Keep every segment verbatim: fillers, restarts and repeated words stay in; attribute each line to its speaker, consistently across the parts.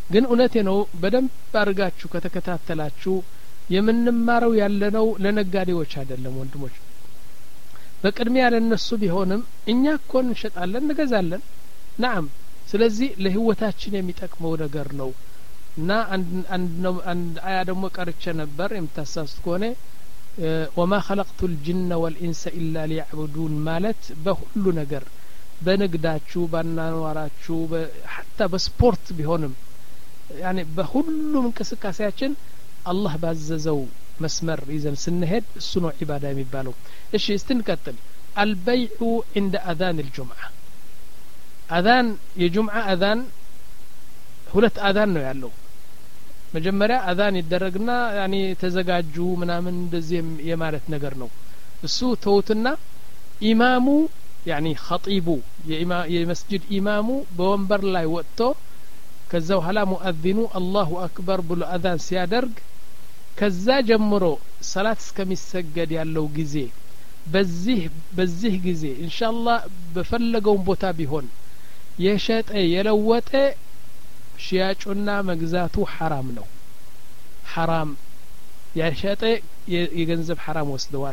Speaker 1: ግን እውነቴ ነው በደንብ አርጋችሁ ከተከታተላችሁ የምንማረው ያለነው ለነጋዴዎች አይደለም ወንድሞች በቅድሚያ ለነሱ ቢሆንም እኛ እኮ እንሸጣለን እንገዛለን نعم ስለዚህ ለህይወታችን የሚጠቅመው ነገር ነው እና አንድ አንድ አያ ደግሞ ቀርቼ ነበር የምታሳስት ከሆነ وما خلقت الجن والانس الا ليعبدون ማለት በሁሉ ነገር በንግዳችሁ ባናኗራችሁ حتى በስፖርት ቢሆንም يعني በሁሉም እንቅስቃሴያችን አላህ ባዘዘው መስመር ይዘን ስንሄድ እሱ ነው ዒባዳ የሚባለው እሺ እስትንቀጥል البيع عند اذان الجمعه اذان የጁምዓ اذان ሁለት اذان ነው ያለው መጀመሪያ اذان ይደረግና ያኒ ተዘጋጁ ምናምን እንደዚህ የማለት ነገር ነው እሱ ተውትና ኢማሙ ያኒ ኸጢቡ የመስጂድ ኢማሙ በወንበር ላይ ወጥቶ ከዛው hala ሙአዚኑ አላሁ አክበር ብሎ اذان ሲያደርግ ከዛ ጀምሮ ሰላት እስከሚሰገድ ያለው ጊዜ በዚህ በዚህ ጊዜ ኢንሻአላህ በፈለገው ቦታ ቢሆን የሸጠ የለወጠ ሽያጩና መግዛቱ حرام ነው حرام የሸጠ የገንዘብ حرام ወስደዋል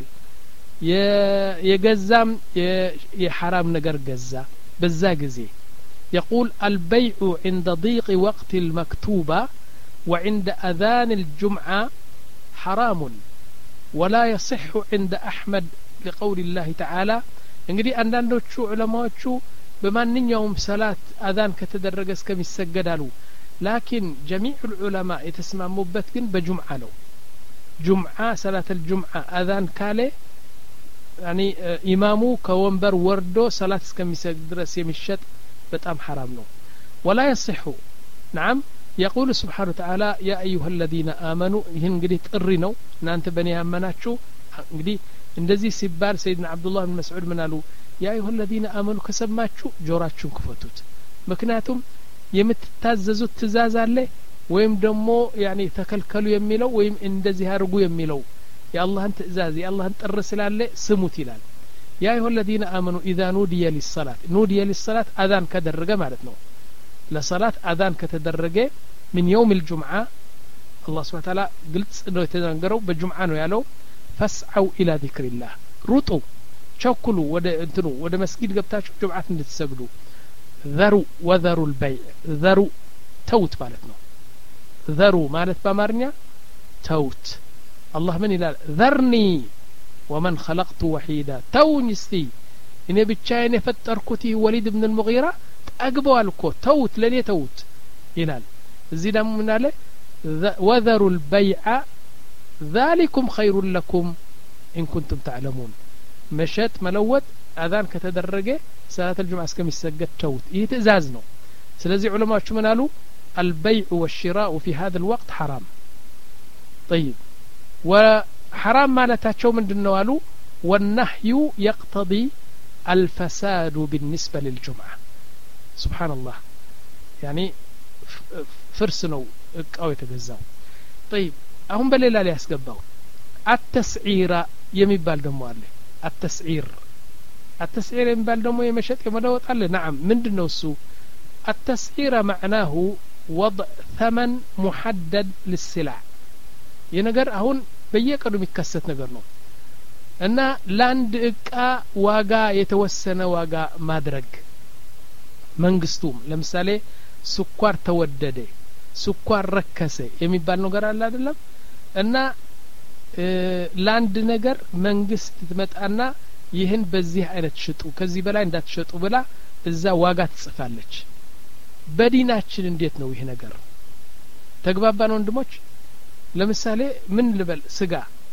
Speaker 1: የገዛም የحرام ነገር ገዛ በዛ ጊዜ يقول البيع عند ضيق وقت المكتوبة وعند أذان الجمعة حرام ولا يصح عند أحمد لقول الله تعالى እንግዲህ አንዳንዶቹ ዑለማዎቹ በማንኛውም ሰላት አዛን ከተደረገ እስከሚሰገዳሉ لكن جميع العلماء የተስማሙበት ግን በጁምዓ ነው ጁምዓ ሰላት الجمعة አዛን ካለ يعني ኢማሙ ከወንበር ወርዶ ሰላት እስከሚሰግድ ድረስ የሚሸጥ በጣም حرام ነው ولا يصح نعم يقول سبحانه وتعالى يا أيها الذين آمنوا ይህን እንግዲህ ጥሪ ነው እናንተ በእኔ ያመናችሁ እንግዲህ እንደዚህ ሲባል ሰይድና አብዱላህ ብን መስዑድ ምን አሉ يا أيها الذين آمنوا ከሰማችሁ ጆራችሁን ክፈቱት ምክንያቱም የምትታዘዙት ትእዛዝ አለ ወይም ደግሞ ያኒ ተከልከሉ የሚለው ወይም እንደዚህ አድርጉ የሚለው የአላህን ትእዛዝ የአላህን ጥሪ ስላለ ስሙት ይላል يا أيها الذين آمنوا إذا نودي للصلاة نودي للصلاة أذان كدرجة معناتنا لصلاة أذان كتدرجة من يوم الجمعة الله سبحانه وتعالى قلت إنه يتذكروا بالجمعة ويالو فاسعوا إلى ذكر الله روطوا شوكلوا وده انتنو وده مسجد قبتاش جمعة نتسجدوا ذروا وذروا البيع ذروا توت معناتنا ذروا معنات بمارنيا توت الله من إلى ذرني ومن خلقت وحيدا تونستي إني بتشاين فتركتي وليد بن المغيرة أقبوا الكو توت لني توت إلال زيدا من عليه وذروا البيع ذلكم خير لكم إن كنتم تعلمون مشت ملوت أذان كتدرجة صلاة الجمعة اسكم يسجد توت يتزازنو سلازي علماء شو منالو البيع والشراء في هذا الوقت حرام طيب و حرام مالتاچو مندنو قالو والنهي يقتضي الفساد بالنسبة للجمعة سبحان الله يعني فرس ነው እቃው የተገዛው طيب አሁን በሌላ ላይ ያስገባው التسعير የሚባል ደሞ አለ التسعير التسعير የሚባል ደሞ የመሸጥ የመለወጥ አለ نعم ምንድነው እሱ التسعير معناه وضع ثمن محدد للسلع የነገር አሁን በየቀኑ የሚከሰት ነገር ነው እና ላንድ እቃ ዋጋ የተወሰነ ዋጋ ማድረግ መንግስቱም ለምሳሌ ስኳር ተወደደ ስኳር ረከሰ የሚባል ነገር አለ አይደለም እና ላንድ ነገር መንግስት ትመጣና ይህን በዚህ አይነት ሽጡ ከዚህ በላይ እንዳትሸጡ ብላ እዛ ዋጋ ትጽፋለች በዲናችን እንዴት ነው ይሄ ነገር ተግባባን ወንድሞች ለምሳሌ ምን ልበል ስጋ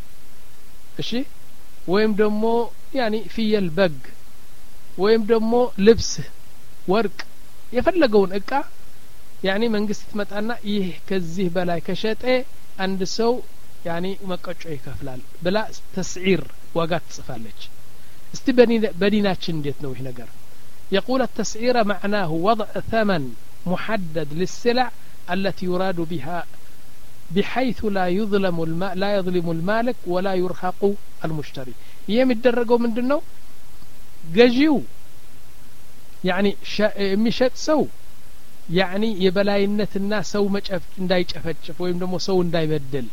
Speaker 1: እሺ ወይም ደግሞ ያኒ ፍየል በግ ወይም ደግሞ ልብስ ወርቅ የፈለገውን እቃ ያኒ መንግስት ትመጣና ይህ ከዚህ በላይ ከሸጠ አንድ ሰው ያኒ መቀጮ ይከፍላል ብላ ተስዒር ዋጋ ትጽፋለች እስቲ በዲናችን እንዴት ነው ይሄ ነገር يقول التسعير معناه وضع ثمن محدد للسلع التي يراد بها بحيث لا يظلم الماء لا يظلم المالك ولا يرهق المشتري يمدرجوا ምንድነው ገዢው يعني የሚሸጥ ሰው يعني የበላይነትና ሰው መጨፍ እንዳይጨፈጭፍ ወይም ደግሞ ሰው እንዳይበደል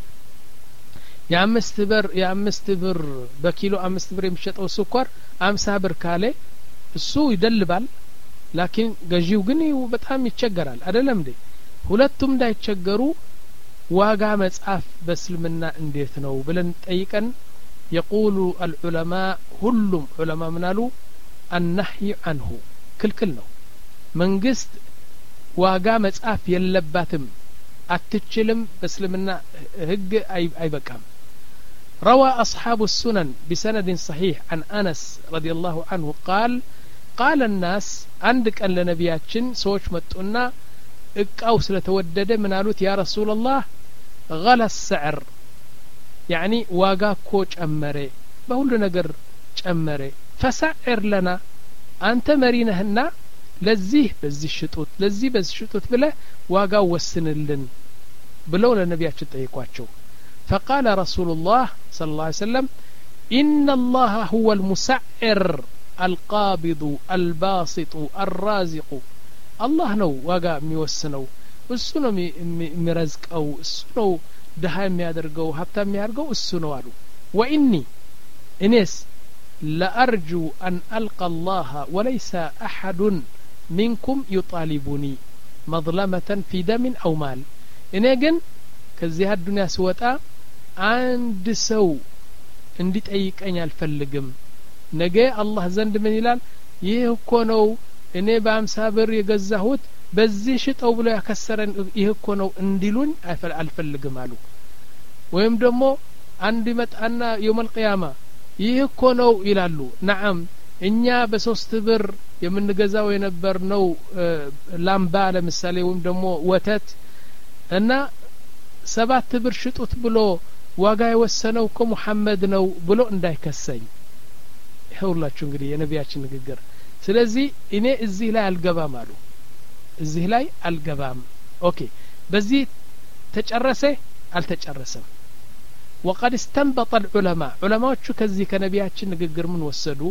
Speaker 1: የአምስት ብር የአምስት ብር በኪሎ አምስት ብር የሚሸጠው ስኳር አምሳ ብር ካለ እሱ ይደልባል ላኪን ገዢው ግን በጣም ይቸገራል አይደለም እንዴ ሁለቱም እንዳይቸገሩ ዋጋ መጻፍ በእስልምና እንዴት ነው ብለን ጠይቀን يقول العلماء ሁሉም ዑለማ ምናሉ النهي عنه ክልክል ነው መንግስት ዋጋ መጻፍ የለባትም አትችልም በእስልምና ህግ አይበቃም روى أصحاب السنن بسند صحيح عن أنس رضي الله عنه قال قال الناس عندك أن لنبياتشن سوش متقنا اقاو سلتودد من قالوت يا رسول الله غلى السعر يعني واقا كوش أمري بقول نقر أمري فسعر لنا أنت مرينهنا لزيه بزي الشتوت لزي بزي الشتوت بلا واقا وسن لن بلو لنبياتشن تيقواتشو فقال رسول الله صلى الله عليه وسلم إن الله هو المسعر القابض الباسط الرازق الله نو واقع ميوسنو السنو مرزق أو السنو دهاي ميادرقو حتى ميادرقو السنو قالوا وإني إنيس لأرجو أن ألقى الله وليس أحد منكم يطالبني مظلمة في دم أو مال إنيقن كزيها الدنيا سوتا عند سو انديت أيكأني الفلقم نجي الله زند من يلال يهكونو إني بامس هابر يجزهوت بزي شتو بلا يكسرن يهكونو انديلون الفلقم قالوا ويم دمو عندي مت أنا يوم القيامة يهكونو يلالو نعم إنيا بسوست بر يمن جزاو ينبر نو لامبا لمثالي ويم دمو وتت أنا ሰባት ብር ሽጡት ብሎ ዋጋ የወሰነው እኮ መሐመድ ነው ብሎ እንዳይከሰኝ ይሁላችሁ እንግዲህ የነቢያችን ንግግር ስለዚህ እኔ እዚህ ላይ አልገባም አሉ እዚህ ላይ አልገባም ኦኬ በዚህ ተጨረሰ አልተጨረሰም وقد استنبط العلماء علماء ከዚህ ከነቢያችን ንግግር ምን ወሰዱ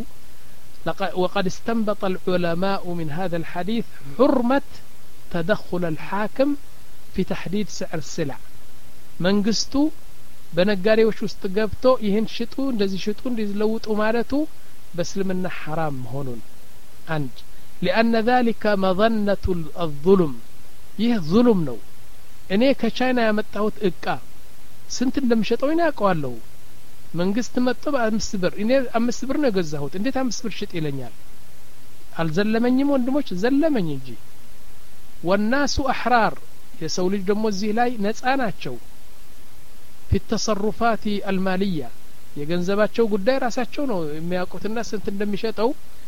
Speaker 1: وقد استنبط العلماء من هذا الحديث حرمة تدخل الحاكم في تحديد سعر السلع መንግስቱ በነጋዴዎች ውስጥ ገብቶ ይሄን ሽጡ እንደዚህ ሽጡ እንደዚህ ለውጡ ማለቱ በእስልምና حرام መሆኑን አንድ لأن ذلك مظنة الظلم ይህ ظلم ነው እኔ ከቻይና ያመጣሁት እቃ ስንት እንደምሸጠው እኔ አውቀዋለሁ መንግስት መጥቶ በአምስት ብር እኔ አምስት ብር ነው የገዛሁት እንዴት አምስት ብር ሽጥ ይለኛል አልዘለመኝም ወንድሞች ዘለመኝ እንጂ والناس أحرار የሰው ልጅ ደግሞ እዚህ ላይ ነፃ ናቸው في التصرفات المالية የገንዘባቸው ጉዳይ ራሳቸው ነው የሚያውቁትና ስንት እንደሚሸጠው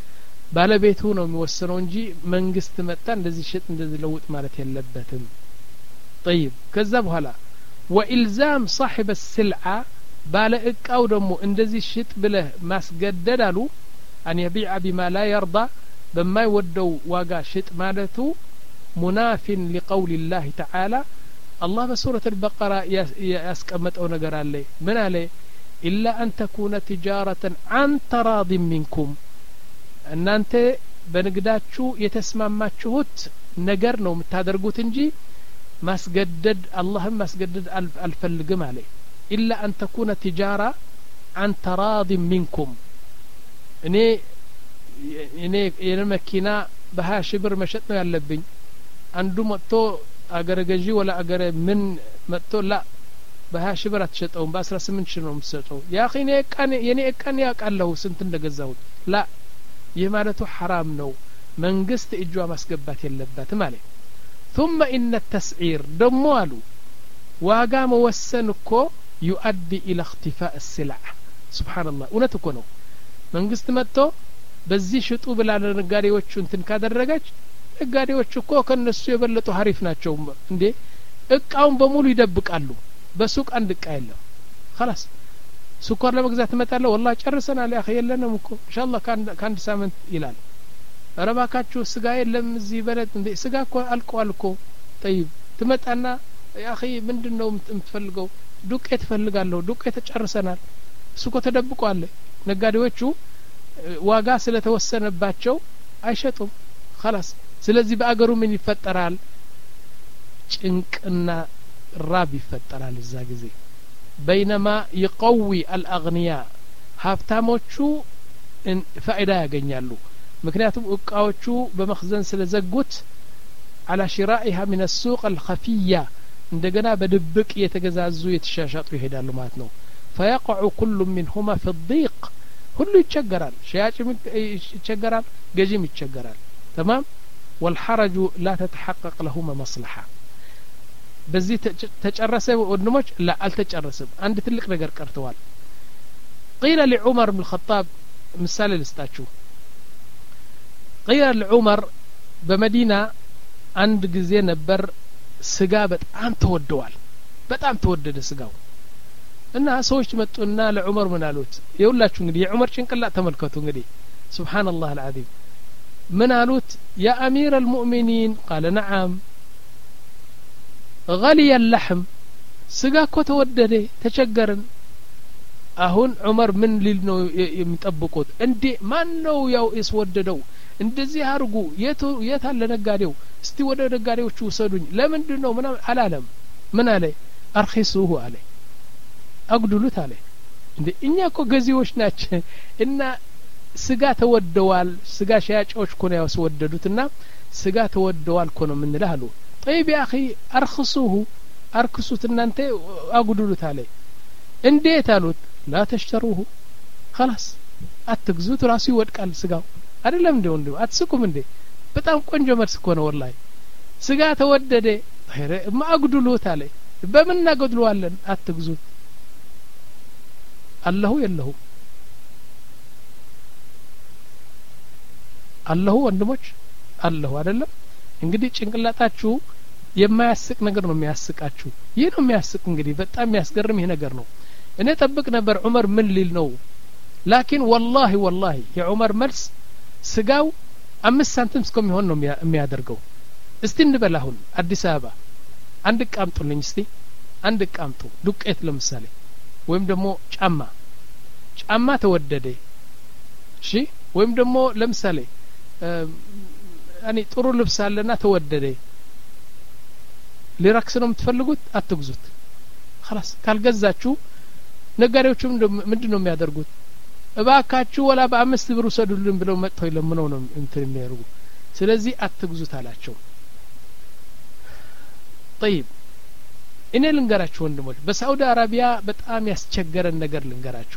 Speaker 1: ባለቤቱ ነው የሚወስነው እንጂ መንግስት መጣ እንደዚህ ሽጥ እንደዚህ ለውጥ ማለት የለበትም طيب ከዛ በኋላ وإلزام صاحب السلعة ባለ እቃው ደግሞ እንደዚህ ሽጥ ብለህ ማስገደድ አሉ أن يبيع بما لا يرضى በማይወደው ዋጋ ሽጥ ማለቱ مناف لقول الله تعالى الله بسورة البقرة يسكمتو نقر عليه من عليه إلا أن تكون تجارة عن تراض منكم أن أنت بنقداتشو يتسمى ما تشهد نقرنو متادرقوت انجي ما سقدد اللهم ما سقدد الفلقم عليه إلا أن تكون تجارة عن تراض منكم إني إني إني مكينا بها شبر مشتنا يالبين አንዱ መጥቶ አገረ ገዢ ወላ አገረ ምን መጥቶ ላ በሀያ ሺህ ብር አትሸጠውም በአስራ ስምንት ሺህ ነው የምትሸጠው ያ ኺኔ ቀን የኔ ቀን ያውቃለሁ ስንት እንደገዛሁት ላ ይህ ማለቱ حرام ነው መንግስት እጇ ማስገባት የለበትም ማለት ثم ان التسعير ደሞ አሉ ዋጋ መወሰን እኮ يؤدي الى اختفاء السلع سبحان الله እውነት እኮ ነው መንግስት መጥቶ በዚህ ሽጡ ብላ ለነጋዴዎቹ እንትን ካደረገች ነጋዴዎች እኮ ከነሱ የበለጡ ሐሪፍ ናቸው እንዴ እቃውን በሙሉ ይደብቃሉ በሱቅ አንድ እቃ የለም خلاص ስኳር ለመግዛት መጣለ والله ጨርሰናል ያ ኸየለንም እኮ ኢንሻአላህ ካንድ ሳምንት ይላል ረባካችሁ ስጋ የለም እዚህ በለት እንዴ ስጋ እኮ አልቋል እኮ طيب ትመጣና ያ ኸይ ምንድነው የምትፈልገው ዱቄት ፈልጋለሁ ዱቄት ጨርሰናል ሱቆ ተደብቋል ነጋዴዎቹ ዋጋ ስለተወሰነባቸው አይሸጡም خلاص ስለዚህ በአገሩ ምን ይፈጠራል ጭንቅና ራብ ይፈጠራል እዛ ጊዜ بينما يقوي الأغنياء ሀብታሞቹ ፋይዳ ያገኛሉ ምክንያቱም እቃዎቹ በመخزن ስለዘጉት على شرائها من السوق الخفية እንደገና በድብቅ የተገዛዙ የተሻሻጡ ይሄዳሉ ማለት ነው فيقع كل منهما في الضيق ሁሉ ይቸገራል ሸያጭም ይቸገራል ገዢም ይቸገራል تمام والحرج لا تتحقق لهما مصلحة በዚህ ተጨረሰ ወንድሞች لا አልተጨረሰም አንድ ትልቅ ነገር ቀርተዋል قيل لعمر بن الخطاب ምሳሌ ልስጣችሁ قيل لعمر በመዲና አንድ ጊዜ ነበር ስጋ በጣም ተወደዋል በጣም ተወደደ ስጋው እና ሰዎች መጡና ለዑመር ምን አሉት ይውላችሁ እንግዲህ የዑመር ጭንቅላት ተመልከቱ እንግዲህ سبحان الله العظيم من قالوت يا أمير المؤمنين قال نعم غلي اللحم سقاكو تودده تشجرن أهون عمر من للنو يمطبقوت اندي ما نو ياو اسوددو እንደዚህ አርጉ የቱ የታለ ነጋዴው እስቲ ወደ ነጋዴዎቹ ወሰዱኝ ለምንድነው ምን አላለም ምን አለ አርኺሱሁ አለ አግዱሉት አለ እንዴ እኛ እኮ ገዢዎች ናቸው እና ስጋ ተወደዋል ስጋ ሻያጮች ኮነ ያስወደዱትና ስጋ ተወደዋል ኮነ ምን ይላሉ طيب يا اخي ارخصوه ارخصوት እናንተ አግዱሉት አለ እንዴት አሉት لا تشتروه خلاص አትግዙት ራሱ ይወድቃል ስጋው አይደለም እንዴ ወንድም አትስቁም እንዴ በጣም ቆንጆ መልስ እኮ ነው ወላሂ ስጋ ተወደደ ኸይረ ማግዱሉት አለ በምን እናገድለዋለን አትግዙት አላሁ የለሁ አላሁ ወንድሞች አላሁ አይደለም እንግዲህ ጭንቅላታችሁ የማያስቅ ነገር ነው የሚያስቃችሁ ይሄ ነው የሚያስቅ እንግዲህ በጣም የሚያስገርም ይሄ ነገር ነው እኔ ጠብቅ ነበር ዑመር ምን ሊል ነው ላኪን والله والله የዑመር መልስ ስጋው አምስት ሳንቲም እስከሚሆን ነው የሚያደርገው እስቲ እንበላሁን አዲስ አበባ አንድ ቃምጡልኝ እስቲ አንድ ቃምጡ ዱቄት ለምሳሌ ወይም ደግሞ ጫማ ጫማ ተወደደ እሺ ወይም ደግሞ ለምሳሌ አኒ ጥሩ ልብስ አለና ተወደደ ሊራክስ ነው የምትፈልጉት አትግዙት خلاص ካልገዛችሁ ነጋዴዎቹ ምንድነው የሚያደርጉት እባካችሁ ወላ በአምስት ብር ወሰዱልን ብለው መጥተው ለምነው ነው እንትን የሚያርጉ ስለዚህ አትግዙት አላቸው طيب እኔ ልንገራችሁ ወንድሞች በሳውዲ አረቢያ በጣም ያስቸገረን ነገር ልንገራችሁ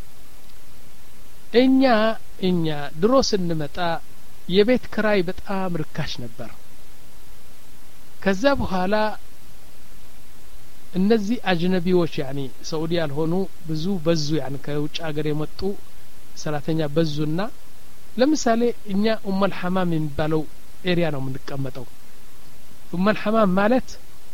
Speaker 1: እኛ እኛ ድሮ ስንመጣ የቤት ክራይ በጣም ርካሽ ነበር ከዛ በኋላ እነዚህ አጅነቢዎች يعني ሳውዲ ያልሆኑ ብዙ በዙ يعني ከውጭ ሀገር የመጡ ሰራተኛ በዙና ለምሳሌ እኛ ኡመል ሐማም የሚባለው ኤሪያ ነው የምንቀመጠው ኡመል ሐማም ማለት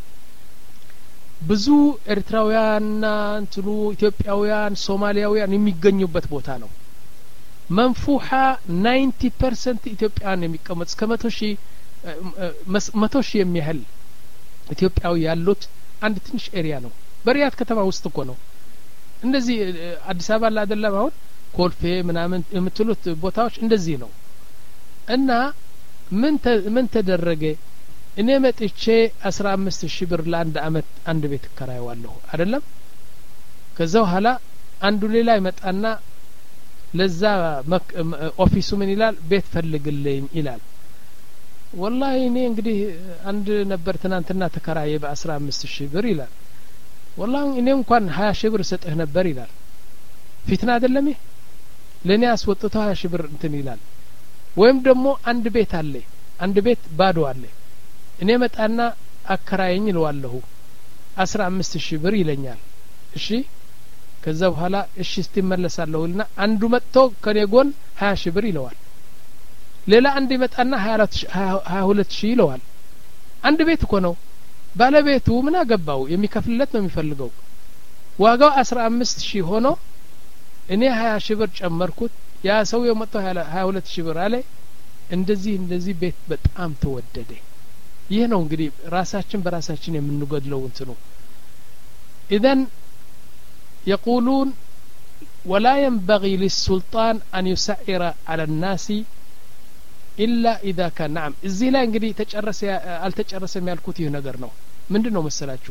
Speaker 1: ብዙ ኤርትራውያንና እንትኑ ኢትዮጵያውያን ሶማሊያውያን የሚገኙበት ቦታ ነው መንፉሃ ninety percent ኢትዮጵያውያን የሚቀመጥ እስከ መቶ ሺህ መቶ ሺህ የሚያህል ኢትዮጵያው ያሉት አንድ ትንሽ ኤሪያ ነው በሪያድ ከተማ ውስጥ እኮ ነው እንደዚህ አዲስ አበባ ላይ አይደለም አሁን ኮልፌ ምናምን የምትሉት ቦታዎች እንደዚህ ነው እና ምን ምን ተደረገ እኔ መጥቼ አስራ አምስት ሺህ ብር ለአንድ አመት አንድ ቤት ከራይዋለሁ አይደለም ከዛ በኋላ አንዱ ሌላ ይመጣና ለዛ ኦፊሱ ምን ይላል ቤት ፈልግልኝ ይላል والله እኔ እንግዲህ አንድ ነበር ትናንትና ተከራየ በአስራ አምስት ሺህ ብር ይላል والله እኔ እንኳን ሀያ ሺህ ብር ሰጥህ ነበር ይላል ፊትና አይደለም ይሄ ለኔ አስወጥተው ሀያ ሺህ ብር እንትን ይላል ወይም ደግሞ አንድ ቤት አለ አንድ ቤት ባዶ አለ እኔ መጣና አከራየኝ ይለዋለሁ አስራ አምስት ሺህ ብር ይለኛል እሺ ከዛ በኋላ እሺ እስቲ መለሳለሁና አንዱ መጥቶ ከኔ ጎን ሀያ ሺህ ብር ይለዋል ሌላ አንድ ይመጣና ሀያ ሁለት ሺህ ይለዋል አንድ ቤት እኮ ነው ባለቤቱ ምን አገባው የሚከፍልለት ነው የሚፈልገው ዋጋው አስራ አምስት ሺህ ሆኖ እኔ ሀያ ሺህ ብር ጨመርኩት ያ ሰው የመጣው ሀያ ሁለት ሺህ ብር አለ እንደዚህ እንደዚህ ቤት በጣም ተወደደ ይሄ ነው እንግዲህ ራሳችን በራሳችን የምንገድለው እንትኑ اذن يقولون ولا ينبغي للسلطان أن يسعر على الناس إلا إذا كان نعم الزي لا እንግዲህ ተጨረሰ አልተጨረሰም ያልኩት ይሄ ነገር ነው ምንድነው መሰላችሁ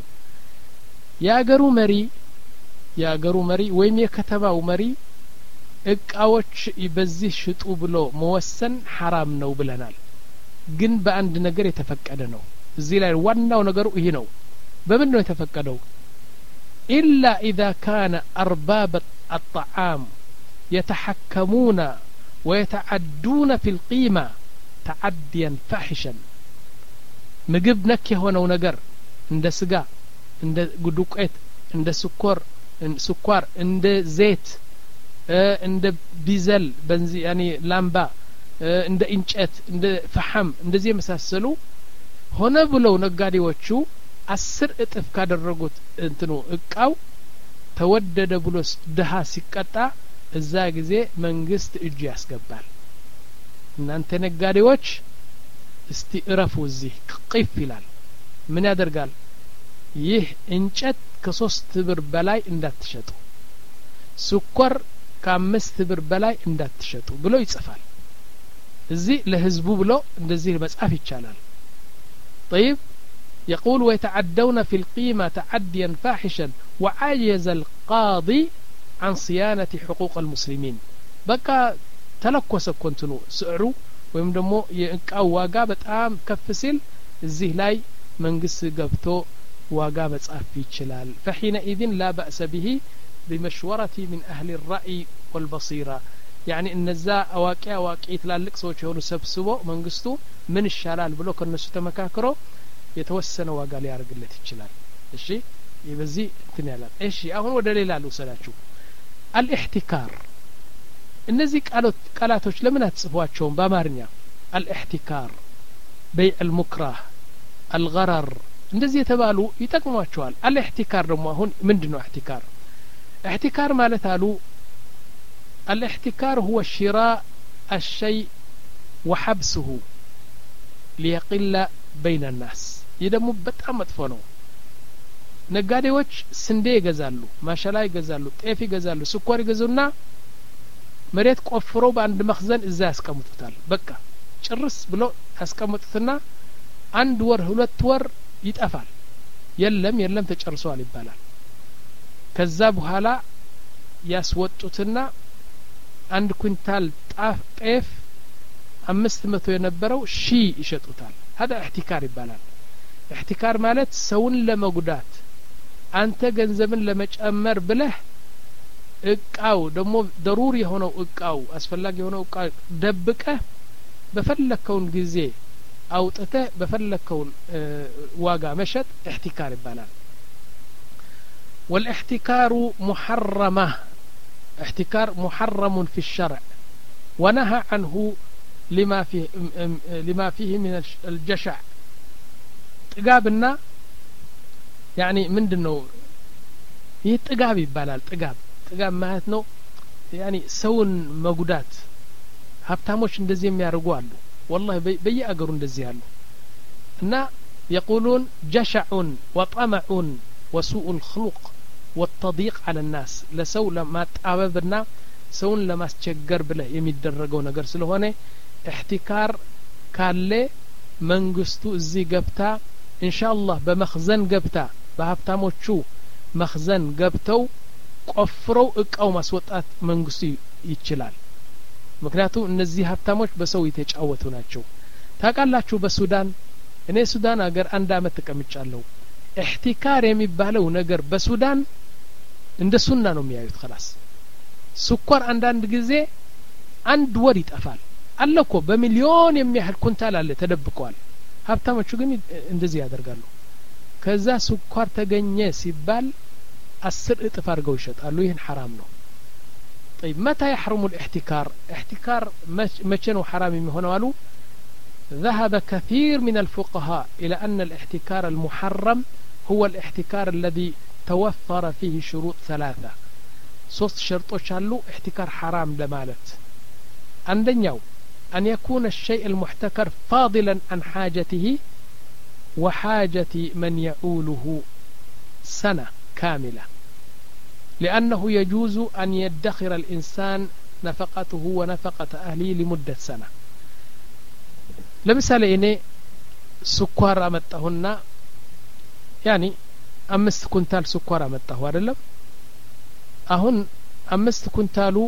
Speaker 1: ያገሩ መሪ ያገሩ መሪ ወይም የከተማው መሪ እቃዎች በዚህ ሽጡ ብሎ መወሰን ሐራም ነው ብለናል ግን በአንድ ነገር የተፈቀደ ነው እዚህ ላይ ዋናው ነገሩ ይሄ ነው በምን ነው የተፈቀደው إلا إذا كان أرباب الطعام يتحكمون ويتعدون في القيمة تعديا فاحشا ምግብ ነክ የሆነው ነገር እንደ ስጋ እንደ ዱቄት እንደ ስኳር ስኳር እንደ ዘይት እንደ ቢዘል በንዚ ያኒ ላምባ እንደ እንጨት እንደ ፈሐም እንደዚህ የመሳሰሉ ሆነ ብለው ነጋዴዎቹ አስር እጥፍ ካደረጉት እንትኑ እቃው ተወደደ ብሎ ድሃ ሲቀጣ እዛ ጊዜ መንግስት እጅ ያስገባል እናንተ ነጋዴዎች እስቲ እረፉ እዚህ ቅፍ ይላል ምን ያደርጋል ይህ እንጨት ከሶስት ብር በላይ እንዳትሸጡ ስኳር ከአምስት ብር በላይ እንዳትሸጡ ብሎ ይጽፋል እዚህ ለህዝቡ ብሎ እንደዚህ መጻፍ ይቻላል طيب يقول ويتعدون في القيمة تعديا فاحشا وعجز القاضي عن صيانة حقوق المسلمين بقى تلكوس كنتنو سعرو ወይም ደግሞ የእቃው ዋጋ በጣም ከፍ ሲል እዚህ ላይ መንግስት ገብቶ ዋጋ መጻፍ ይችላል فحينئذ لا بأس به بمشورة من أهل الرأي والبصيرة يعني እነዛ አዋቂ አዋቂ ትላልቅ ሰዎች የሆኑ ሰብስቦ መንግስቱ ምን ይሻላል ብሎ ከነሱ ተመካክሮ የተወሰነ ዋጋ ሊያርግለት ይችላል እሺ ይበዚህ እንትን ያላል እሺ አሁን ወደ ሌላ ልውሰዳችሁ الاحتكار እነዚህ ቃላት ቃላቶች ለምን አትጽፏቸውም በአማርኛ الاحتكار بيع المكره الغرر እንደዚህ የተባሉ ይጠቅሟቸዋል الاحتكار ደግሞ አሁን ምንድነው احتكار احتكار ማለት አሉ الاحتكار هو شراء الشيء وحبسه ليقل بين الناس ይደሙ በጣም መጥፎ ነው ነጋዴዎች ስንዴ ይገዛሉ ማሻላ ይገዛሉ ጤፍ ይገዛሉ ስኳር ይገዙና መሬት ቆፍረው በአንድ መخزን እዛ ያስቀምጡታል በቃ ጭርስ ብሎ ያስቀምጡትና አንድ ወር ሁለት ወር ይጠፋል የለም የለም ተጨርሷል ይባላል ከዛ በኋላ ያስወጡትና አንድ ኩንታል ጣፍ ጤፍ አምስት መቶ የነበረው ሺ ይሸጡታል هذا احتكار ይባላል احتكار ማለት ሰውን ለመጉዳት አንተ ገንዘብን ለመጨመር ብለህ እቃው ደግሞ ضروري የሆነው እቃው አስፈላጊ የሆነው እቃ ደብቀ በፈለከው ጊዜ አውጥተ በፈለከው ዋጋ መሸጥ احتكار ይባላል والاحتكار محرمه احتكار محرم في الشرع ونهى عنه لما فيه لما فيه من الجشع ጥጋብና يعني ምንድነው ይህ ጥጋብ ይባላል ጥጋብ ጥጋብ ማለት ነው يعني ሰውን መጉዳት ሀብታሞች እንደዚህ የሚያርጉ አሉ والله በየአገሩ እንደዚህ አሉ እና يقولون جشع وطمع وسوء الخلق والتضييق على الناس ለሰው ለማጣበብና ሰውን ለማስቸገር ብለህ የሚደረገው ነገር ስለሆነ احتكار ካለ መንግስቱ እዚህ ገብታ ኢንሻአላህ በመخزን ገብታ በሀብታሞቹ መخزን ገብተው ቆፍረው እቃው ማስወጣት መንግስቱ ይችላል ምክንያቱም እነዚህ ሀብታሞች በሰው የተጫወቱ ናቸው ታውቃላችሁ በሱዳን እኔ ሱዳን ሀገር አንድ አመት ተቀምጫለሁ احتكار የሚባለው ነገር በሱዳን እንደ ሱና ነው የሚያዩት خلاص ስኳር አንዳንድ ጊዜ አንድ ወር ይጠፋል አለኮ በሚሊዮን የሚያህል ኩንታል አለ ተደብቀዋል ሀብታሞቹ ግን እንደዚህ ያደርጋሉ ከዛ ስኳር ተገኘ ሲባል አስር እጥፍ አድርገው ይሸጣሉ ይሄን حرام ነው طيب متى يحرم الاحتكار احتكار متى ነው حرام የሚሆነው አሉ ذهب كثير من الفقهاء إلى أن الاحتكار المحرم هو الاحتكار الذي توفر فيه شروط ثلاثة ሶስት ሸርጦች አሉ احتكار حرام ለማለት አንደኛው أن يكون الشيء المحتكر فاضلا عن حاجته وحاجة من يعوله سنة كاملة لأنه يجوز أن يدخر الإنسان نفقته ونفقة أهله لمدة سنة لمثال إني سكر أمتهن يعني አምስት ኩንታል ስኳር አመጣሁ አይደለም አሁን አምስት ኩንታሉ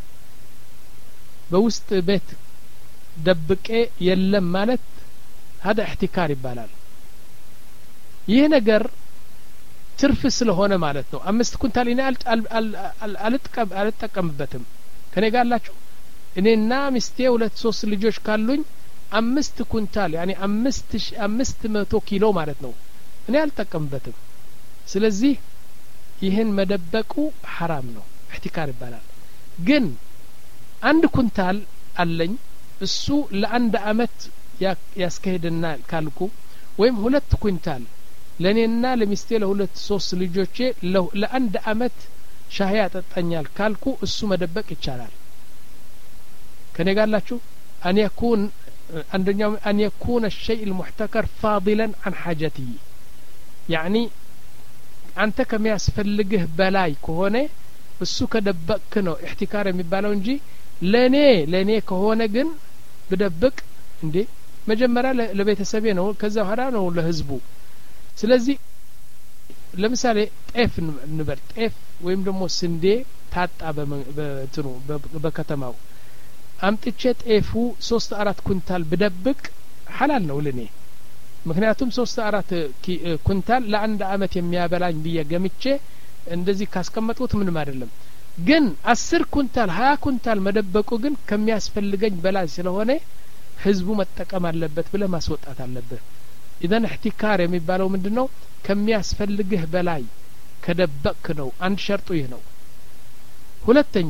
Speaker 1: በውስጥ ቤት ደብቄ የለም ማለት هذا احتكار ይባላል ይሄ ነገር ትርፍ ስለሆነ ማለት ነው አምስት ኩንታል እኔ አልጠቀም አልጠቀምበትም ከኔ ጋር አላችሁ እኔና ሚስቴ ሁለት ሶስት ልጆች ካሉኝ አምስት ኩንታል يعني አምስት አምስት መቶ ኪሎ ማለት ነው እኔ አልጠቀምበትም ስለዚህ ይሄን መደበቁ حرام ነው احتكار ይባላል ግን አንድ ኩንታል አለኝ እሱ ለአንድ አመት ያስከሄድና ካልኩ ወይም ሁለት ኩንታል ለኔና ለሚስቴ ለሁለት ሶስት ልጆቼ ለአንድ አመት ሻሂ ያጠጣኛል ካልኩ እሱ መደበቅ ይቻላል ከኔ ጋር አላችሁ ان يكون عندنا ان يكون الشيء المحتكر فاضلا عن حاجته يعني አንተ ከሚያስፈልግህ በላይ ከሆነ እሱ ከደበቅክ ነው احتكار የሚባለው እንጂ ለኔ ለኔ ከሆነ ግን ብደብቅ እንዴ መጀመሪያ ለቤተሰቤ ነው ከዛ ኋላ ነው ለህዝቡ ስለዚህ ለምሳሌ ጤፍ ንበር ጤፍ ወይም ደግሞ ስንዴ ታጣ በእንትኑ በከተማው አምጥቼ ጤፉ ሶስት አራት ኩንታል ብደብቅ ሐላል ነው ለኔ ምክንያቱም ሶስት አራት ኩንታል ለአንድ አመት የሚያበላኝ በየገምቼ እንደዚህ ካስቀመጡት ምንም አይደለም ግን አስር ኩንታል ሀያ ኩንታል መደበቁ ግን ከሚያስፈልገኝ በላይ ስለሆነ ህዝቡ መጠቀም አለበት ብለ ማስወጣት አለበት اذا احتكار የሚባለው ምንድነው ከሚያስፈልግህ በላይ ከደበቅክ ነው አንድ ሸርጡ ይሄ ነው ሁለተኛ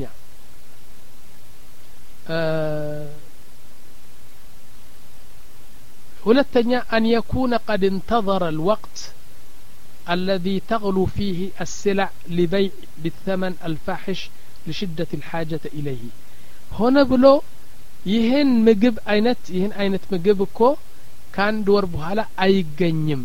Speaker 1: ሁለተኛ ان يكون قد انتظر الوقت الذي تغلو فيه السلع لبيع بالثمن الفاحش لشدة الحاجة إليه هنا بلو ይሄን ምግብ አይነት ይሄን አይነት ምግብ እኮ ካንድ ወር በኋላ አይገኝም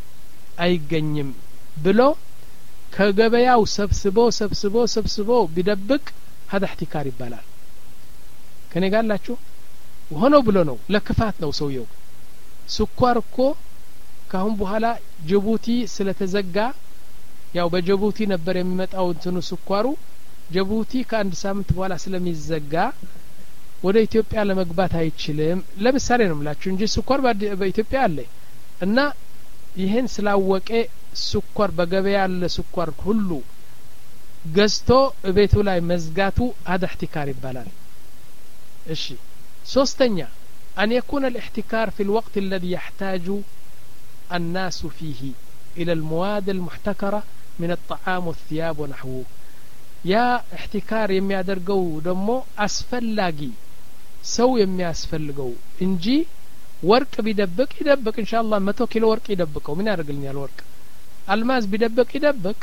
Speaker 1: አይገኝም ብሎ ከገበያው ሰብስቦ ሰብስቦ ሰብስቦ ቢደብቅ هذا احتكار ይባላል ከኔ ጋር አላችሁ ሆኖ ብሎ ነው ለክፋት ነው ሰውየው ስኳር እኮ ካሁን በኋላ ጅቡቲ ስለተዘጋ ያው በጅቡቲ ነበር የሚመጣው እንትኑ ስኳሩ ጅቡቲ ከአንድ ሳምንት በኋላ ስለሚዘጋ ወደ ኢትዮጵያ ለመግባት አይችልም ለምሳሌ ነው ማለት እንጂ ስኳር በኢትዮጵያ አለ እና ይሄን ስላወቀ ስኳር በገበያ ያለ ስኳር ሁሉ ገዝቶ ቤቱ ላይ መዝጋቱ هذا احتكار ይባላል እሺ ሶስተኛ ان يكون الاحتكار في الوقت الذي يحتاج الناس فيه الى المواد المحتكرة من الطعام والثياب ونحوه يا احتكار የሚያደርገው ደግሞ አስፈላጊ ሰው የሚያስፈልገው እንጂ ወርቅ ቢደብቅ ይደብቅ ኢንሻአላህ መቶ ኪሎ ወርቅ ይደብቀው ምን ያደርግልኛል ወርቅ አልማዝ ቢደብቅ ይደብቅ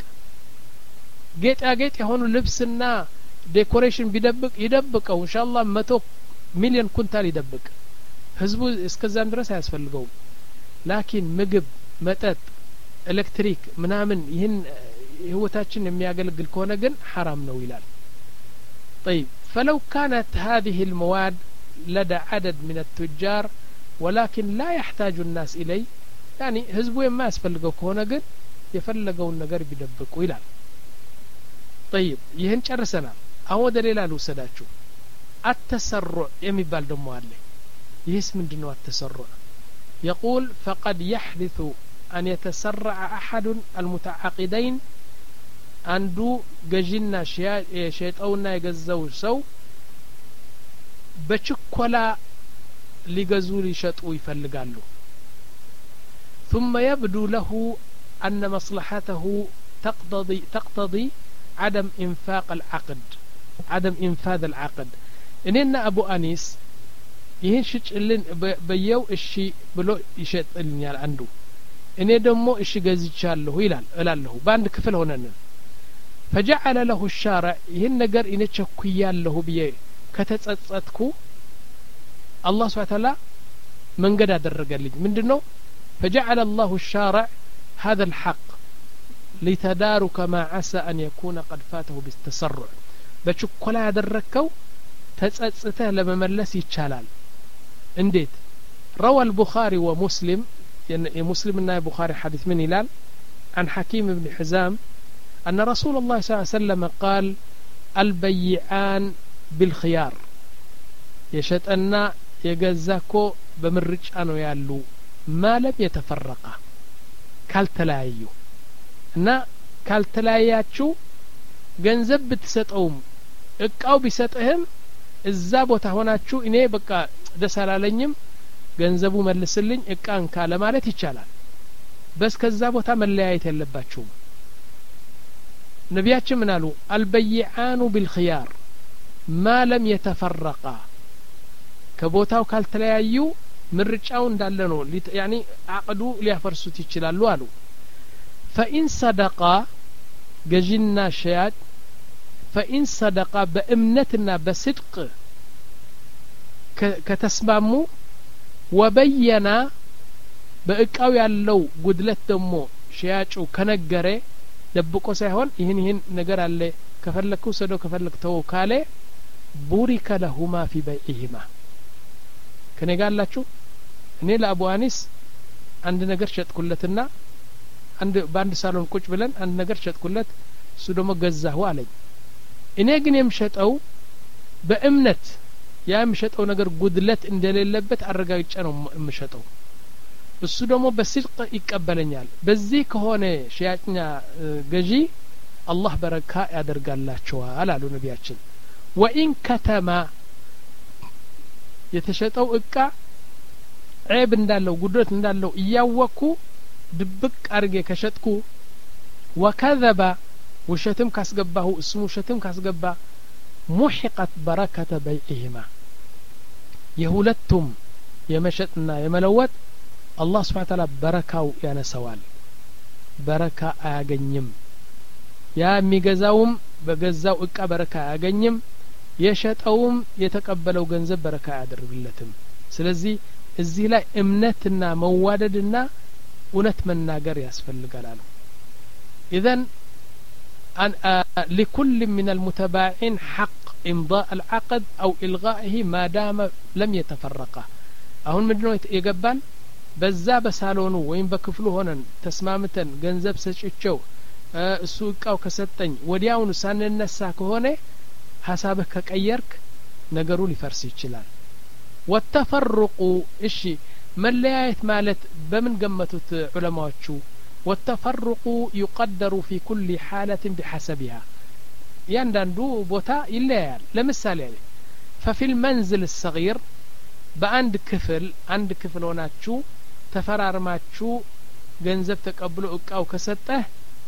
Speaker 1: ጌጣጌጥ የሆኑ ልብስና ዴኮሬሽን ቢደብቅ ይደብቀው ኢንሻአላህ መቶ ሚሊዮን ኩንታል ይደብቅ ህዝቡ እስከዛም ድረስ አያስፈልገው ላኪን ምግብ መጠጥ ኤሌክትሪክ ምናምን ይህን ህይወታችን የሚያገለግል ከሆነ ግን حرام ነው ይላል طيب فلو كانت هذه المواد لدى عدد من التجار ولكن لا يحتاج الناس إليه يعني ህዝቡ የማያስፈልገው ከሆነ ግን የፈለገውን ነገር ቢደብቁ ይላል طيب ይህን ጨርሰናል አሁን ወደ ሌላ ልውሰዳችሁ التسرع የሚባል ደግሞ አለ ይህስ ምንድነው التسرع يقول فقد يحدث أن يتسرع أحد المتعاقدين አንዱ ገዢና ሸይጣውና የገዛው ሰው በችኮላ ሊገዙ ሊሸጡ ይፈልጋሉ ثم يبدو له أن مصلحته تقتضي تقتضي عدم إنفاق العقد عدم إنفاذ العقد إننا أبو أنيس ይሄን ሽጭልን በየው እሺ ብሎ ይሸጥልኛል አንዱ እኔ ደግሞ እሺ ገዝቻለሁ ይላል እላለሁ በአንድ ክፍል ሆነን فجعل له الشارع ይሄን ነገር እኔ ቸኩያለሁ ብዬ ከተጸጸትኩ አላህ Subhanahu Wa Ta'ala መንገድ አደረገልኝ ምንድነው فجعل الله الشارع هذا الحق لتدارك ما عسى أن يكون قد فاته بالتسرع በችኮላ ያደረከው ተጸጽተህ ለመመለስ ይቻላል እንዴት روى البخاري ومسلم مسلمنا البخاري حديث من هلال عن حكيم بن حزام أن رسول الله صلى الله عليه وسلم قال البيعان بالخيار يشتأنا يجزاكو بمرج أنو يالو ما لم يتفرقا كالتلايو نا كالتلاياتشو ገንዘብ ብትሰጠውም እቃው ቢሰጥህም እዛ ቦታ ሆናችሁ እኔ በቃ ደስ አላለኝም ገንዘቡ መልስልኝ እቃን ካለ ማለት ይቻላል በስ ከዛ ቦታ መለያየት የለባችሁም ነቢያችን ምን አሉ አልበይዓኑ ቢልኺያር ማ ለም የተፈረቃ ከቦታው ካልተለያዩ ምርጫው እንዳለ ነው ያኒ አቅዱ ሊያፈርሱት ይችላሉ አሉ فإن صدقا ገጂና ሸያጭ فإن صدقا በእምነትና በስድቅ ከተስማሙ ወበየና በእቃው ያለው ጉድለት ደግሞ ሸያጩ ከነገረ ደብቆ ሳይሆን ይህን ይህን ነገር አለ ከፈለኩ ሰዶ ከፈለክተው ካለ ቡሪከ ለሁማ في بيعهما ከነጋላችሁ እኔ ለአቡ አኒስ አንድ ነገር ሸጥኩለትና አንድ ባንድ ሳሎን ቁጭ ብለን አንድ ነገር ሸጥኩለት እሱ ደግሞ ገዛሁ አለኝ እኔ ግን የምሸጠው በእምነት ያ የምሸጠው ነገር ጉድለት እንደሌለበት አረጋግጬ ነው የምሸጠው እሱ ደግሞ በስድቅ ይቀበለኛል በዚህ ከሆነ ሸያጭኛ ገዢ አላህ በረካ ያደርጋላችኋል አሉ ነቢያችን ወኢን ከተማ የተሸጠው እቃ ዒብ እንዳለው ጉድለት እንዳለው እያወኩ ድብቅ አርጌ ከሸጥኩ ወከذب ውሸትም ካስገባሁ እስሙ ውሸትም ካስገባ ሙሂቀት በረከተ በይዕህማ የሁለቱም የመሸጥና የመለወጥ አላህ Subhanahu Wa Ta'ala በረካው ያነሰዋል በረካ አያገኝም ያ የሚገዛውም በገዛው እቃ በረካ አያገኝም የሸጠውም የተቀበለው ገንዘብ በረካ አያደርግለትም ስለዚህ እዚህ ላይ እምነትና መዋደድና እውነት መናገር ያስፈልጋል አሉ اذا لكل من المتباعين حق امضاء العقد او الغائه ما دام لم يتفرقا አሁን ምንድነው የገባን በዛ በሳሎኑ ወይም በክፍሉ ሆነን ተስማምተን ገንዘብ ሰጭቸው እሱ እቃው ከሰጠኝ ወዲያውኑ ሳንነሳ ከሆነ ሐሳብህ ከቀየርክ ነገሩ ሊፈርስ ይችላል ወተፈርቁ እሺ መለያየት ማለት በምን ገመቱት ዑለማዎቹ ወተፈርቁ يقدر في كل حالة بحسبها ያንዳንዱ ቦታ ይለያያል ለምሳሌ ففي المنزل الصغير በአንድ ክፍል አንድ ክፍል ሆናችሁ ተፈራርማችሁ ገንዘብ ተቀብሎ እቃው ከሰጠህ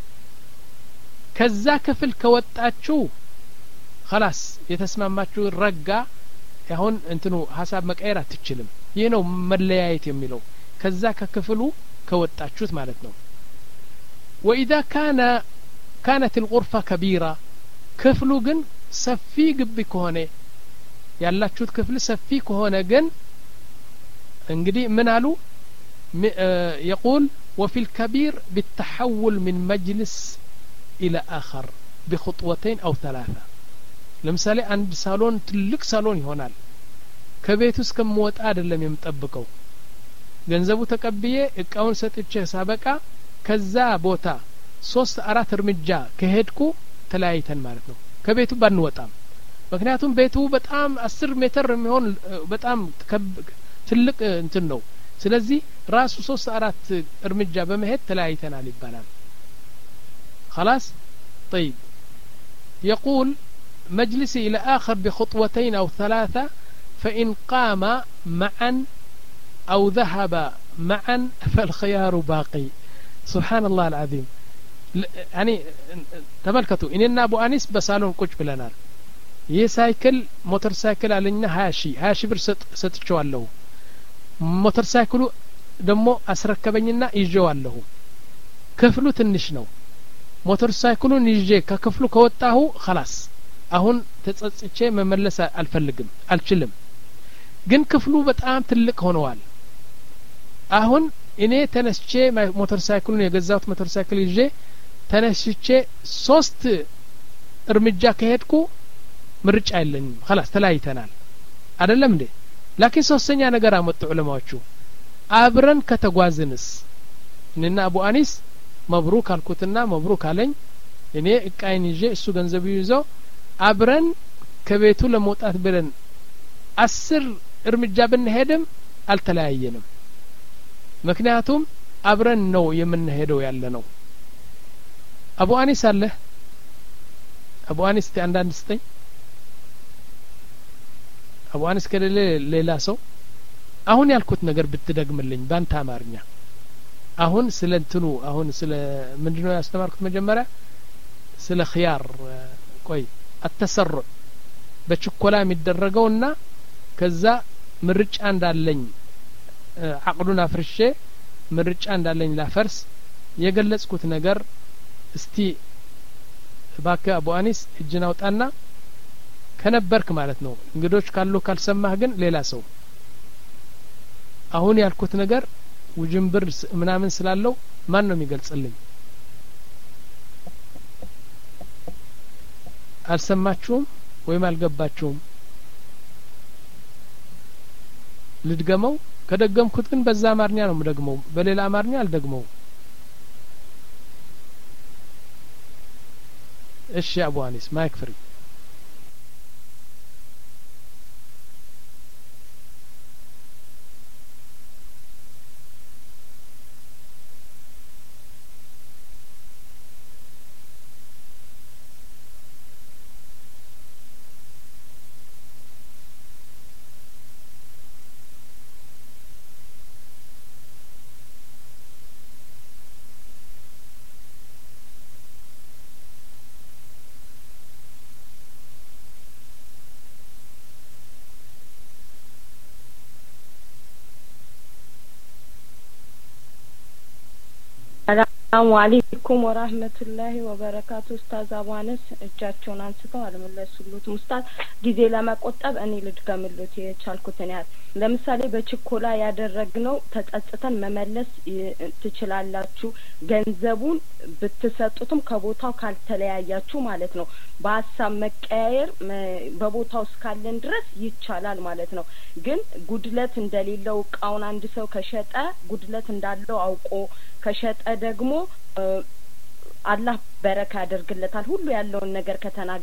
Speaker 1: ከዛ ክፍል ከወጣችሁ خلاص የተስማማችሁ ረጋ ያሁን እንትኑ ሐሳብ መቀየር አትችልም ይሄ ነው መለያየት የሚለው ከዛ ከክፍሉ ከወጣችሁት ማለት ነው واذا كان كانت الغرفة كبيرة ክፍሉ ግን ሰፊ ግቢ ከሆነ ያላችሁት ክፍል ሰፊ ከሆነ ግን እንግዲህ ምን አሉ يقول وفي الكبير بالتحول من مجلس إلى آخر بخطوتين أو ثلاثة ለምሳሌ አንድ ሳሎን ትልቅ ሳሎን ይሆናል ከቤቱ እስከምወጣ አይደለም የምጠብቀው ገንዘቡ ተቀብዬ እቃውን ሰጥቼ ሳበቃ ከዛ ቦታ ሶስት አራት እርምጃ ከሄድኩ ተለያይተን ማለት ነው ከቤቱ ባንወጣም ምክንያቱም ቤቱ በጣም አስር ሜትር የሚሆን በጣም ትልቅ እንትን ነው ስለዚህ ራሱ ሶስት አራት እርምጃ በመሄድ ተለያይተናል ይባላል خلاص طيب يقول مجلسي إلى آخر بخطوتين أو ثلاثة فإن قام معا أو ذهب معا فالخيار باقي سبحان الله العظيم يعني تملكتوا إننا أبو أنيس بسالون كوش بلنار ይህ ሳይክል ሞተር ሳይክል አለኛ ሀያ ሺህ ሀያ ሺህ ብር ሰጥቼዋለሁ ሞተር ሳይክሉ ደግሞ አስረከበኝና ይዤዋለሁ ክፍሉ ትንሽ ነው ሞተር ሳይክሉን ይዤ ከክፍሉ ከወጣሁ خلاص አሁን ተጸጽቼ መመለስ አልፈልግም አልችልም ግን ክፍሉ በጣም ትልቅ ሆነዋል አሁን እኔ ተነስቼ ሞተር ሳይክሉን የገዛሁት ሞተር ሳይክል ይዤ ተነስቼ ሶስት እርምጃ ከሄድኩ ምርጫ የለኝም خلاص ተለያይተናል አይደለም እንዴ ላኪን ሶስተኛ ነገር አመጡ ዑለማዎቹ አብረን ከተጓዝንስ እነና አቡ አኒስ መብሩክ አልኩትና መብሩክ አለኝ እኔ እቃይን ይዤ እሱ ገንዘብ ይዞ አብረን ከቤቱ ለመውጣት ብለን አስር እርምጃ ብንሄድም አልተለያየንም ምክንያቱም አብረን ነው የምንሄደው ያለ ነው አቡ አኒስ አለ አቡ አኒስ አንዳንድ ስተኝ አቡ አኒስ ከሌለ ሌላ ሰው አሁን ያልኩት ነገር ብትደግምልኝ ባንተ አማርኛ አሁን ስለ እንትኑ አሁን ስለ ምንድነው ያስተማርኩት መጀመሪያ ስለ ኺያር ቆይ አተሰርዕ በችኮላ የሚደረገውና ከዛ ምርጫ እንዳለኝ አቅዱን አፍርሼ ምርጫ እንዳለኝ ላፈርስ የገለጽኩት ነገር እስቲ ባካ አቡ አኒስ እጅን አውጣና ከነበርክ ማለት ነው እንግዶች ካሉ ካልሰማህ ግን ሌላ ሰው አሁን ያልኩት ነገር ውጅንብር ምናምን ስላለው ማን ነው የሚገልጽልኝ አልሰማችሁም ወይም አልገባችሁም ልድገመው ከደገምኩት ግን በዛ አማርኛ ነው የምደግመው በሌላ አማርኛ አልደግመው እሺ አቡ አኒስ ማይክ ፍሪ
Speaker 2: ሰላም አለይኩም ወራህመቱላሂ ወበረካቱ ኡስታዝ አባነስ እጃቸውን አንስተው አልመለሱሉት ኡስታዝ ጊዜ ለማቆጠብ እኔ ልድገምሉት የቻልኩትን ያህል ለምሳሌ በችኮላ ያደረግነው ተጸጽተን መመለስ ትችላላችሁ ገንዘቡን ብትሰጡትም ከቦታው ካልተለያያችሁ ማለት ነው በሐሳብ መቀያየር በቦታው እስካለን ድረስ ይቻላል ማለት ነው ግን ጉድለት እንደሌለው ቃውን አንድ ሰው ከሸጠ ጉድለት እንዳለው አውቆ ከሸጠ ደግሞ አላህ በረካ ያደርግለታል ሁሉ ያለውን ነገር ከተናገ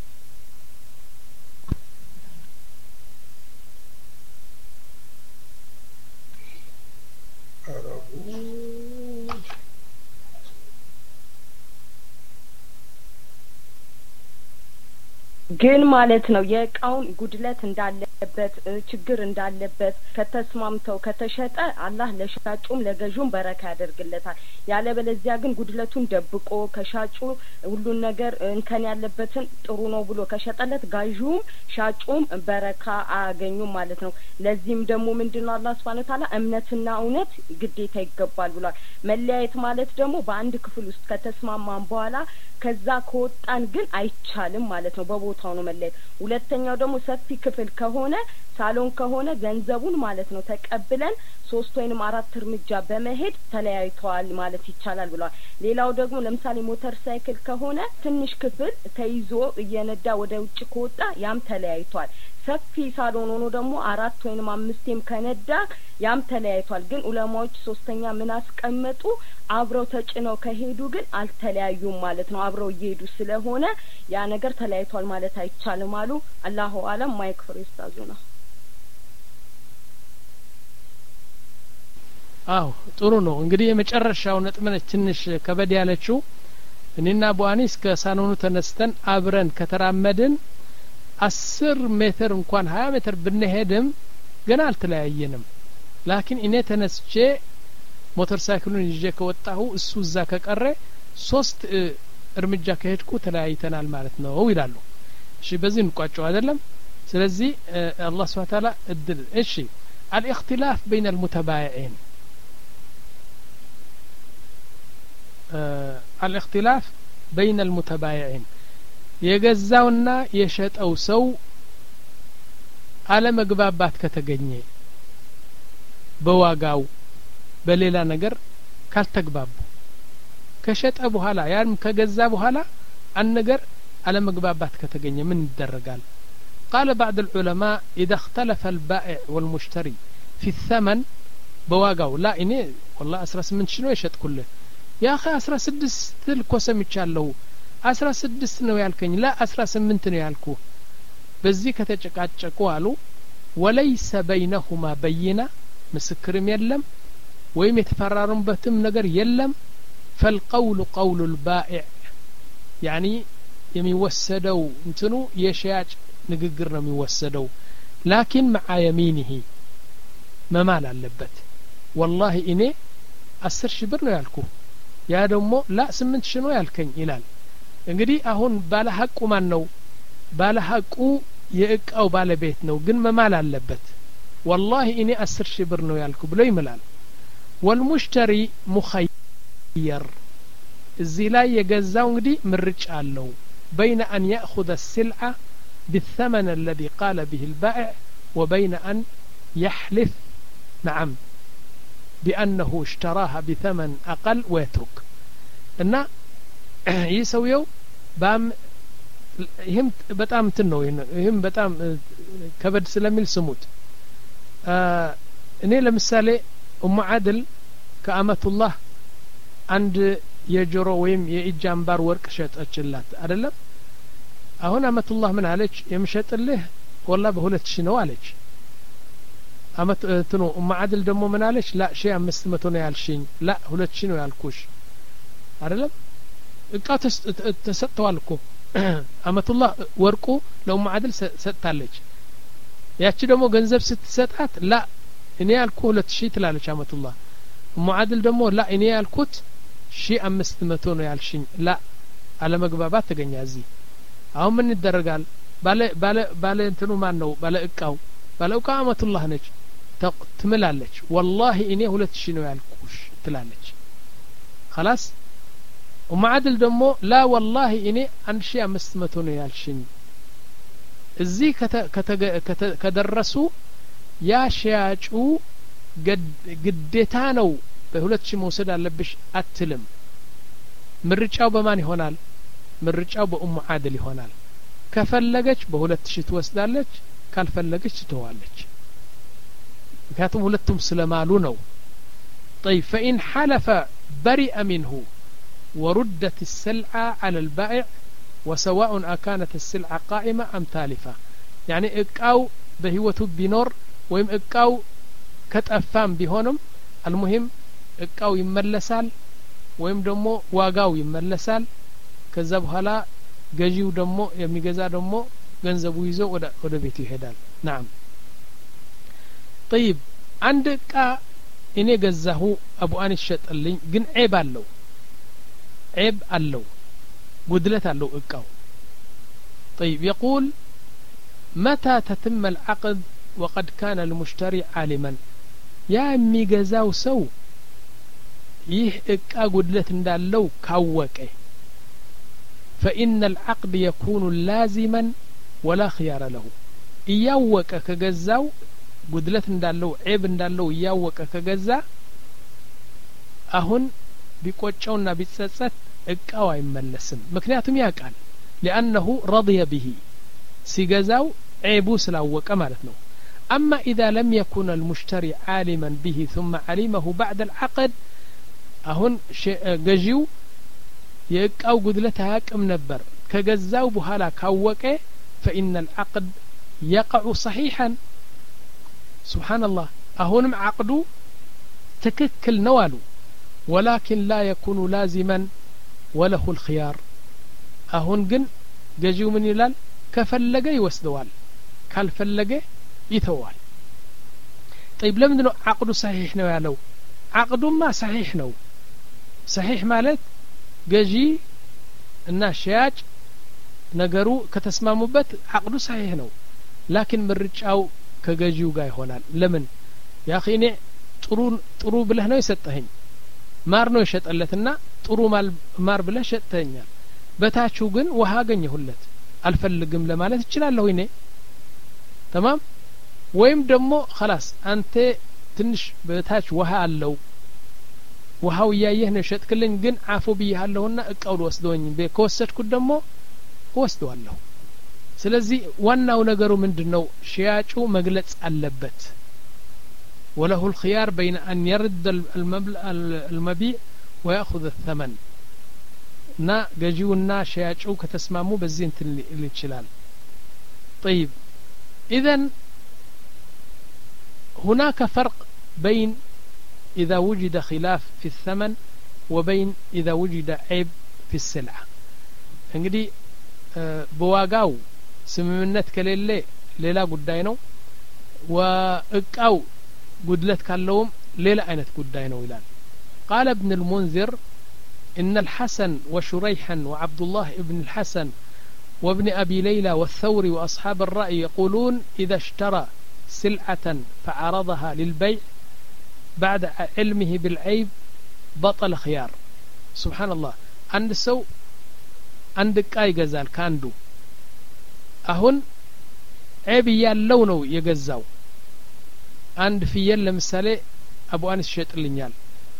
Speaker 2: ግን ማለት ነው የቃውን ጉድለት እንዳለበት ችግር እንዳለበት ከተስማምተው ከተሸጠ አላህ ለሻጩም ለገዡም በረካ ያደርግለታል ያለ በለዚያ ግን ጉድለቱን ደብቆ ከሻጩ ሁሉን ነገር እንከን ያለበትን ጥሩ ነው ብሎ ከሸጠለት ጋዡም ሻጩም በረካ አያገኙም ማለት ነው ለዚህም ደግሞ ምንድነው አላህ Subhanahu Wa Ta'ala እምነትና እውነት ግዴታ ይገባል ብሏል መለያየት ማለት ደግሞ በአንድ ክፍል ውስጥ ከተስማማን በኋላ ከዛ ከወጣን ግን አይቻልም ማለት ነው በቦታው ነው መለየት ሁለተኛው ደግሞ ሰፊ ክፍል ከሆነ ሳሎን ከሆነ ገንዘቡን ማለት ነው ተቀብለን ሶስት ወይንም አራት እርምጃ በመሄድ ተለያይተዋል ማለት ይቻላል ብሏል ሌላው ደግሞ ለምሳሌ ሞተር ሳይክል ከሆነ ትንሽ ክፍል ተይዞ እየነዳ ወደ ውጭ ከወጣ ያም ተለያይቷል ሰፊ ሳሎን ሆኖ ደግሞ አራት ወይንም አምስቴም ከነዳ ያም ተለያይቷል ግን ዑለማዎች ሶስተኛ ምን አስቀመጡ አብረው ተጭነው ከሄዱ ግን አልተለያዩም ማለት ነው አብረው እየሄዱ ስለሆነ ያ ነገር ተለያይቷል ማለት አይቻልም አሉ አላሁ አለም ማይክ ፍሪስታዙና
Speaker 1: አው ጥሩ ነው እንግዲህ የመጨረሻው ነጥብ ትንሽ ከበድ ያለችው እኔና ቡአኒስ ከሳሎኑ ተነስተን አብረን ከተራመድን አስር ሜትር እንኳን ሀያ ሜትር ብንሄድም ገና አልተለያየንም ላኪን እኔ ተነስቼ ሞተር ሳይክሉን ይዤ ከወጣሁ እሱ እዛ ከቀረ ሶስት እርምጃ ከሄድኩ ተለያይተናል ማለት ነው ይላሉ እሺ በዚህ እንቋጨው አይደለም ስለዚህ አላህ Subhanahu Wa Ta'ala እድል እሺ الاختلاف بين المتبايعين الاختلاف بين المتبايعين የገዛውና የሸጠው ሰው አለመግባባት ከተገኘ በዋጋው በሌላ ነገር ካልተግባቡ ከሸጠ በኋላ ያም ከገዛ በኋላ አን ነገር አለመግባባት ከተገኘ ምን ይደረጋል قال بعض العلماء اذا اختلف البائع والمشتري في الثمن بواقاو لا اني والله አስራ ስምንት ሺህ ነው የሸጥኩልህ يا أخي አስራ ስድስት ልኮ ሰምቻለሁ አስራ ስድስት ነው ያልከኝ لا አስራ ስምንት ነው ያልኩ በዚህ ከተጨቃጨቁ አሉ وليس بينهما بينة مسكرم يلم ወይም የተፈራሩበትም ነገር የለም فالقول قول البائع يعني የሚወሰደው እንትኑ የሽያጭ ንግግር ነው የሚወሰደው لكن مع يمينه መማል አለበት والله እኔ አስር ሺህ ብር ነው ያልኩ ያ ደግሞ لا ስምንት ሺህ ነው ያልከኝ ይላል እንግዲህ አሁን ባለ ሐቁ ማን ነው ባለ ሐቁ የእቃው ባለቤት ነው ግን መማል አለበት والله እኔ አስር ሺህ ብር ነው ያልኩ ብሎ ይምላል والمشتري مخير እዚህ ላይ የገዛው እንግዲህ ምርጫ አለው بين أن يأخذ السلعة بالثمن الذي قال به البائع وبين أن يحلف نعم بأنه اشتراها بثمن أقل ويترك إن يسويو بام يهم بتام تنو يهم بتام كبد سلاميل سموت آه إني لمثالي أم عادل كأمة الله عند يجرو ويم يእጅ አምባር ወርቅ ሸጠችላት አይደለም አሁን አመት الله ምን አለች የምሸጥልህ والله በሁለት ሺህ ነው አለች አመት እንትኑ ኡም አድል ደግሞ ምን አለች لا ሺህ አምስት መቶ ነው ያልሽኝ لا ሁለት ሺህ ነው ያልኩሽ አይደለም እቃው ተሰጥቷል እኮ አመት الله ወርቁ ለኡም አድል ሰጥታለች ያቺ ደግሞ ገንዘብ ስትሰጣት لا እኔ ያልኩ ሁለት ሺህ ትላለች አመት الله ኡም አድል ደግሞ لا እኔ ያልኩት ሺህ አምስት መቶ ነው ያልሽኝ لا على መግባባት ተገኘ እዚህ አሁን ምን ይደረጋል ባለ ባለ ባለ እንትኑ ማን ነው ባለ እቃው ባለ እቃው አመቱላህ ነች ትምላለች والله እኔ ሁለት ሺህ ነው ያልኩሽ ትላለች خلاص ኡም አድል ደግሞ لا والله እኔ አንድ ሺህ አምስት መቶ ነው ያልሽኝ እዚህ ከደረሱ ያ ሻጩ ግዴታ ነው በሁለት ሺህ መውሰድ አለብሽ አትልም ምርጫው በማን ይሆናል ምርጫው በኡም አድል ይሆናል ከፈለገች በሁለት ሺህ ትወስዳለች ካልፈለገች ትተዋለች ምክንያቱም ሁለቱም ስለማሉ ነው طيب فإن حلف برئ منه وردت السلعة على البائع وسواء أكانت السلعة قائمة أم تالفة يعني እቃው በህይወቱ ቢኖር ወይም እቃው ከጠፋም ቢሆንም المهم እቃው ይመለሳል ወይም ደግሞ ዋጋው ይመለሳል ከዛ በኋላ ገዢው ደግሞ የሚገዛ ደግሞ ገንዘቡ ይዞ ወደ ወደ ቤቱ ይሄዳል نعم طيب አንድ እቃ እኔ ገዛሁ አቡ አኒስ ሸጠልኝ ግን ዔብ አለው ዔብ አለው ጉድለት አለው እቃው طيب يقول متى تتم العقد وقد كان المشتري عالما يا የሚገዛው ሰው ይህ እቃ ጉድለት እንዳለው ካወቀ فإن العقد يكون لازما ولا خيار له እያወቀ ከገዛው ጉድለት እንዳለው ዔብ እንዳለው እያወቀ ከገዛ አሁን ቢቆጨውና ቢጸጸት እቃው አይመለስም ምክንያቱም ያውቃል لأنه رضي به ሲገዛው ዔቡ ስላወቀ ማለት ነው أما إذا لم يكن المشتري عالما به ثم علمه بعد العقد አሁን ገዢው የእቃው ጉድለት አያውቅም ነበር ከገዛው በኋላ ካወቀ فإن العقد يقع صحيحا سبحان الله አሁንም عقዱ ትክክል ነው አሉ ولكن لا يكون لازما وله الخيار አሁን ግን ገዢው ምን ይላል ከፈለገ ይወስደዋል ካልፈለገ ይተዋል طيب ለምን ነው عقዱ صحيح ነው ያለው عقዱማ صحيح ነው صحيح ማለት ገዢ እና ሻጭ ነገሩ ከተስማሙበት عقዱ صحيح ነው لكن ምርጫው ከገዢው ጋር ይሆናል ለምን ያ ኺኔ ጥሩ ጥሩ ብለህ ነው የሰጠኸኝ ማር ነው የሸጠለትና ጥሩ ማር ብለህ ሸጠኛል በታቹ ግን ውሃ አገኘሁለት አልፈልግም ለማለት ይችላል ሆይኔ تمام ወይም ደግሞ خلاص አንተ ትንሽ በታች ውሃ አለው ውሃው ያየህ ነው ሸጥክልኝ ግን አፉ ብያለሁና እቃው ወስዶኝ በከወሰድኩት ደግሞ ወስደዋለሁ ስለዚህ ዋናው ነገሩ ምንድነው ሻጩ መግለጽ አለበት وله الخيار بين أن يرد المبيع ويأخذ الثمن نا ገዢውና ሸያጩ ከተስማሙ በዚህ እንትን ይችላል طيب اذا هناك فرق بين إذا وجد خلاف في الثمن وبين إذا وجد عيب في السلعة እንግዲህ በዋጋው ስምምነት ከሌለ ሌላ ጉዳይ ነው ወእቃው ጉድለት ካለውም ሌላ አይነት ጉዳይ ነው ይላል قال ابن المنذر إن الحسن وشريحا وعبد الله ابن الحسن وابن أبي ليلى والثوري وأصحاب الرأي يقولون إذا اشترى سلعة فعرضها للبيع بعد علمه بالعيب بطل خيار سبحان الله عند سو عند قاي غزال كاندو አሁን عيب ያለው ነው የገዛው አንድ ፍየል ለምሳሌ አቡ አንስ ሸጥልኛል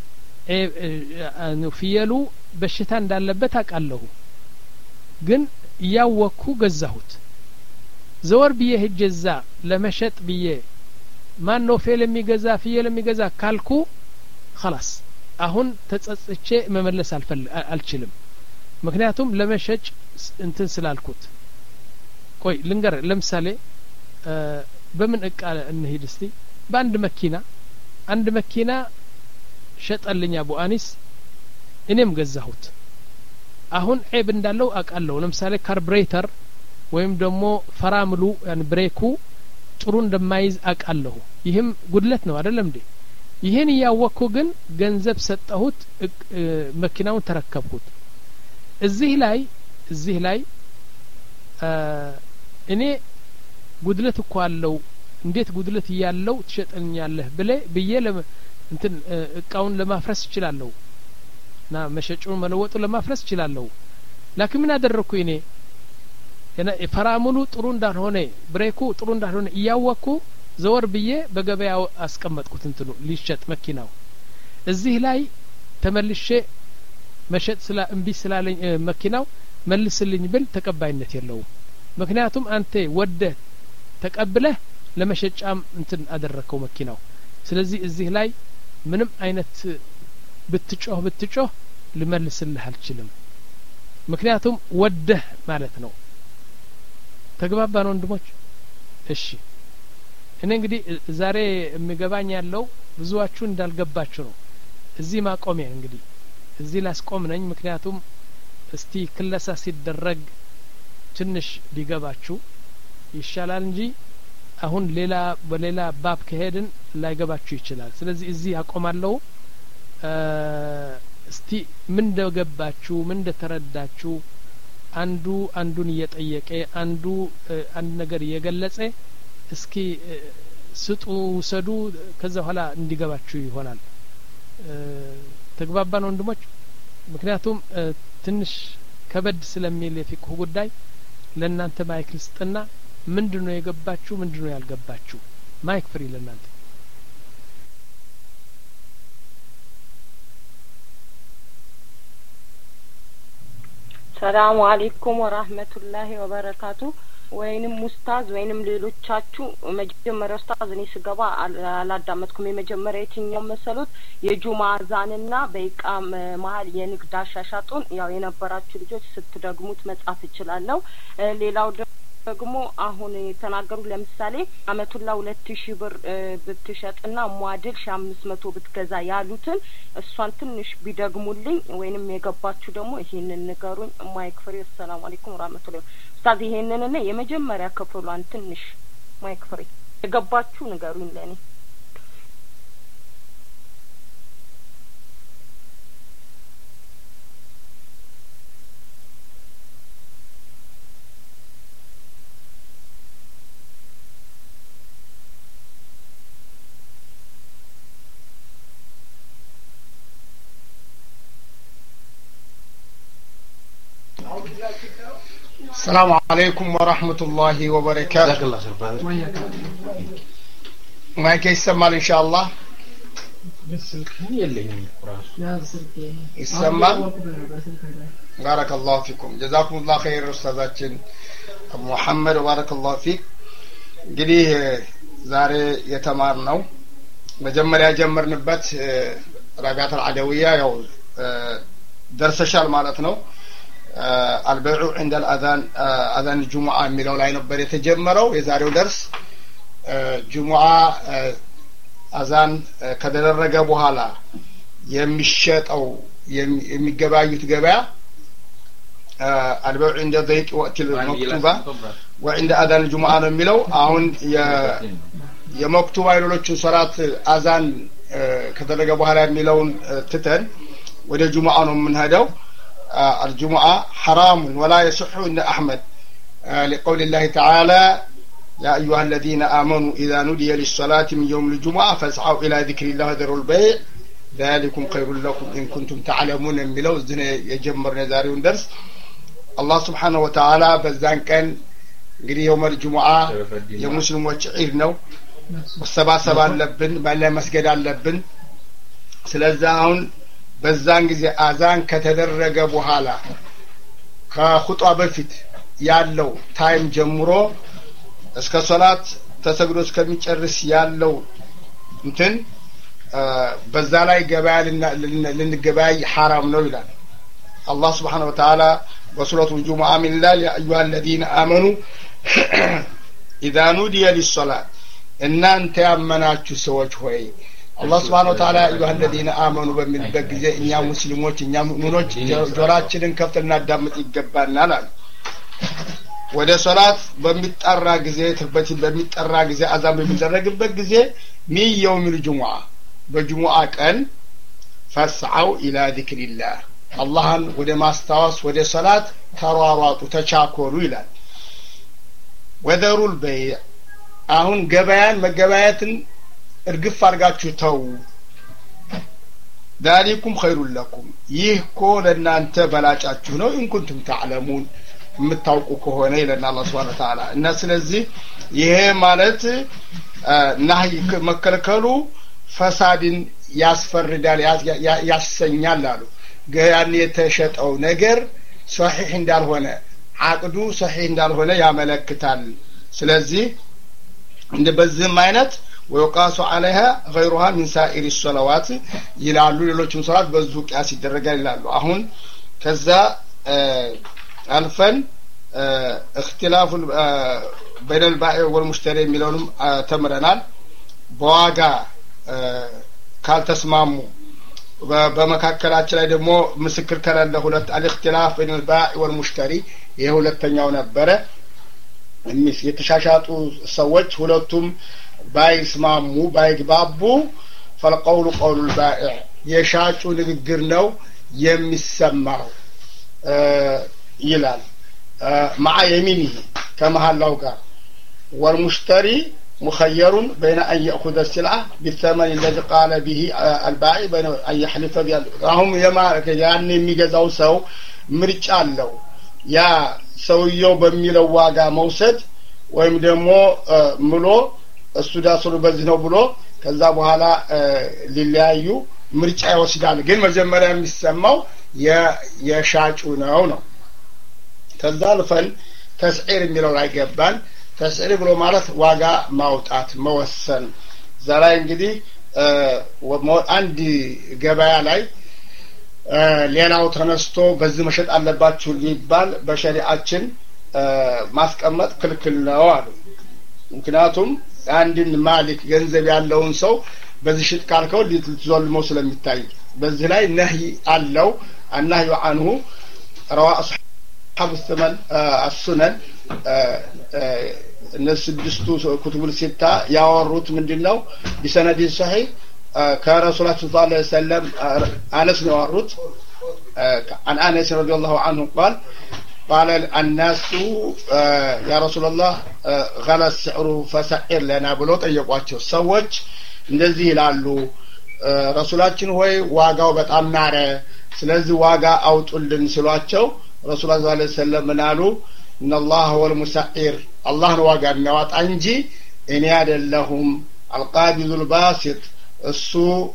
Speaker 1: እ ፍየሉ በሽታ እንዳለበት አቃለሁ ግን ያወኩ ገዛሁት ዘወር ብዬ ህጀዛ ለመሸጥ ብዬ ማን ነው ፌል የሚገዛ ፍየል የሚገዛ ካልኩ خلاص አሁን ተጸጽቼ መመለስ አልፈል አልችልም ምክንያቱም ለመሸጥ እንትን ስላልኩት ቆይ ልንገር ለምሳሌ በምን እቃ እንሂድ እስቲ በአንድ መኪና አንድ መኪና ሸጠልኝ አቡ አኒስ እኔም ገዛሁት አሁን ዒብ እንዳለው አቃለው ለምሳሌ ካርቡሬተር ወይም ደግሞ ፈራምሉ ያን ብሬኩ ጥሩ እንደማይዝ አቃለው ይህም ጉድለት ነው አይደለም እንዴ ይሄን ያወኩ ግን ገንዘብ ሰጠሁት መኪናውን ተረከብኩት እዚህ ላይ እዚህ ላይ እኔ ጉድለት እኮ አለው እንዴት ጉድለት ያለው ትሸጠኛለህ ብለ ብዬ እንትን እቃውን ለማፍረስ ይችላል ና መሸጩን መለወጡ ለማፍረስ ይችላል ላኪን ምን አደረኩ እኔ እኔ ፈራሙሉ ጥሩ እንዳልሆነ ብሬኩ ጥሩ እንዳልሆነ ያወኩ ዘወር ብዬ በገበያው አስቀመጥኩት እንትኑ ሊሸጥ መኪናው እዚህ ላይ ተመልሼ መሸጥ ስላ እንቢ ስላለኝ መኪናው መልስልኝ ብል ተቀባይነት የለውም ምክንያቱም አንተ ወደ ተቀብለህ ለመሸጫም እንትን አደረከው መኪናው ስለዚህ እዚህ ላይ ምንም አይነት ብትጮህ ብትጮህ ልመልስልህ አልችልም ምክንያቱም ወደህ ማለት ነው ተግባባን ወንድሞች እሺ እኔ እንግዲህ ዛሬ የሚገባኝ ያለው ብዙዋችሁ እንዳልገባችሁ ነው እዚህ ማቆሜ እንግዲህ እዚህ ላስቆም ነኝ ምክንያቱም እስቲ ክለሳ ሲደረግ ትንሽ ሊገባችሁ ይሻላል እንጂ አሁን ሌላ በሌላ ባብ ከሄድን ላይገባችሁ ይችላል ስለዚህ እዚህ አቆማለሁ እስቲ ምን እንደገባችሁ ምን እንደተረዳችሁ አንዱ አንዱን እየጠየቀ አንዱ አንድ ነገር እየገለጸ እስኪ ስጡ ሰዱ ከዛ ኋላ እንዲገባችሁ ይሆናል ተግባባን ወንድሞች ምክንያቱም ትንሽ ከበድ ስለሚል የፊቅሁ ጉዳይ ለእናንተ ማይክ ልስጥና ምንድነው የገባችሁ ምንድነው ያልገባችሁ ማይክ ፍሪ ለእናንተ
Speaker 2: ሰላም አለይኩም ወራህመቱላሂ ወበረካቱ ወይንም ሙስታዝ ወይንም ሌሎቻችሁ መጀመሪያ ኡስታዝ እኔ ስገባ አላዳመጥኩም የመጀመሪያ የትኛው መሰሉት የጁማ አዛንና በኢቃም መሃል የንግድ አሻሻጡን ያው የነበራችሁ ልጆች ስትደግሙት መጻፍ ይችላልው ሌላው ደግሞ አሁን የተናገሩ ለምሳሌ አመቱላ ሁለት ሺህ ብር ብትሸጥና ሟድል ሺህ አምስት መቶ ብትገዛ ያሉትን እሷን ትንሽ ቢደግሙልኝ ወይንም የገባችሁ ደግሞ ይሄንን ንገሩኝ ማይክ ፍሪ ሰላም አለይኩም ወራህመቱላሂ ኡስታዝ ይሄንንና የመጀመሪያ ክፍሏን ትንሽ ማይክ ፍሪ የገባችሁ ንገሩኝ ለኔ
Speaker 3: السلام عليكم ورحمة الله وبركاته
Speaker 4: جزاك الله خير
Speaker 3: ما يسمى إن شاء الله يسمى بارك الله فيكم جزاكم الله خير أستاذاتين أبو محمد وبارك الله فيك قليه زاري يتمارنو مجمّر يا جمّر نبات رابعة العدوية يو ደርሰሻል ማለት ነው አልበዑ عند الاذان اذان الجمعه የሚለው ላይ ነበር የተጀመረው የዛሬው ደርስ ጁሙአ አዛን ከተደረገ በኋላ የሚሸጠው የሚገባዩት ገበያ አልበዑ عند ضيق وقت المكتوبه وعند اذان الجمعه ነው የሚለው አሁን የመክቱባ ሌሎችን ሶላት አዛን ከተደረገ በኋላ የሚለውን ትተን ወደ ጁሙአ ነው የምንሄደው الجمعه حرام ولا يصح عند احمد لقول الله تعالى يا ايها الذين امنوا اذا نودي للصلاه من يوم الجمعه فاسعوا الى ذكر الله وذروا البيع ذلكم خير لكم ان كنتم تعلمون የሚለው ዝነ የጀመርነው ዛሬውን ደርስ الله سبحانه وتعالى በዛን ቀን እንግዲህ يوم الجمعه የሙስሊሞች ዒድ ነው መሰባሰብ አለብን ባለ መስገድ አለብን ስለዚህ አሁን በዛን ጊዜ አዛን ከተደረገ በኋላ ከኹጥባ በፊት ያለው ታይም ጀምሮ እስከ ሶላት ተሰግዶ እስከሚጨርስ ያለው እንትን በዛ ላይ ገበያ ልንገበያይ حرام ነው ይላል الله سبحانه وتعالى በሱረቱ الجمعه من الله يا ايها الذين امنوا اذا نودي للصلاه እናንተ ያመናችሁ ሰዎች ሆይ الله سبحانه وتعالى ايها الذين امنوا በሚልበት ጊዜ እኛ ሙስሊሞች እኛ ሙእሚኖች ጆሮአችንን ከፍተን እናዳምጥ ይገባናል አለ ወደ ሶላት በሚጠራ ጊዜ ተበት በሚጠራ ጊዜ አዛን በሚደረግበት ጊዜ ሚ يوم الجمعه በጁሙአ ቀን فاسعوا الى ذكر الله አላህን ወደ ማስታወስ ወደ ሶላት ተሯሯጡ ተቻኮሉ ይላል ወذروا البيع አሁን ገበያን መገበያትን እርግፍ አርጋችሁ ተው ذلكم خير لكم ይህኮ ለናንተ በላጫችሁ ነው ان كنتم تعلمون የምታውቁ ከሆነ ይላል አላህ Subhanahu Wa Ta'ala እና ስለዚህ ይሄ ማለት ነህይ መከልከሉ ፈሳድን ያስፈርዳል ያሰኛል አሉ ገያን የተሸጠው ነገር ሷሂህ እንዳልሆነ አቅዱ ሷሂህ እንዳልሆነ ያመለክታል ስለዚህ እንደ በዚህም አይነት ويقاس عليها غيرها من سائر الصلوات ይላሉ ሌሎችም ሶላት በዙ ቂያስ ይደረጋል ይላሉ አሁን ከዛ አልፈን اختلاف بين البائع والمشتري የሚለውንም ተምረናል በዋጋ ካልተስማሙ በመካከላቸው ላይ ደግሞ ምስክር ከሌለ ሁለት الاختلاف بين البائع والمشتري ይሄ ሁለተኛው ነበረ እሚስ የተሻሻጡ ሰዎች ሁለቱም ባይስማሙ ባይግባቡ فالقول قول البائع የሻጩ ንግግር ነው የሚሰማው ይላል مع يمينه كما هلاو ጋር والمشتري مخير بين أن يأخذ السلعة بالثمن الذي قال به البائع بين أن يحلف به هم يما يعني የሚገዛው ሰው ምርጫ አለው ያ ሰውየው በሚለው ዋጋ መውሰድ ወይም ደግሞ ምሎ እሱ ዳስሩ በዚህ ነው ብሎ ከዛ በኋላ ሊለያዩ ምርጫ ይወስዳል ግን መጀመሪያ የሚሰማው የሻጩ ነው ነው ከዛ አልፈን ተስዒር የሚለው ላይ ገባን ተስዒር ብሎ ማለት ዋጋ ማውጣት መወሰን ዛሬ እንግዲህ አንድ ገበያ ላይ ሌላው ተነስቶ በዚህ መሸጥ አለባችሁ ሊባል በሸሪዓችን ማስቀመጥ ክልክል ነው አሉ ምክንያቱም አንድን ማሊክ ገንዘብ ያለውን ሰው በዚህ ሽጥ ካልከው ሊትዞልመው ስለሚታይ በዚህ ላይ ነህይ አለው النهي عنه رواه أصحاب الثمن السنن الناس الدستو كتب الستة ياوروت ምንድነው بسند صحيح كرسول الله صلى الله عليه وسلم أنس ياوروت عن أنس رضي الله عنه قال قال الناس يا رسول الله غلى السعر فسعر لنا ብሎ ጠየቋቸው ሰዎች እንደዚህ ይላሉ ረሱላችን ሆይ ዋጋው በጣም ናረ ስለዚህ ዋጋ አውጡልን ሲሏቸው ረሱል ሰለላሁ ዐለይሂ ወሰለም ምናሉ ان الله هو المسعر الله ነው ዋጋ የሚያወጣ እንጂ እኔ አይደለሁም القابض الباسط እሱ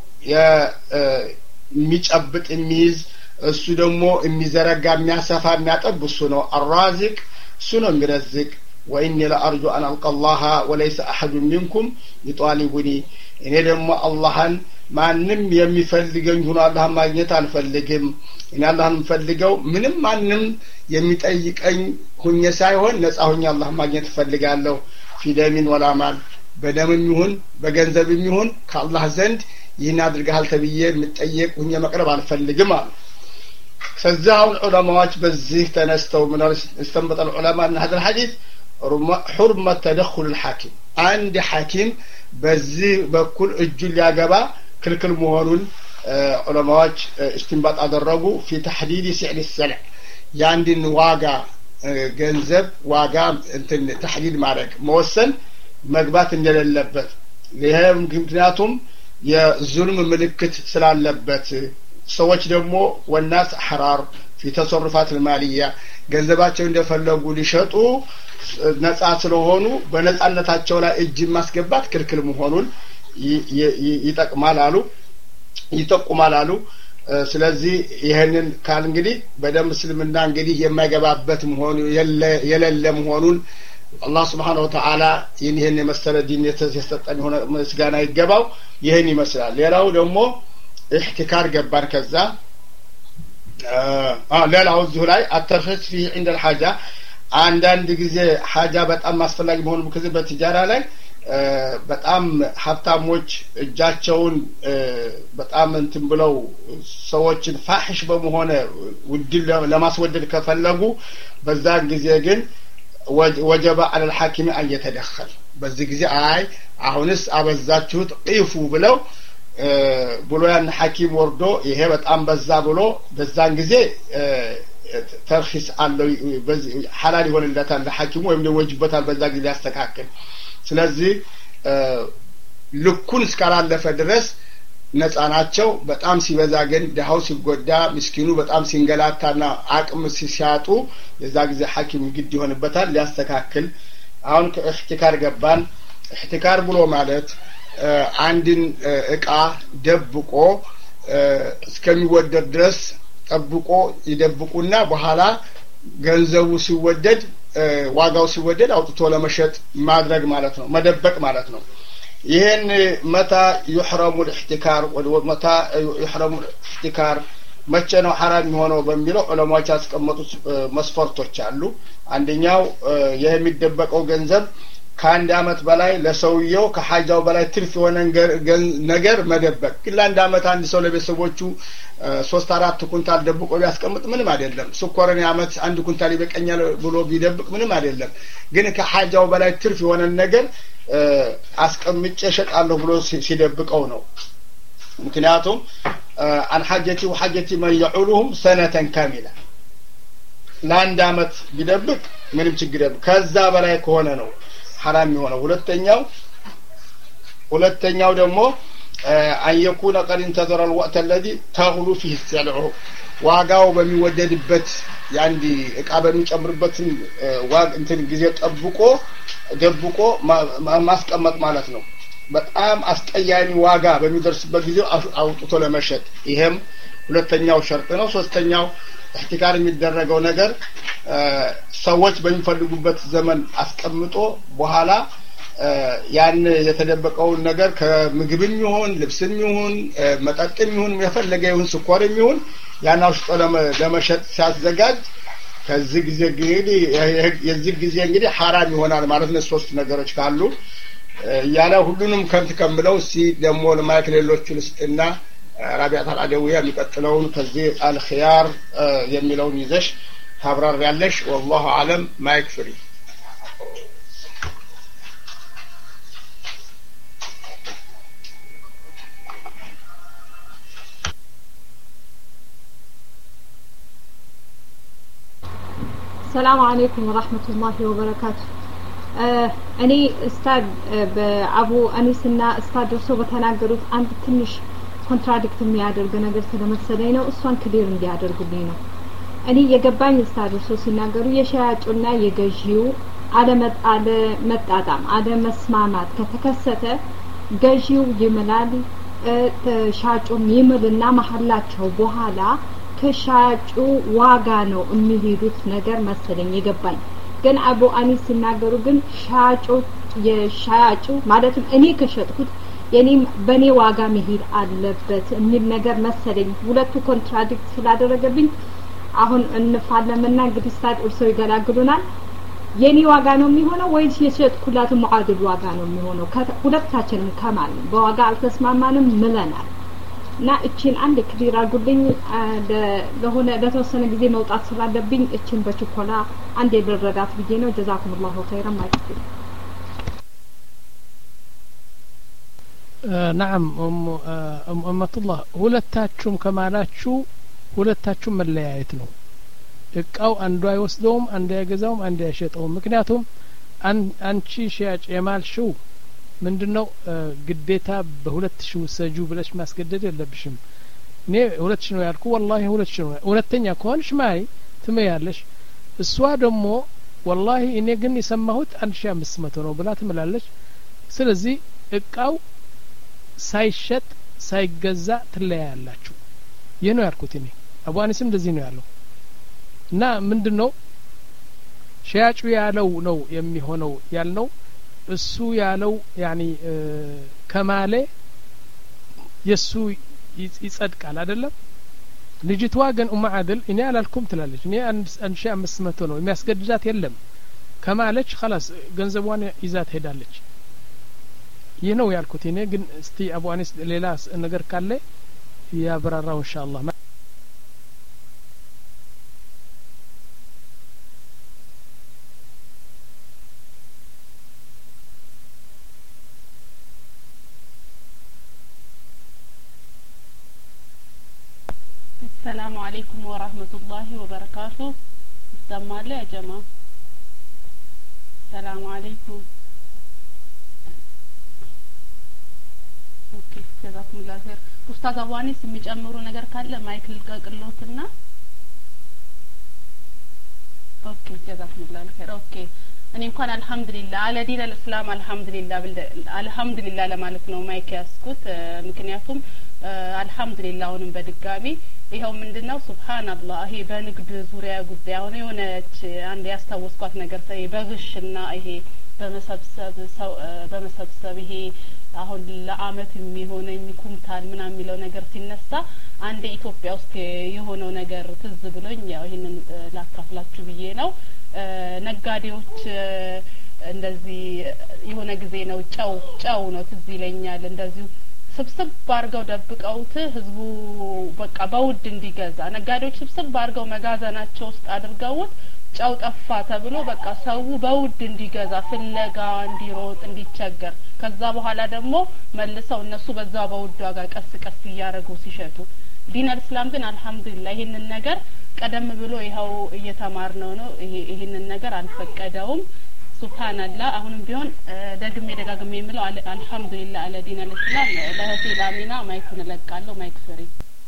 Speaker 3: የሚጨብጥ የሚይዝ እሱ ደግሞ የሚዘረጋ የሚያሰፋ የሚያጠብ እሱ ነው الرازق እሱ ነው የሚረዝቅ واني لارجو ان القى الله وليس احد منكم يطالبني እኔ ደግሞ አላህን ማንንም የሚፈልገኝ ሆኖ አላህ ማግኘት አልፈልግም እኔ አላህን ፈልገው ምንም ማንንም የሚጠይቀኝ ሁኜ ሳይሆን ነፃ ሆኜ አላህ ማግኘት ፈልጋለሁ ፊደሚን ወላማል በደምም ይሁን በገንዘብም ይሁን ከአላህ ዘንድ ይህን አድርገሃል ተብዬ የምጠየቅ ሁኜ መቅረብ አልፈልግም አሉ فزاو العلماء بزيه تنستو من استنبط العلماء ان هذا الحديث حرمة تدخل الحاكم عند حاكم بزيه بكل الجل ياغبا كلكل مهونون علماء استنباط ادرغوا في تحديد سعر السلع يعني واغا ገንዘብ ዋጋ እንትን ተحديد ማድረግ መወሰን መግባት እንደሌለበት ለሄም ምክንያቱም የዙልም ምልክት ስላለበት ሰዎች ደግሞ ወናስ حرار في تصرفات الماليه ገንዘባቸው እንደፈለጉ ሊሸጡ ነፃ ስለሆኑ በነፃነታቸው ላይ እጅ ማስገባት ክልክል መሆኑን ይጠቅማል አሉ ይጠቁማል አሉ ስለዚህ ይሄንን ካል እንግዲህ በደም እስልምና እንግዲህ የማይገባበት መሆኑ የሌለ መሆኑን አላህ Subhanahu Wa Ta'ala ይሄን የመሰለ ዲን የተሰጠን ሆነ ምስጋና ይገባው ይሄን ይመስላል ሌላው ደግሞ احتكار جبار كذا اه لا لا وزه لاي الترخيص في عند الحاجه عندن ጊዜ حاجه በጣም አስፈላጊ መሆኑ ከዚህ በትጃራ ላይ በጣም ሀብታሞች እጃቸውን በጣም እንትን ብለው ሰዎችን ፋህሽ በመሆነ ውድል ለማስወደድ ከፈለጉ በዛ ጊዜ ግን وجب على الحاكم ان يتدخل በዚህ ጊዜ አይ አሁንስ አበዛችሁት ቂፉ ብለው ብሎ ያን ሐኪም ወርዶ ይሄ በጣም በዛ ብሎ በዛን ጊዜ ተርኺስ አለው በዚህ ሐላል ይሆንለታል ለሐኪሙ ወይም ለወጅበታል በዛ ጊዜ ያስተካክል ስለዚህ ልኩን እስካላለፈ ድረስ ነፃ ናቸው በጣም ሲበዛ ግን ደሃው ሲጎዳ ምስኪኑ በጣም ሲንገላታና አቅም ሲያጡ የዛ ጊዜ ሐኪም ግድ ይሆንበታል ሊያስተካክል አሁን ከእህቲካር ገባን እህቲካር ብሎ ማለት አንድን እቃ ደብቆ እስከሚወደድ ድረስ ጠብቆ ይደብቁና በኋላ ገንዘቡ ሲወደድ ዋጋው ሲወደድ አውጥቶ ለመሸጥ ማድረግ ማለት ነው መደበቅ ማለት ነው ይሄን متى يحرم الاحتكار ومتى يحرم الاحتكار መቼ ነው حرام የሚሆነው በሚለው ዑለማዎች ያስቀመጡት መስፈርቶች አሉ አንደኛው ይሄ የሚደበቀው ገንዘብ ከአንድ አመት በላይ ለሰውየው ከሐጃው በላይ ትርፍ የሆነ ነገር መደበቅ ለአንድ አመት አንድ ሰው ለቤተሰቦቹ ሶስት አራት ኩንታል ደብቆ ቢያስቀምጥ ምንም አይደለም ሱኮርን አመት አንድ ኩንታል ይበቀኛል ብሎ ቢደብቅ ምንም አይደለም ግን ከሐጃው በላይ ትርፍ የሆነ ነገር አስቀምጬ ሸጣለሁ ብሎ ሲደብቀው ነው ምክንያቱም አን ሐጀቲ ወሐጀቲ ማን يعولهم سنه كامله ለአንድ አመት ቢደብቅ ምንም ችግር የለም ከዛ በላይ ከሆነ ነው حرام የሆነው ሁለተኛው ሁለተኛው ደግሞ ان يكون قد انتظر الوقت الذي تغلو فيه السلع ዋጋው በሚወደድበት ያንዲ እቃ በሚጨምርበትን ዋጋ እንትን ጊዜ ጠብቆ ደብቆ ማስቀመጥ ማለት ነው በጣም አስቀያሚ ዋጋ በሚደርስበት ጊዜ አውጥቶ ለመሸጥ ይሄም ሁለተኛው ሸርጥ ነው ሶስተኛው احتكار የሚደረገው ነገር ሰዎች በሚፈልጉበት ዘመን አስቀምጦ በኋላ ያን የተደበቀው ነገር ከምግብም ይሁን ልብስም ይሁን መጠጥም ይሁን የፈለገ ይሁን ስኳርም ይሁን ያን አውጥቶ ለመሸጥ ሲያዘጋጅ ከዚህ ጊዜ እንግዲህ የዚህ ጊዜ እንግዲህ حرام ይሆናል ማለት ነው ሶስት ነገሮች ካሉ ያለ ሁሉንም ከንት ከምለው ሲ ደሞ ለማይክሌሎቹ ልስጥና رابعه العدويه የሚቀጥለውን ከዚህ الخيار የሚለውን ይዘሽ ታብራር ያለሽ والله اعلم ما يكفي
Speaker 4: السلام عليكم ورحمة الله وبركاته እኔ እስታድ በአቡ አኒስና እስታድ ደርሶ በተናገሩት አንድ ትንሽ ኮንትራዲክት የሚያደርግ ነገር ስለመሰለኝ ነው እሷን ክሊር እንዲያደርጉልኝ ነው እኔ የገባኝ እስታድ ደርሶ ሲናገሩ የሻያጩና የገዢው አለመጣለ መጣጣም አለመስማማት ከተከሰተ ገዢው ይምላል ሻጩም ይምልና መሐላቸው በኋላ ከሻጩ ዋጋ ነው የሚሄዱት ነገር መሰለኝ የገባኝ ግን አቡ አኒስ ሲናገሩ ግን ሻጩ የሻጩ ማለትም እኔ ከሸጥኩት የኔም በኔ ዋጋ መሄድ አለበት የሚል ነገር መሰለኝ ሁለቱ ኮንትራዲክት ስላደረገብኝ አሁን እንፋለምና እንግዲህ ስታድ እርሶ ይገላግሉናል የኔ ዋጋ ነው የሚሆነው ወይስ የሸጥኩላት ሙዓድል ዋጋ ነው የሚሆነው ሁለታችንም ከማል በዋጋ አልተስማማንም ምለናል እና እቺን አንድ ክሊር አድርጉልኝ ለሆነ ለተወሰነ ጊዜ መውጣት ስላለብኝ እቺን በችኮላ አንድ የደረዳት ብዬ ነው ጀዛኩሙላሁ ኸይራን ማለት ነው
Speaker 1: نعم ام ام امه الله ሁለታችሁም ከማላችሁ ሁለታችሁም መለያየት ነው እቃው አንዱ አይወስደውም አንዱ አይገዛውም አንዱ አይሸጠውም ምክንያቱም አንቺ ሻጭ የማልሽው ምንድነው ግዴታ በሁለት ሺህ ወሰጁ ብለሽ ማስገደድ የለብሽም እኔ ሁለት ሺህ ነው ያልኩ والله ሁለት ሺህ ነው ሁለተኛ ከሆንሽ ማይ ትመያለሽ እሷ ደግሞ والله እኔ ግን የሰማሁት አንድ ሺህ አምስት መቶ ነው ብላ ትምላለች ስለዚህ እቃው ሳይሸጥ ሳይገዛ ትለያያላችሁ ይሄ ነው ያልኩት እኔ አቡ አኒስም እንደዚህ ነው ያለው እና ምንድነው ሻጩ ያለው ነው የሚሆነው ያልነው እሱ ያለው ያኒ ከማለ የሱ ይጸድቃል አይደለም ልጅቷ ግን ኡማ አድል እኔ አላልኩም ትላለች እኔ አንድ ሺህ አምስት መቶ ነው የሚያስገድዳት የለም ከማለች خلاص ገንዘቧን ይዛት ሄዳለች ይህ ነው ያልኩት እኔ ግን እስቲ አቡ አኒስ ሌላ ነገር ካለ ያብራራው ኢንሻአላህ
Speaker 5: السلام عليكم ورحمة الله وبركاته استمع لي يا جماعة السلام عليكم اوكي جزاكم الله خير استاذ አዋኒስ የሚጨምሩ ነገር ካለ ማይክ ልቀቅልዎትና ኦኬ جزاكم الله خير ኦኬ እኔ እንኳን አልহামዱሊላህ አለ ዲን አልእስላም አልহামዱሊላህ አልহামዱሊላህ ለማለት ነው ማይክ ያስኩት ምክንያቱም አልহামዱሊላህ አሁንም በድጋሚ ይሄው ምንድነው ሱብሃንአላህ ይሄ በንግድ ዙሪያ ጉዳይ አሁን የሆነች አንድ ያስታወስኳት ነገር ሳይ በግሽና ይሄ በመሰብሰብ ሰው በመሰብሰብ ይሄ አሁን ለአመት የሚሆነኝ ኩንታል ምናምን የሚለው ነገር ሲነሳ አንድ ኢትዮጵያ ውስጥ የሆነው ነገር ትዝ ብሎኝ ያው ይሄንን ላካፍላችሁ ብዬ ነው ነጋዴዎች እንደዚህ የሆነ ጊዜ ነው ጫው ጫው ነው ትዝ ይለኛል እንደዚህ ስብስብ ባርገው ደብቀውት ህዝቡ በቃ በውድ እንዲገዛ ነጋዴዎች ስብስብ ባርገው መጋዘናቸው ውስጥ አድርገውት ጫው ጠፋ ተብሎ በቃ ሰው በውድ እንዲገዛ ፍለጋ እንዲሮጥ እንዲቸገር ከዛ በኋላ ደግሞ መልሰው እነሱ በዛ በውድ ዋጋ ቀስ ቀስ እያረጉ ሲሸጡ ዲን አልእስላም ግን አልহামዱሊላህ ይሄንን ነገር ቀደም ብሎ ይሄው እየተማርነው ነው ይሄንን ነገር አልፈቀደውም ሱብሃንአላህ አሁንም ቢሆን ደግሜ ደጋግሜ የምለው አልহামዱሊላህ አለ ዲን አልእስላም ለህቲ ላሚና ማይኩን ለቃለሁ ማይክ ፍሪ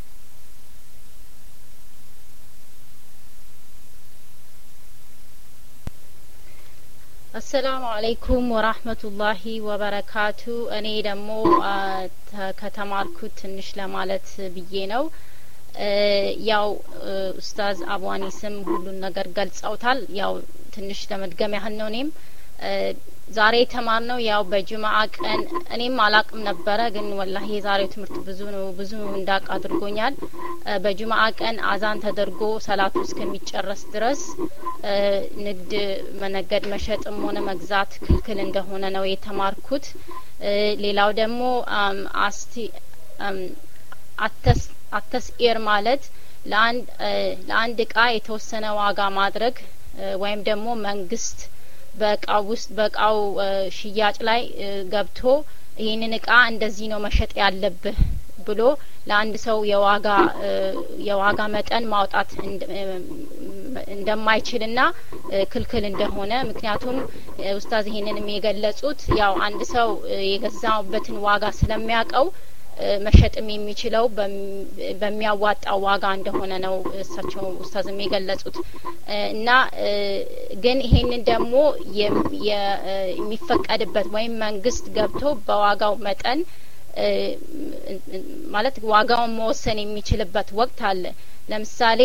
Speaker 6: السلام عليكم ورحمة الله وبركاته እኔ ደግሞ ከተማርኩት ትንሽ ለማለት ብዬ ነው ያው ኡስታዝ አብዋኒስም ሁሉን ነገር ገልጸውታል ያው ትንሽ ለመድገም ያህል ነው እኔም ዛሬ ተማርነው ያው በጁማዓ ቀን እኔም አላቅም ነበረ ግን ወላሂ የዛሬው ትምህርት ብዙ ነው ብዙ እንዳቅ አድርጎኛል በጁማዓ ቀን አዛን ተደርጎ ሰላቱ እስከሚጨረስ ድረስ ንግድ መነገድ መሸጥም ሆነ መግዛት ክልክል እንደሆነ ነው የተማርኩት ሌላው ደግሞ አስቲ አተስ አተስኢር ማለት ለአንድ ለአንድ እቃ የተወሰነ ዋጋ ማድረግ ወይም ደግሞ መንግስት በቃው ውስጥ በቃው ሽያጭ ላይ ገብቶ ይሄንን እቃ እንደዚህ ነው መሸጥ ያለብህ ብሎ ለአንድ ሰው የዋጋ የዋጋ መጠን ማውጣት እንደማይችልና ክልክል እንደሆነ ምክንያቱም ኡስታዝ ይሄንንም የገለጹት ያው አንድ ሰው የገዛውበትን ዋጋ ስለሚያቀው መሸጥም የሚችለው በሚያዋጣው ዋጋ እንደሆነ ነው እሳቸው ኡስታዝም የገለጹት እና ግን ይሄንን ደግሞ የሚፈቀድበት ወይም መንግስት ገብቶ በዋጋው መጠን ማለት ዋጋውን መወሰን የሚችልበት ወቅት አለ ለምሳሌ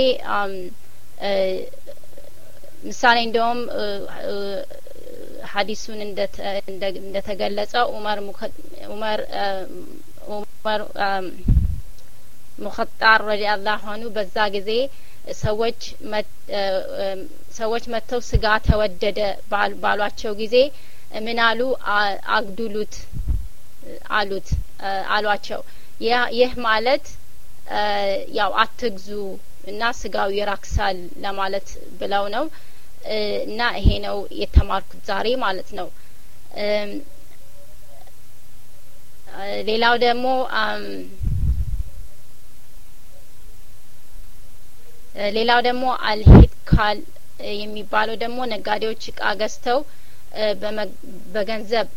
Speaker 6: ምሳሌ እንደውም ሐዲሱን እንደተገለጸው ዑመር ዑመር ዑመር ሙኸጣር ረዲየላሁ ዐንሁ በዛ ጊዜ ሰዎች ሰዎች መተው ስጋ ተወደደ ባሏቸው ጊዜ ምን አሉ አግዱሉት አሉት አሏቸው ይህ ማለት ያው አትግዙ እና ስጋው ይራክሳል ለማለት ብለው ነው እና ይሄ ነው የተማርኩት ዛሬ ማለት ነው ሌላው ደግሞ ሌላው ደግሞ አልሂድካል የሚባለው ደግሞ ነጋዴዎች እቃ ገዝተው በገንዘብ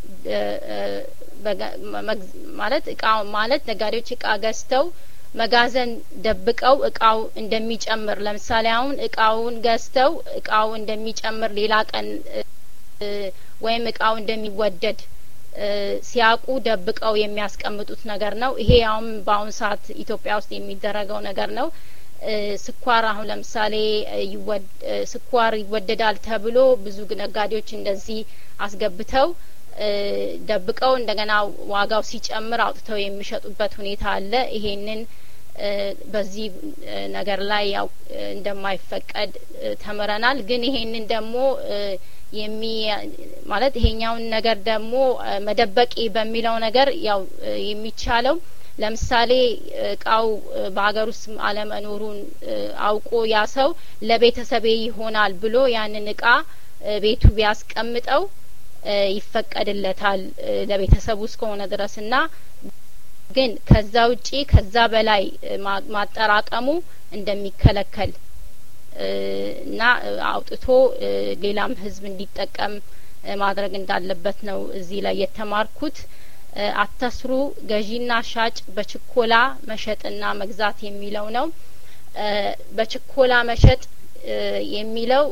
Speaker 6: ማለት እቃው ማለት ነጋዴዎች እቃ ገዝተው መጋዘን ደብቀው እቃው እንደሚጨምር ለምሳሌ አሁን እቃውን ገዝተው እቃው እንደሚጨምር ሌላ ቀን ወይም እቃው እንደሚወደድ ሲያቁ ደብቀው የሚያስቀምጡት ነገር ነው ይሄ አሁን በአሁን ሰዓት ኢትዮጵያ ውስጥ የሚደረገው ነገር ነው ስኳር አሁን ለምሳሌ ይወድ ስኳር ይወደዳል ተብሎ ብዙ ነጋዴዎች እንደዚህ አስገብተው ደብቀው እንደገና ዋጋው ሲጨምር አውጥተው የሚሸጡበት ሁኔታ አለ ይሄንን በዚህ ነገር ላይ ያው እንደማይፈቀድ ተመረናል ግን ይሄንን ደግሞ የሚ ማለት ይሄኛውን ነገር ደግሞ መደበቂ በሚለው ነገር ያው የሚቻለው ለምሳሌ እቃው በአገር ውስጥ አለመኖሩን አውቆ ያ ሰው ለቤተሰቤ ይሆናል ብሎ ያንን እቃ ቤቱ ቢያስቀምጠው ይፈቀድለታል ለቤተሰቡ እስከሆነ ድረስና ግን ከዛ ውጪ ከዛ በላይ ማጠራቀሙ እንደሚከለከል እና አውጥቶ ሌላም ህዝብ እንዲጠቀም ማድረግ እንዳለበት ነው እዚህ ላይ የተማርኩት አተስሩ ገዢና ሻጭ በችኮላ መሸጥና መግዛት የሚለው ነው በችኮላ መሸጥ የሚለው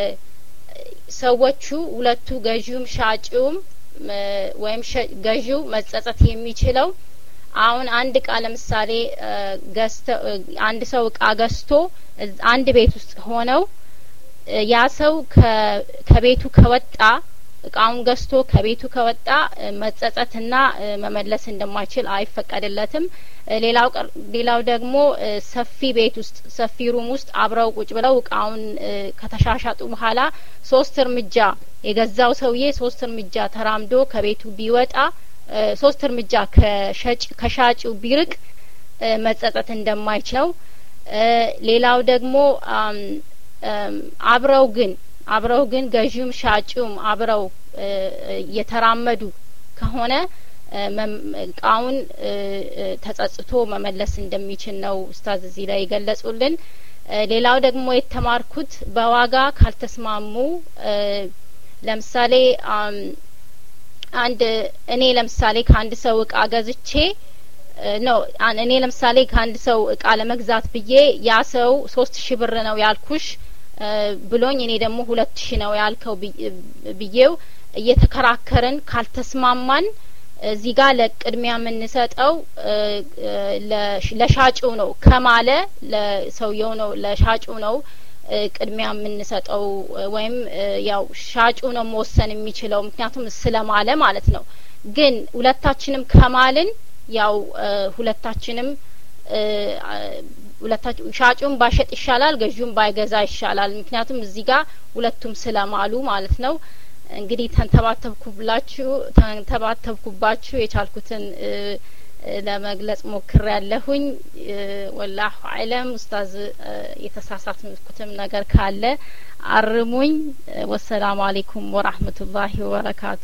Speaker 6: ሰዎቹ ሁለቱ ገዢውም ሻጭውም ወይም ገዢው መጸጸት የሚችለው አሁን አንድ እቃ ለምሳሌ ገዝተ አንድ ሰው እቃ ገዝቶ አንድ ቤት ውስጥ ሆነው ያ ሰው ከቤቱ ከወጣ እቃውን ገዝቶ ከቤቱ ከወጣ መጸጸትና መመለስ እንደማይችል አይፈቀድለትም ሌላው ሌላው ደግሞ ሰፊ ቤት ውስጥ ሰፊ ሩም ውስጥ አብረው ቁጭ ብለው እቃውን ከተሻሻጡ በኋላ ሶስት እርምጃ የገዛው ሰውዬ ሶስት እርምጃ ተራምዶ ከቤቱ ቢወጣ ሶስት እርምጃ ከሻጭ ከሻጩ ቢርቅ መጸጸት እንደማይችለው ሌላው ደግሞ አብረው ግን አብረው ግን ገዢውም ሻጩም አብረው የተራመዱ ከሆነ እቃውን ተጸጽቶ መመለስ እንደሚችል ነው ኡስታዝ እዚህ ላይ ገለጹልን ሌላው ደግሞ የተማርኩት በዋጋ ካልተስማሙ ለምሳሌ አንድ እኔ ለምሳሌ ከአንድ ሰው እቃ ገዝቼ ነው እኔ ለምሳሌ ከአንድ ሰው እቃ ለመግዛት ብዬ ያ ሰው ሶስት ሺህ ብር ነው ያልኩሽ ብሎኝ እኔ ደግሞ ሁለት ሺህ ነው ያልከው ብዬው እየተከራከርን ካልተስማማን እዚህ ጋር ለቅድሚያ የምንሰጠው ለሻጩ ነው ከማለ ለሰውየው ነው ለሻጩ ነው ቅድሚያ የምንሰጠው ወይም ያው ሻጩ ነው መወሰን የሚችለው ምክንያቱም ስለማለ ማለት ነው ግን ሁለታችንም ከማልን ያው ሁለታችንም ሁለታችን ሻጩን ባሸጥ ይሻላል ገዢውን ባይገዛ ይሻላል ምክንያቱም እዚህ ጋር ሁለቱም ስለማሉ ማለት ነው እንግዲህ ተንተባተብኩብላችሁ ተንተባተብኩባችሁ የቻልኩትን ለመግለጽ ሞክር ያለሁኝ ወላሂ አዕለም ኡስታዝ የተሳሳትኩትም ነገር ካለ አርሙኝ ወሰላሙ አለይኩም ወራህመቱላሂ ወበረካቱ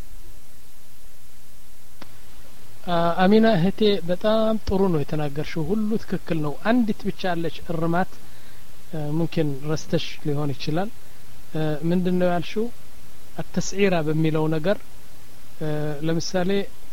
Speaker 1: አሚና እህቴ በጣም ጥሩ ነው የተናገርሽው ሁሉ ትክክል ነው አንዲት ብቻ አለች እርማት ممكن ረስተሽ ሊሆን ይችላል ምንድነው ያልሽው التسعيرة በሚለው ነገር ለምሳሌ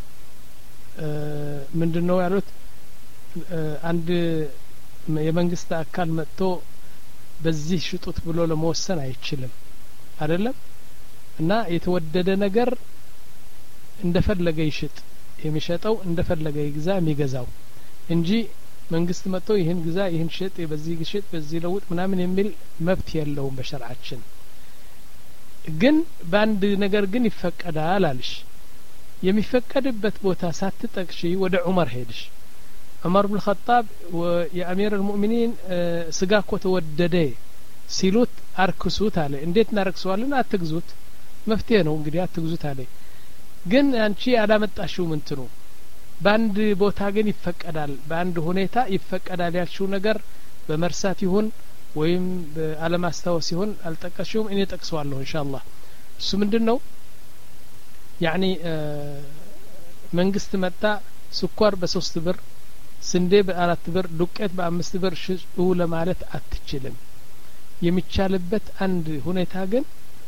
Speaker 1: ምንድነው ያሉት አንድ የመንግስት አካል መጥቶ በዚህ ሽጡት ብሎ ለመወሰን አይችልም አይደለም እና የተወደደ ነገር እንደፈለገ ይሽጥ የሚሸጠው እንደፈለገ ይግዛ የሚገዛው እንጂ መንግስት መጥቶ ይህን ግዛ ይህን ሽጥ በዚህ ሽጥ በዚህ ለውጥ ምናምን የሚል መብት የለውም በሸርዓችን ግን ባንድ ነገር ግን ይፈቀዳል አልሽ የሚፈቀድበት ቦታ ሳትጠቅሺ ወደ ዑመር ሄድሽ ዑመር ብን ኸጣብ የአሚር አልሙእሚኒን ስጋ እኮ ተወደደ ሲሉት አርክሱት አለ እንዴት እናረክሰዋለን አትግዙት መፍትሄ ነው እንግዲህ አትግዙት አለ ግን አንቺ አላመጣሽው ምንትኑ በአንድ ቦታ ግን ይፈቀዳል በአንድ ሁኔታ ይፈቀዳል ያልሽው ነገር በመርሳት ይሁን ወይም አለማስታወስ ይሁን አልጠቀሽውም እኔ ጠቅሰዋለሁ ኢንሻአላህ እሱ ምንድነው ያኒ መንግስት መጣ ስኳር በሶስት ብር ስንዴ በአራት ብር ዱቄት በአምስት ብር ሽጡ ለማለት አትችልም የሚቻልበት አንድ ሁኔታ ግን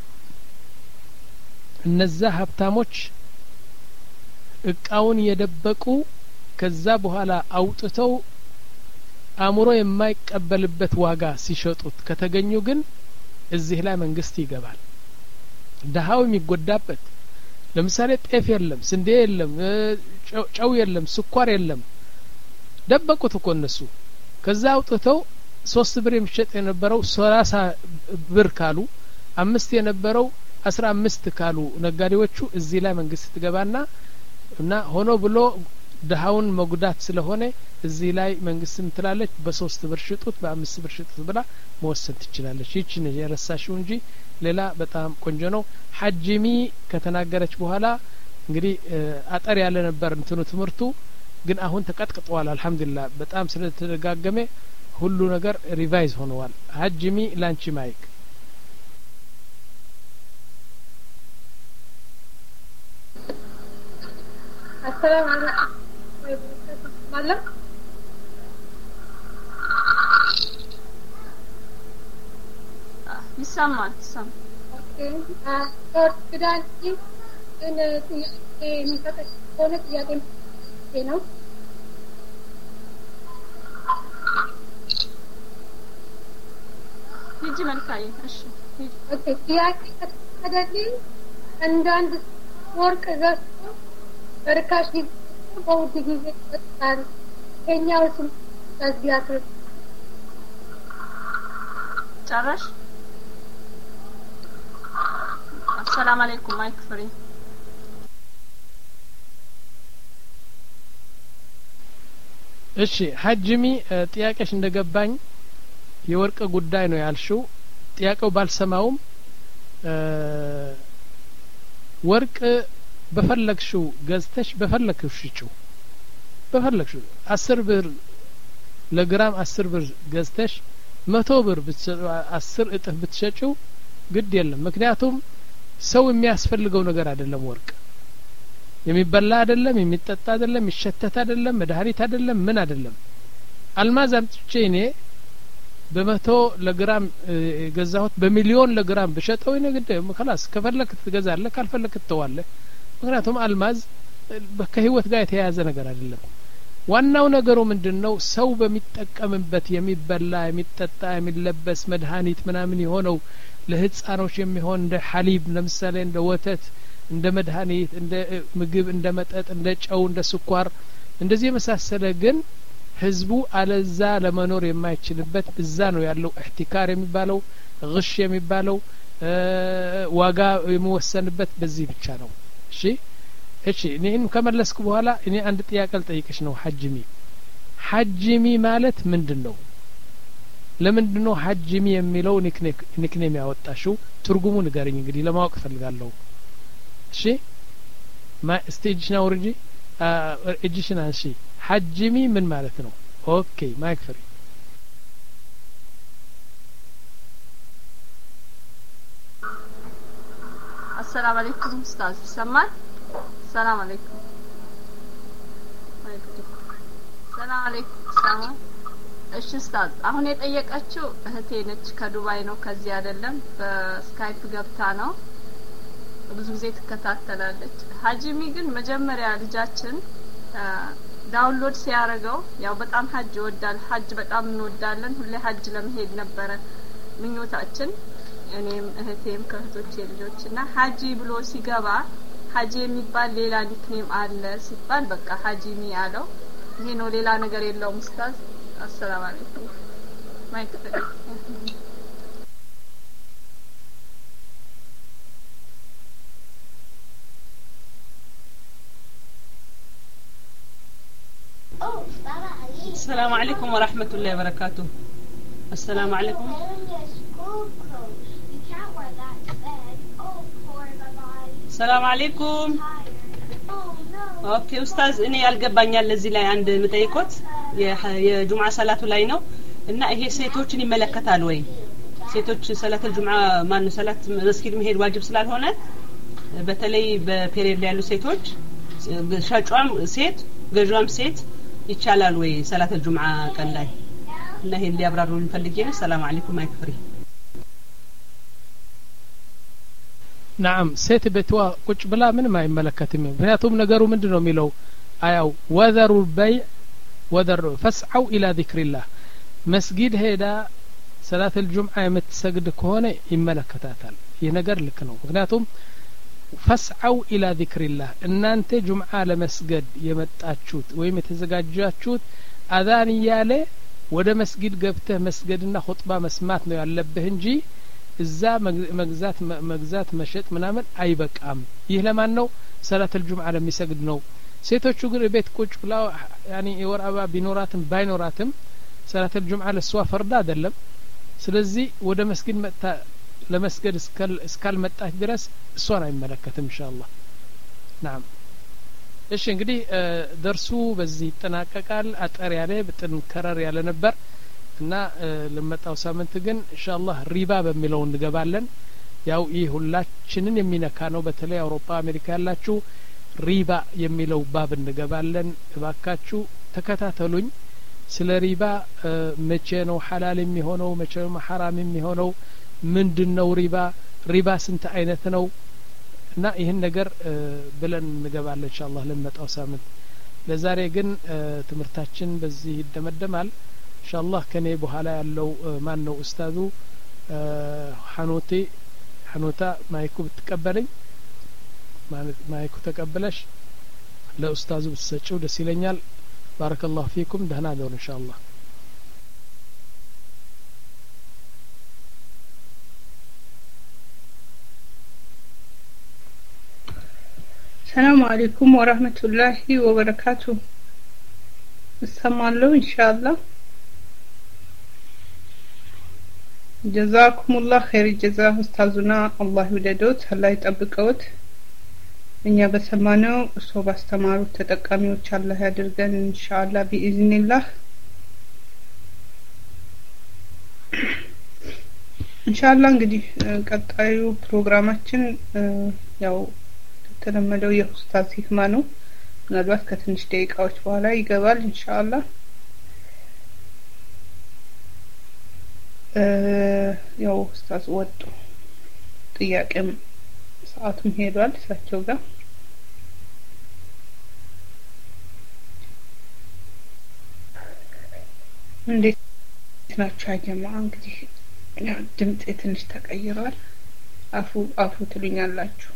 Speaker 1: እነዛ ሀብታሞች እቃውን የደበቁ ከዛ በኋላ አውጥተው አእምሮ የማይቀበልበት ዋጋ ሲሸጡት ከተገኙ ግን እዚህ ላይ መንግስት ይገባል ደሃው የሚጎዳበት ለምሳሌ ጤፍ የለም ስንዴ የለም ጨው የለም ስኳር የለም ደበቁት እኮ እነሱ ከዛ አውጥተው ሶስት ብር የሚሸጥ የነበረው ሰላሳ ብር ካሉ አምስት የነበረው አስራ አምስት ካሉ ነጋዴዎቹ እዚህ ላይ መንግስት ትገባና እና ሆኖ ብሎ ደሃውን መጉዳት ስለሆነ እዚህ ላይ መንግስት እንትላለች በሶስት ብር ሽጡት በአምስት ብር ሽጡት ብላ መወሰን ትችላለች ይቺ ነው የረሳሽው እንጂ ሌላ በጣም ቆንጆ ነው ሐጂሚ ከተናገረች በኋላ እንግዲህ አጠር ያለ ነበር እንትኑ ትምርቱ ግን አሁን ተቀጥቅጧል አልহামዱሊላህ በጣም ስለተደጋገመ ሁሉ ነገር ሪቫይዝ ሆነዋል ሐጂሚ ላንቺ ማይክ
Speaker 7: السلام عليكم معلم
Speaker 8: ይሰማል ይሰማል
Speaker 7: ኦኬ ዶር ግዳንቺ እነ ጥያቄ የሚሰጠች ሆነ ጥያቄ ነው
Speaker 8: ሂጂ መልካዬ እሺ
Speaker 7: ኦኬ ጥያቄ ከተደልኝ አንዳንድ ወርቅ ገዝቶ በርካሽ በውድ ጊዜ ይሰጣል የኛው ስም ታዝቢያት
Speaker 8: ጨረሽ السلام عليكم ማይክ ፍሪ
Speaker 1: እሺ ሐጂሚ ጥያቄሽ እንደገባኝ የወርቅ ጉዳይ ነው ያልሽው ጥያቄው ባልሰማውም ወርቅ በፈለግሽው ገዝተሽ በፈለግሽው ሽጪው በፈለግሽው አስር ብር ለግራም አስር ብር ገዝተሽ መቶ ብር ብትሸጪው አስር እጥፍ ብትሸጪው ግድ የለም ምክንያቱም ሰው የሚያስፈልገው ነገር አይደለም ወርቅ የሚበላ አይደለም የሚጠጣ አይደለም የሚሸተት አይደለም መድኃኒት አይደለም ምን አይደለም አልማዝ አምጥቼ እኔ በመቶ ለግራም ገዛሁት በሚሊዮን ለግራም በሸጠው ይነግድ خلاص ከፈለክ ትገዛለህ ካልፈለክ ትተዋለህ ምክንያቱም አልማዝ ከህይወት ጋር የተያያዘ ነገር አይደለም ዋናው ነገሩ ምንድነው ሰው በሚጠቀምበት የሚበላ የሚጠጣ የሚለበስ መድኃኒት ምናምን የሆነው ለህፃኖች የሚሆን እንደ ሐሊብ ለምሳሌ እንደ ወተት እንደ መድኃኒት እንደ ምግብ እንደ መጠጥ እንደ ጨው እንደ ስኳር እንደዚህ የመሳሰለ ግን ህዝቡ አለዛ ለመኖር የማይችልበት እዛ ነው ያለው እህቲካር የሚባለው ግሽ የሚባለው ዋጋ የሚወሰንበት በዚህ ብቻ ነው እሺ እሺ እኔን ከመለስኩ በኋላ እኔ አንድ ጥያቄ ልጠይቅሽ ነው ሐጂሚ ሐጂሚ ማለት ምንድነው ለምንድነው ሐጂሚ የሚለው ኒክኔክ ኒክኔም ያወጣሽው ትርጉሙ ንገረኝ እንግዲህ ለማወቅ ፈልጋለሁ እሺ ማ ስቴጅና ወርጂ እጅሽና እሺ ሐጂሚ ምን ማለት ነው ኦኬ ማይክ ፍሪ
Speaker 8: السلام عليكم استاذ سمعت السلام عليكم السلام عليكم سلام እሺ ኡስታዝ አሁን የጠየቀችው እህቴ ነች ከዱባይ ነው ከዚህ አይደለም በስካይፕ ገብታ ነው ብዙ ጊዜ ትከታተላለች ሐጂሚ ግን መጀመሪያ ልጃችን ዳውንሎድ ሲያረጋው ያው በጣም ሐጅ ይወዳል ሐጅ በጣም እንወዳለን ሁሌ ሐጅ ለመሄድ ነበረ ምኞታችን እኔም እህቴም ከህቶቼ ልጆችና ሐጂ ብሎ ሲገባ ሐጂ የሚባል ሌላ ኒክኔም አለ ሲባል በቃ ሐጂሚ ያለው ይሄ ነው ሌላ ነገር የለውም ኡስታዝ السلام عليكم ማይክ ፍሪ
Speaker 9: السلام عليكم ورحمة الله وبركاته. السلام عليكم. السلام عليكم. ኦኬ ኡስታዝ እኔ ያልገባኛል ለዚህ ላይ አንድ መጠይቆት የጁምዓ ሰላቱ ላይ ነው እና ይሄ ሴቶችን ይመለከታል ወይ? ሴቶች ሰላት الجمعة ማን ሰላት መስጊድ መሄድ ዋጅብ ስላልሆነ በተለይ በፔሪየድ ላይ ያሉ ሴቶች ሻጯም ሴት ገጇም ሴት ይቻላል ወይ ሰላት الجمعة ቀን ላይ? እና ይሄን ሊያብራሩልን ፈልጌ ነው። ሰላም አለይኩም ማይክፍሪ።
Speaker 1: نعم ሴት በትዋ ቁጭ ብላ ምንም አይመለከትም። ምክንያቱም ነገሩ ምንድነው የሚለው አያው ወዘሩ البيع ወዘሩ فسعوا الى ذكر الله መስጊድ ሄዳ ሰላት الجمعة የምትሰግድ ከሆነ ይመለከታታል። ይህ ነገር ልክ ነው። ምክንያቱም فسعوا الى ذكر الله እናንተ ጁምዓ ለመስገድ የመጣችሁት ወይም የተዘጋጃችሁት አዛን ያለ ወደ መስጊድ ገብተህ መስገድና ኹጥባ መስማት ነው ያለብህ እንጂ እዛ መግዛት መግዛት መሸጥ ምናምን አይበቃም። ይህ ለማን ነው? ሰላት الجمعة ለሚሰግድ ነው። ሴቶቹ ግን ቤት ቁጭ ብላ ያኒ የወር አበባ ቢኖራትም ባይኖራትም ሰላት الجمعة ለሷ ፈርድ አይደለም። ስለዚህ ወደ መስጊድ መጣ ለመስገድ እስካል እስካልመጣች ድረስ እሷን አይመለከትም ኢንሻአላህ። نعم እሺ እንግዲህ ደርሱ በዚህ ይጠናቀቃል። አጠር ያለ በጥን ከረር ያለ ነበር እና ለመጣው ሳምንት ግን ኢንሻአላህ ሪባ በሚለው እንገባለን። ያው ይህ ሁላችንን የሚነካ ነው። በተለይ አውሮፓ አሜሪካ ያላችሁ ሪባ የሚለው ባብ እንገባለን። እባካችሁ ተከታተሉኝ። ስለ ሪባ መቼ ነው ሐላል የሚሆነው መቼ ነው ሐራም የሚሆነው ምንድነው ሪባ ሪባ ስንት አይነት ነው እና ይህን ነገር ብለን እንገባለን ኢንሻአላህ ለመጣው ሳምንት። ለዛሬ ግን ትምርታችን በዚህ ይደመደማል ኢንሻአላህ። ከኔ በኋላ ያለው ማን ነው ኡስታዙ ሐኑቲ ሐኑታ ማይኩ ብትቀበለኝ ማይኩ ተቀበለሽ ለኡስታዙ ብትሰጪው ደስ ይለኛል። ባረከላሁ ፊኩም ደህና ደሩ ኢንሻአላህ።
Speaker 10: السلام عليكم ورحمة الله وبركاته. السلام إن شاء الله. جزاكم الله خير الجزاء أستاذنا الله يوددوت الله يطبقوت እኛ በሰማነው እሱ ባስተማሩት ተጠቃሚዎች አላህ ያድርገን ኢንሻአላህ ቢኢዝኒላህ። ኢንሻአላህ እንግዲህ ቀጣዩ ፕሮግራማችን ያው ተለመደው የኡስታዝ ሂክማ ነው። ምናልባት ከትንሽ ደቂቃዎች በኋላ ይገባል ኢንሻአላህ። ያው ኡስታዝ ወጡ ጥያቄም ሰዓቱም ሄዷል እሳቸው ጋር። እንዴት ናችሁ አጀማ? እንግዲህ ድምጼ ትንሽ ተቀይሯል። አፉ አፉ ትሉኛላችሁ።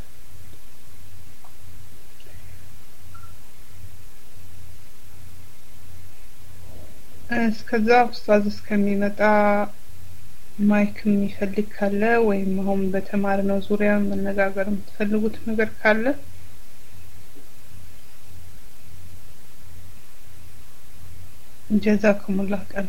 Speaker 10: እስከዛ ኡስታዝ እስከሚመጣ ማይክ የሚፈልግ ካለ ወይም አሁን በተማርነው ዙሪያ መነጋገር የምትፈልጉት ነገር ካለ ጀዛኩሙላህ ቀኑ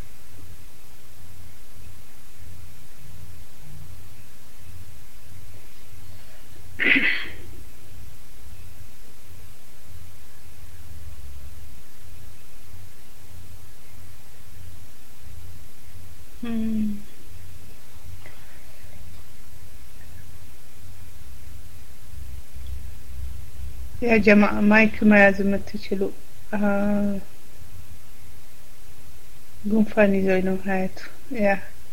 Speaker 10: يا جماعة مايك ما لازم تشيلوا ጉንፋን ይዞኝ ነው ሀያቱ ያ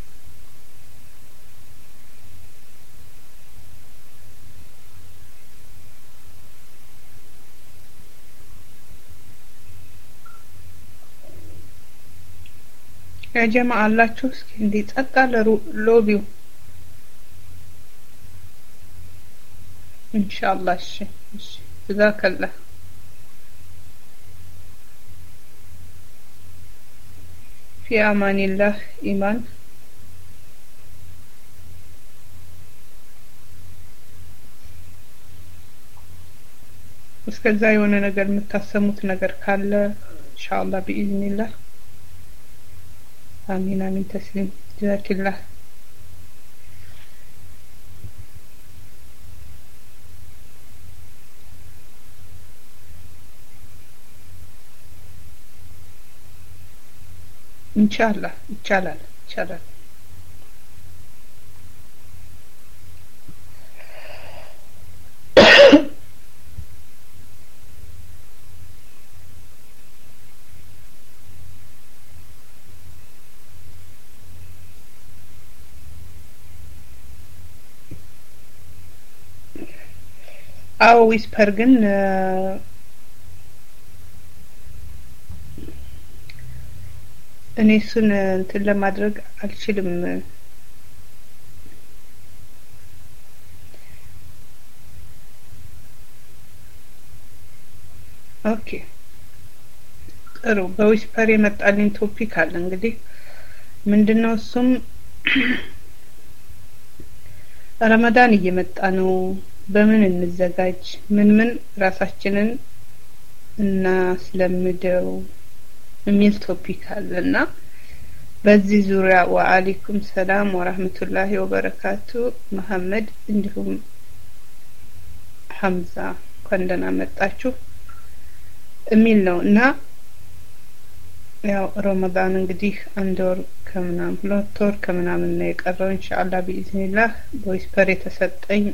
Speaker 10: يا جماعة አላችሁ እስኪ እንዴ ጸጥ አለ ሎቢው ኢንሻአላህ እሺ እሺ جزاك الله في امان الله ايمان እስከዛ የሆነ ነገር የምታሰሙት ነገር ካለ ኢንሻአላህ بإذنillah آمين آمين تسليم جزاك الله إن شاء الله إن شاء الله إن شاء الله አዎ ዊስፐር ግን እኔ እሱን እንትን ለማድረግ አልችልም ኦኬ ጥሩ በዊስፐር የመጣልኝ ቶፒክ አለ እንግዲህ ምንድነው እሱም ረመዳን እየመጣ ነው በምን እንዘጋጅ ምን ምን ራሳችንን እናስለምደው የሚል ቶፒክ አለና በዚህ ዙሪያ ወአለይኩም ሰላም ወራህመቱላሂ ወበረካቱ መሐመድ እንዲሁም ሐምዛ ኮንደና መጣችሁ የሚል ነውና ያው ረመዳን እንግዲህ አንድ ወር ከምናምን ሁለት ወር ከምናምን ነው የቀረው ኢንሻአላህ በኢዝኒላህ በዊስፐር የተሰጠኝ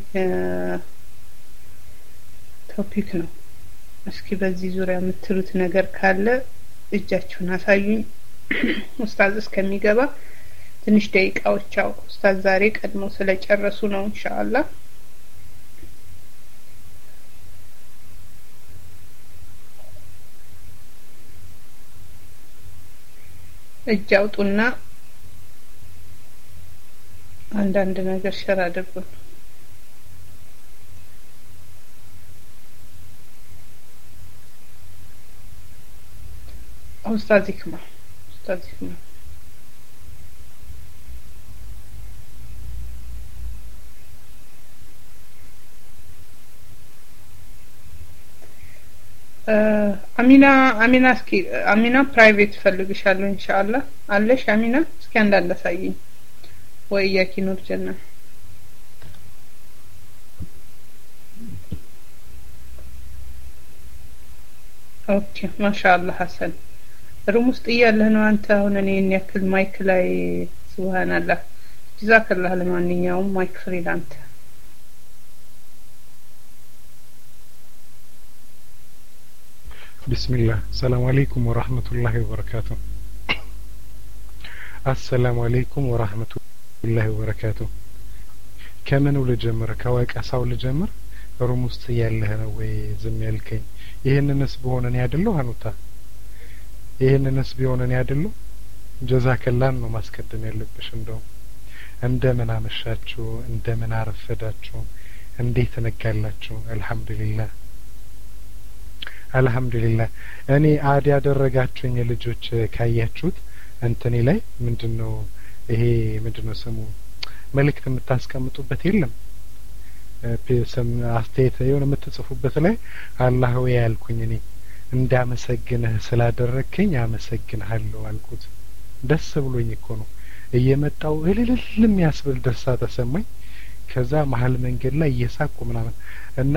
Speaker 10: ቶፒክ ነው እስኪ በዚህ ዙሪያ የምትሉት ነገር ካለ እጃችሁን አሳዩኝ ኡስታዝ እስከሚገባ ትንሽ ደቂቃዎች አው ኡስታዝ ዛሬ ቀድሞ ስለጨረሱ ነው ኢንሻአላህ እጅ አውጡና አንዳንድ ነገር ሸር አድርጉ ኡስታዝ ይክማ ኡስታዝ ይክማ አሚና አሚና እስኪ አሚና ፕራይቬት ፈልግሻለሁ ኢንሻአላህ አለሽ አሚና እስኪ አንዳንድ አሳይኝ ወይ ያኪኑር ጀና ኦኬ ማሻአላህ ሐሰን ሩም ውስጥ እያለህ ነው አንተ አሁን እኔን ያክል ማይክ ላይ ሱብሃንአላህ ጀዛከላህ ለማንኛውም ማይክ ፍሪላንት
Speaker 11: بسم الله السلام عليكم ورحمة الله وبركاته السلام عليكم ورحمة الله وبركاته كمن ولجمر كواك أساو لجمر رموست يالله نوي زمي الكين ይሄን ነስብ ሆነን ያደለው አኑታ ይሄን ነስብ ሆነን ያደለው ጀዛከላህ ነው ማስቀደም ያለብሽ እንደው እንደምን አመሻችሁ እንደምን አረፈዳችሁ እንዴት ነጋላችሁ አልহামዱሊላህ አልহামዱሊላህ እኔ አድ ያደረጋችሁኝ ልጆች ካያችሁት እንትኔ ላይ ምንድነው ይሄ ምንድነው ስሙ መልእክት የምታስቀምጡበት የለም ፒስም አስተያየት የሆነ የምትጽፉበት ላይ አላህ ወይ ያልኩኝ እኔ እንዳመሰግንህ ስላደረከኝ አመሰግንሃለሁ አልኩት ደስ ብሎኝ እኮ ነው እየመጣው እልልልም ያስብል ደስታ ተሰማኝ ከዛ መሀል መንገድ ላይ እየሳኩ ምናምን እና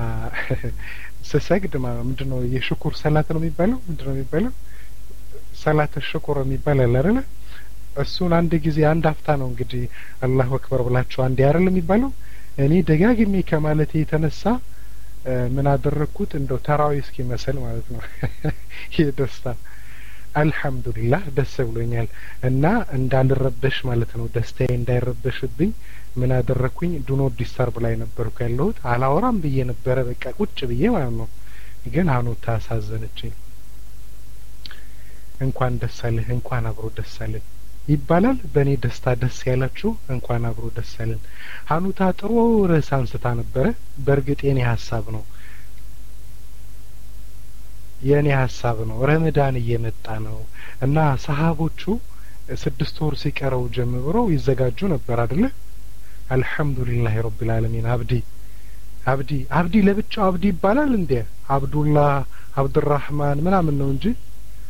Speaker 11: ስሰግድ ምንድነው የሽኩር ሰላት ነው የሚባለው ምንድነው የሚባለው ሰላት ሽኩር የሚባለው አይደል እሱን አንድ ጊዜ አንድ አፍታ ነው እንግዲህ አላሁ አክበር ብላችሁ አንድ ያረል የሚባለው እኔ ደጋግሜ ከማለቴ የተነሳ ምን አደረኩት እንደው ተራዊ እስኪ መሰል ማለት ነው ይደስታ አልহামዱሊላህ ደስ ብሎኛል እና እንዳልረበሽ ማለት ነው ደስታዬ እንዳይረበሽብኝ ምን አደረኩኝ ዱኖ ዲስታርብ ላይ ነበርኩ ያለሁት አላወራም ብዬ ነበር በቃ ቁጭ ብዬ ማለት ነው ግን አሁን ታሳዘነችኝ እንኳን ደስ አለህ እንኳን አብሮ ደስ አለህ ይባላል በኔ ደስታ ደስ ያላችሁ እንኳን አብሮ ደስ አለን ሀኑታ ጥሩ ርዕስ አንስታ ነበረ በእርግጥ የኔ ሐሳብ ነው የኔ ሐሳብ ነው ረመዳን እየመጣ ነው እና ሰሃቦቹ ስድስት ወር ሲቀረው ጀምረው ይዘጋጁ ነበር አይደለ አልহামዱሊላህ ረቢል ዓለሚን አብዲ አብዲ አብዲ ለብቻው አብዲ ይባላል እንዴ አብዱላህ አብዱራህማን ምናምን ነው እንጂ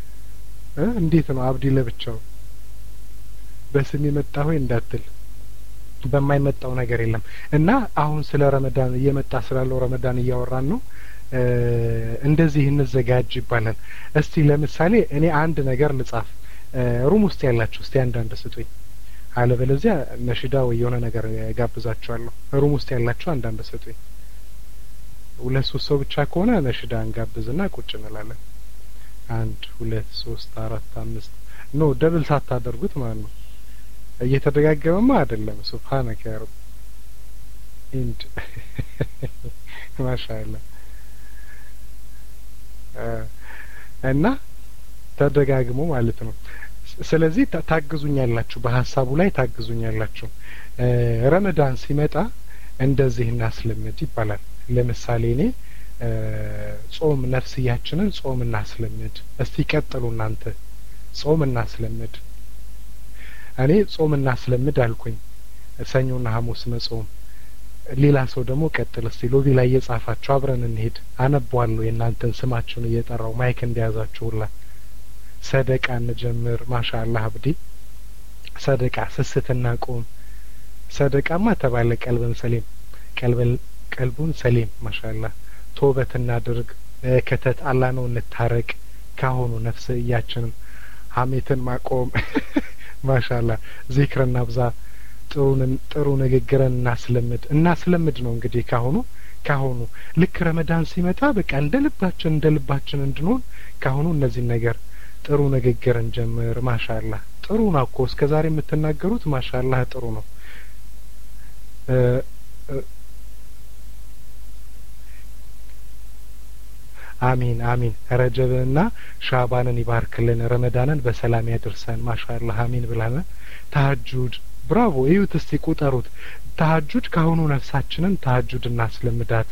Speaker 11: እንዴት ነው አብዲ ለብቻው በስም የመጣ ሆይ እንዳትል በማይመጣው ነገር የለም እና አሁን ስለ ረመዳን እየመጣ ስላለው ረመዳን እያወራን ነው እንደዚህ እንዘጋጅ ይባላል እስቲ ለምሳሌ እኔ አንድ ነገር ልጻፍ ሩም ውስጥ ያላችሁ እስቲ አንድ አንድ ስጡኝ አለበለዚያ ነሽዳ ወይ የሆነ ነገር ጋብዛችኋለሁ ሩም ውስጥ ያላችሁ አንድ አንድ ስጡኝ ሁለት ሶስት ሰው ብቻ ከሆነ ነሽዳ እንጋብዝና ቁጭ እንላለን አንድ ሁለት ሶስት አራት አምስት ኖ ደብል ሳታደርጉት ማለት ነው እየተደጋገመማ አይደለም ሱብሃንከ ያ ረብ እንድ ማሻአላ እና ተደጋግሞ ማለት ነው ስለዚህ ታግዙኛላችሁ በሐሳቡ ላይ ታግዙኛላችሁ ረመዳን ሲመጣ እንደዚህ እናስለምድ ይባላል ለምሳሌ እኔ ጾም ነፍስያችንን ጾም እናስለምድ እስቲ ቀጥሉ እናንተ ጾም እናስለምድ እኔ ጾም እናስለምድ አልኩኝ ሰኞና ሐሙስ መጾም ሌላ ሰው ደግሞ ቀጥል እስቲ ሎቢ ላይ እየጻፋችሁ አብረን እንሄድ አነባዋለሁ የእናንተን ስማችሁን እየጠራው ማይክ እንዲያዛችሁላ ሰደቃ እንጀምር ማሻአላህ አብዲ ሰደቃ ስስትና ቁም ሰደቃማ ተባለ ቀልብን ሰሊም ቀልብን ቀልቡን ሰሊም ማሻአላህ ቶበት እናድርግ ከተት አላህ ነው እንታረቅ ካሁኑ ነፍስያችንን ሐሜትን ማቆም ማሻአላህ ዚክርና ብዛ ጥሩ ጥሩ ንግግርን እናስለምድ እናስለምድ ነው እንግዲህ ካሁኑ ካሁኑ ልክ ረመዳን ሲመጣ በቃ እንደ ልባችን እንደ ልባችን እንድንሆን ካሁኑ እነዚህ ነገር ጥሩ ንግግርን ጀምር ማሻአላህ ጥሩ ነው እኮ እስከዛሬ የምትናገሩት ማሻአላህ ጥሩ ነው አሚን አሚን ረጀብንና ሻባንን ይባርክልን ረመዳንን በሰላም ያድርሰን ማሻአላህ አሚን ብላና ተሐጁድ ብራቮ እዩት እስቲ ቁጠሩት ተሐጁድ ካሁኑ ነፍሳችንን ተሐጁድ እናስለምዳት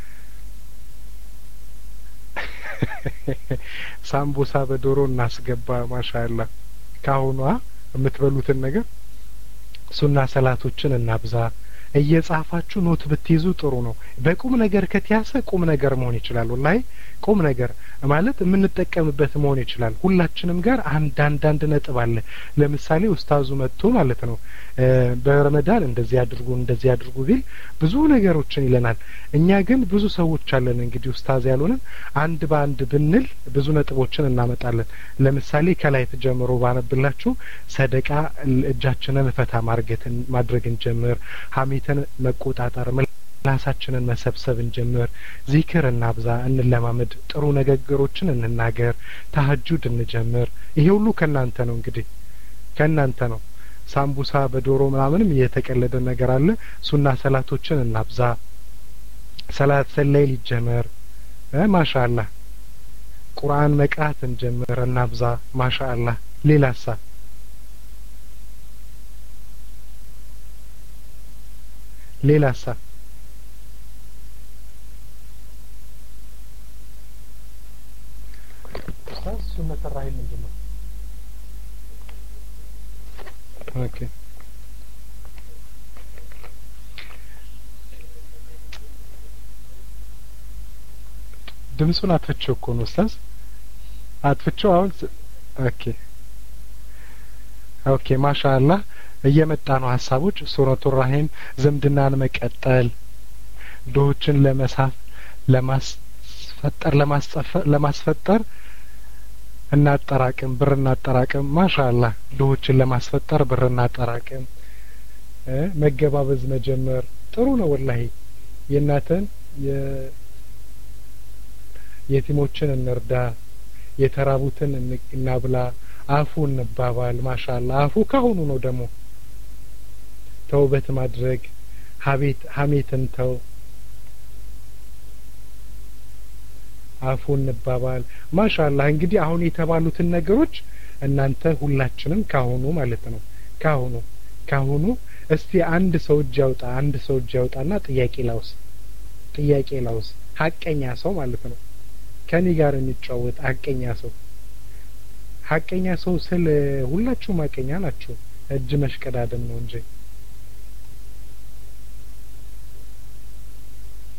Speaker 11: ሳምቡሳ በዶሮ እናስገባ ማሻአላህ ካሁኗ የምትበሉትን ነገር ሱና ሰላቶችን እናብዛ እየጻፋችሁ ኖት ብትይዙ ጥሩ ነው በቁም ነገር ከተያሰ ቁም ነገር መሆን ይችላል ወላሂ ቁም ነገር ማለት የምንጠቀምበት መሆን ይችላል ሁላችንም ጋር አንድ አንድ አንድ ነጥብ አለ ለምሳሌ ኡስታዙ መጥቶ ማለት ነው በረመዳን እንደዚህ አድርጉ እንደዚህ አድርጉ ቢል ብዙ ነገሮችን ይለናል እኛ ግን ብዙ ሰዎች አለን እንግዲህ ኡስታዝ ያሉንን አንድ በአንድ ብንል ብዙ ነጥቦችን እናመጣለን ለምሳሌ ከላይ ተጀምሮ ባነብላችሁ ሰደቃ እጃችንን ፈታ ማርገትን ማድረግን ጀምር ሐሜትን መቆጣጠር ራሳችንን መሰብሰብ እንጀምር ዚክር እናብዛ እንለማመድ ጥሩ ንግግሮችን እንናገር ተሐጁድ እንጀምር ይሄ ሁሉ ከናንተ ነው እንግዲህ ከናንተ ነው ሳምቡሳ በዶሮ ምናምንም የተቀለደ ነገር አለ ሱና ሰላቶችን እናብዛ ሰላት ሰለይል ይጀመር ማሻአላህ ቁርአን መቅራት እንጀምር እናብዛ ማሻአላህ ሌላሳ ሌላሳ ሱነተ ራሂል ምንድነው ኦኬ ድምጹን አትፍቸው እኮ ነው ኡስታዝ አትፍቸው አሁን ኦኬ ኦኬ ማሻአላህ እየመጣ ነው ሐሳቦች ሱረቱ ራሂም ዝምድናን መቀጠል ዶችን ለመሳፍ ለማስፈጠር ለማስፈጠር ለማስፈጠር እናጠራቅም ብር እናጠራቅም ማሻአላህ ዶችን ለማስፈጠር ብር እናጠራቅም መገባበዝ መጀመር ጥሩ ነው ወላሂ የናተን የ የቲሞችን እንርዳ የተራቡትን እናብላ አፉ እንባባል ማሻአላህ አፉ ካሁኑ ነው ደግሞ ተውበት ማድረግ ሀቤት ሀሜትን ተው አፉ እንባባል ማሻአላህ እንግዲህ አሁን የተባሉትን ነገሮች እናንተ ሁላችንም ካሁኑ ማለት ነው ካሁኑ ካሁኑ እስቲ አንድ ሰው እጅ ያውጣ አንድ ሰው እጅ ያውጣና ጥያቄ ላውስ ጥያቄ ላውስ ሐቀኛ ሰው ማለት ነው ከኔ ጋር የሚጫወት ሐቀኛ ሰው ሐቀኛ ሰው ስለ ሁላችሁም ሐቀኛ ናችሁ እጅ መሽቀዳደም ነው እንጂ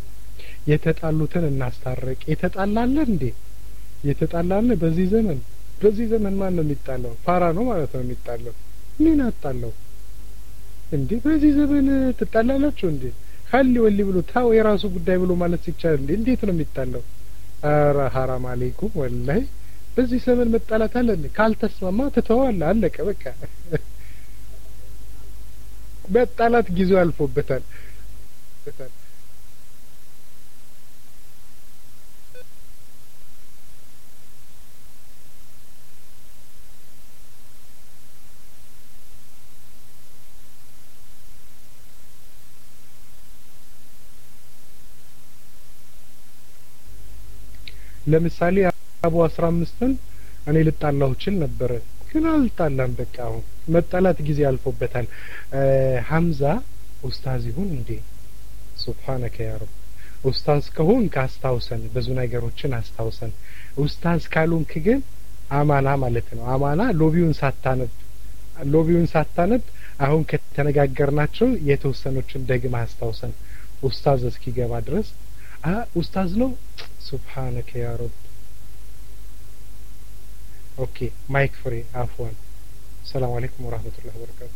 Speaker 11: የተጣሉትን እናስታርቅ የተጣላለ እንዴ የተጣላለ በዚህ ዘመን በዚህ ዘመን ማን ነው የሚጣለው? ፋራ ነው ማለት ነው የሚጣለው። ምን አጣለው እንዴ? በዚህ ዘመን ትጣላላችሁ እንዴ? ኸሊ ወሊ ብሎ ታው የራሱ ጉዳይ ብሎ ማለት ሲቻል እንዴ እንዴት ነው የሚጣለው? አረ ሐራም አለይኩም ወላሂ። በዚህ ዘመን መጣላት አለ እንዴ? ካልተስማማ ተተዋል አለቀ በቃ። መጣላት ጊዜው አልፎበታል። ለምሳሌ አቡ አስራ አምስትን እኔ ልጣላው እችል ነበር ግን አልጣላም በቃ አሁን መጣላት ጊዜ አልፎበታል። ሐምዛ ኡስታዝ ይሁን እንዴ? ሱብሃንከ ያ ረብ። ኡስታዝ ከሆን ካስታውሰን ብዙ ነገሮችን አስታውሰን። ኡስታዝ ካሉንክ ግን አማና ማለት ነው። አማና ሎቢውን ሳታነብ ሎቢውን ሳታነብ አሁን ከተነጋገርናቸው የተወሰኑችን ደግማ አስታውሰን ኡስታዝ እስኪገባ ድረስ አ ኡስታዝ ነው። ሱብሃንከ ያ ረብ። ኦኬ ማይክ ፍሪ አፍዋን። ሰላም አለይኩም ወራህመቱላሂ ወበረካቱ።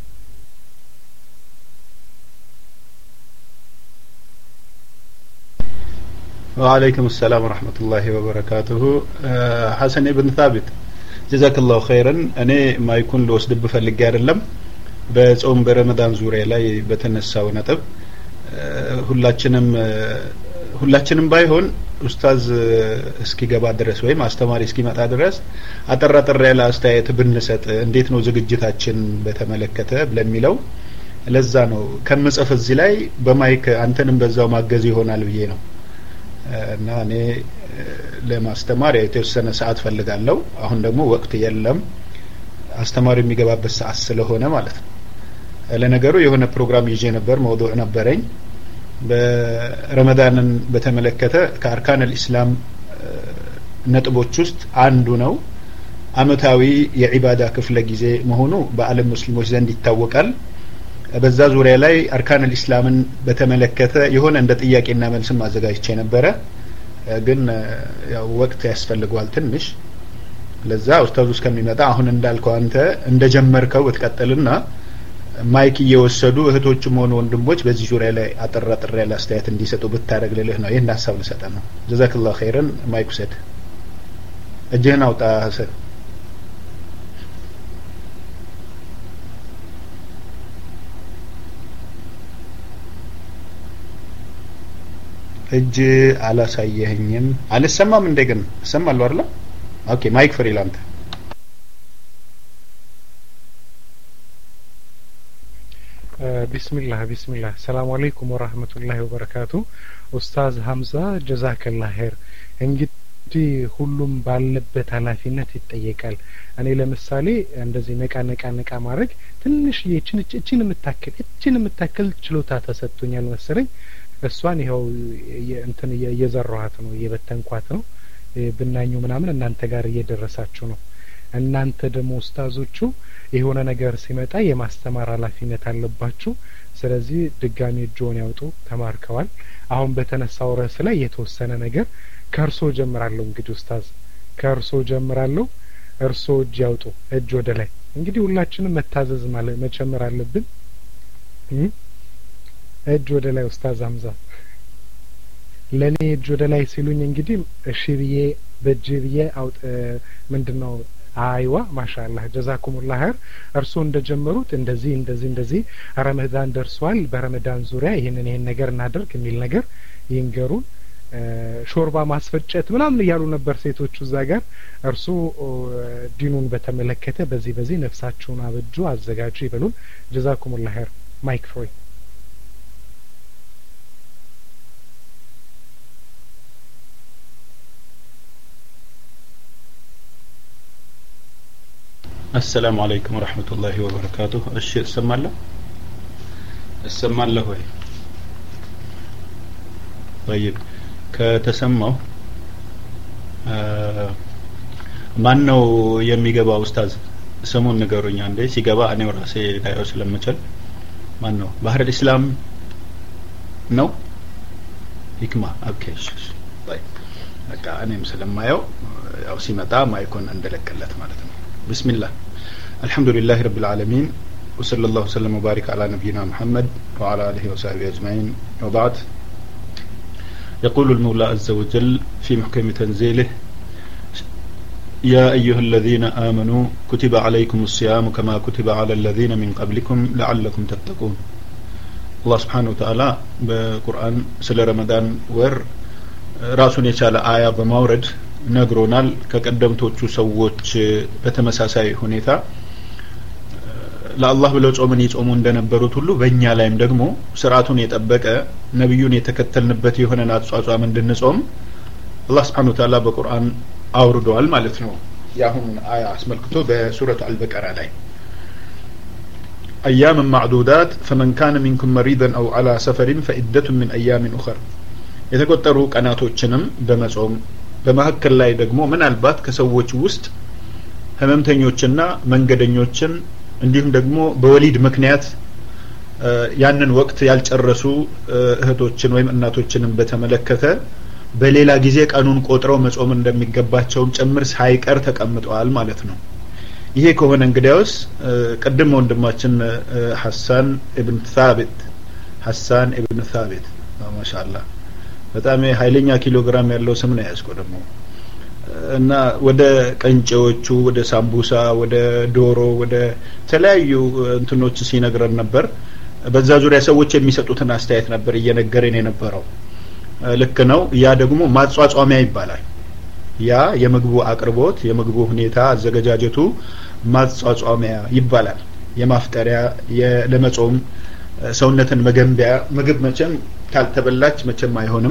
Speaker 12: وعليكم السلام ورحمة الله وبركاته. حسن ابن ثابت جزاك الله خيرا. أنا ما يكون له أسدب فلق አይደለም በጾም በረመዳን ዙሪያ ላይ በተነሳው ነጥብ ሁላችንም ሁላችንም ባይሆን ኡስታዝ እስኪገባ ድረስ ወይም አስተማሪ እስኪመጣ ድረስ አጠራጠር ያለ አስተያየት ብንሰጥ እንዴት ነው ዝግጅታችን በተመለከተ ለሚለው ለዛ ነው ከምጽፍ እዚህ ላይ በማይክ አንተንም በዛው ማገዝ ይሆናል ብዬ ነው እና እኔ ለማስተማር የተወሰነ ሰዓት ፈልጋለሁ። አሁን ደግሞ ወቅት የለም አስተማሪ የሚገባበት ሰዓት ስለሆነ ማለት ነው። ለነገሩ የሆነ ፕሮግራም ይዤ ነበር መውዱዕ ነበረኝ በረመዳንን በተመለከተ ከአርካን الاسلام ነጥቦች ውስጥ አንዱ ነው። አመታዊ የዒባዳ ክፍለ ጊዜ መሆኑ በአለም ሙስሊሞች ዘንድ ይታወቃል። በዛ ዙሪያ ላይ አርካን الاسلامን በተመለከተ የሆነ እንደ ጥያቄና መልስም አዘጋጅቼ ነበር ግን ያው ወቅት ያስፈልገዋል ትንሽ። ለዛ ኡስታዙ እስከሚመጣ አሁን እንዳልከው አንተ እንደጀመርከው ወትቀጥልና ማይክ እየወሰዱ እህቶችም ሆነ ወንድሞች በዚህ ዙሪያ ላይ አጠራጥር ያለ አስተያየት እንዲሰጡ ብታረግልህ ነው። ይሄን ሐሳብ ልሰጠ ነው። ጀዛከላሁ ኸይረን። ማይክ ውሰድ። እጅህን አውጣ ሐሰን። እጅ አላሳየኸኝም። አልሰማም እንደገና እሰማለሁ አይደል? ኦኬ ማይክ ፍሪ ላንተ።
Speaker 11: ቢስሚላህ ቢስሚላህ። ሰላም አለይኩም ወራህመቱላሂ ወበረካቱ። ኡስታዝ ሐምዛ ጀዛከላህ ኸይር። እንግዲህ ሁሉም ባለበት ኃላፊነት ይጠየቃል። እኔ ለምሳሌ እንደዚህ ነቃ ነቃ ነቃ ማድረግ ትንሽ የችን እችን የምታክል እችን የምታክል ችሎታ ተሰጥቶኛል መሰለኝ። እሷን ይኸው እንትን እየዘራኋት ነው እየበተንኳት ነው። ብናኙ ምናምን እናንተ ጋር እየደረሳችሁ ነው። እናንተ ደግሞ ኡስታዞቹ የሆነ ነገር ሲመጣ የማስተማር ኃላፊነት አለባችሁ። ስለዚህ ድጋሚ ጆን ያውጡ ተማርከዋል። አሁን በተነሳው ርዕስ ላይ የተወሰነ ነገር ከርሶ ጀምራለሁ። እንግዲህ ኡስታዝ ከርሶ ጀምራለሁ። እርሶ እጅ ያውጡ እጅ ወደ ላይ። እንግዲህ ሁላችንም መታዘዝ ማለት መጨመር አለብን። እጅ ወደ ላይ ኡስታዝ ሐምዛ ለኔ እጅ ወደ ላይ ሲሉኝ እንግዲህ እሺ ብዬ በእጅ ብዬ አውጥ ምንድነው አይዋ ማሻአላህ ጀዛኩሙላህ ኸይር። እርሶ እንደጀመሩት እንደዚህ እንደዚህ እንደዚህ ረመዳን ደርሷል በረመዳን ዙሪያ ይሄንን ይሄን ነገር እናደርግ የሚል ነገር ይንገሩን። ሾርባ ማስፈጨት ምናምን እያሉ ነበር ሴቶቹ እዛ ጋር። እርሱ ዲኑን በተመለከተ በዚህ በዚህ ነፍሳችሁን አበጁ አዘጋጁ ይበሉን። ጀዛኩሙላህ ኸይር። ማይክ ፍሪ።
Speaker 12: السلام عليكم ورحمة الله وبركاته. እሺ እሰማለሁ እሰማለሁ ወይ? طيب ከተሰማው ማን ነው የሚገባው? ኡስታዝ ስሙን ንገሩኝ አንዴ። ሲገባ እኔው ራሴ ላየው ስለምችል ማን ነው? ባህር الاسلام ነው? ሂክማ ኦኬ እሺ طيب በቃ እኔም ስለማየው ያው ሲመጣ ማይኮን እንደለቀለት ማለት ነው ቢስሚላህ አልহামዱሊላሂ ረቢል ዓለሚን وصلى الله وسلم وبارك على نبينا محمد وعلى اله وصحبه اجمعين وبعد يقول المولى عز وجل في محكم تنزيله يا أيها الذين آمنوا كتب عليكم الصيام كما كتب على الذين من قبلكم لعلكم تتقون الله سبحانه وتعالى بقرآن سل رمضان ور راسون يشال آية بمورد نقرونال كقدمتوቹ ሰዎች በተመሳሳይ ሁኔታ ለአላህ ብለው ጾምን ይጾሙ እንደነበሩት ሁሉ በእኛ ላይም ደግሞ ስርዓቱን የጠበቀ ነብዩን የተከተልንበት የሆነን አጽዋጽም እንድንጾም አላህ Subhanahu Wa Ta'ala በቁርአን አውርዷል ማለት ነው ያሁን አያ አስመልክቶ በሱረቱ አልበቀራ ላይ ايام معدودات فمن كان منكم مريضا او على سفر فعدة من ايام اخرى የተቆጠሩ ቀናቶችንም በመጾም በመሐከል ላይ ደግሞ ምናልባት ከሰዎች ውስጥ ህመምተኞችና መንገደኞችን እንዲሁም ደግሞ በወሊድ ምክንያት ያንን ወቅት ያልጨረሱ እህቶችን ወይም እናቶችንም በተመለከተ በሌላ ጊዜ ቀኑን ቆጥረው መጾም እንደሚገባቸውም ጭምር ሳይቀር ተቀምጠዋል ማለት ነው ይሄ ከሆነ እንግዲያውስ ቀደም ወንድማችን ሐሳን ኢብኑ ሳቢት ሐሳን ኢብኑ ሳቢት ማሻአላህ በጣም ኃይለኛ ኪሎግራም ያለው ስም ነው ያስቆ ደግሞ እና ወደ ቀንጨዎቹ ወደ ሳምቡሳ ወደ ዶሮ ወደ ተለያዩ እንትኖች ሲነግረን ነበር በዛ ዙሪያ ሰዎች የሚሰጡትን አስተያየት ነበር እየነገረን የነበረው ልክ ነው ያ ደግሞ ማጽዋጽዋሚያ ይባላል ያ የምግቡ አቅርቦት የምግቡ ሁኔታ አዘገጃጀቱ ማጽዋጽዋሚያ ይባላል የማፍጠሪያ ለመጾም ሰውነትን መገንቢያ ምግብ መቼም ካልተበላች መቼም አይሆንም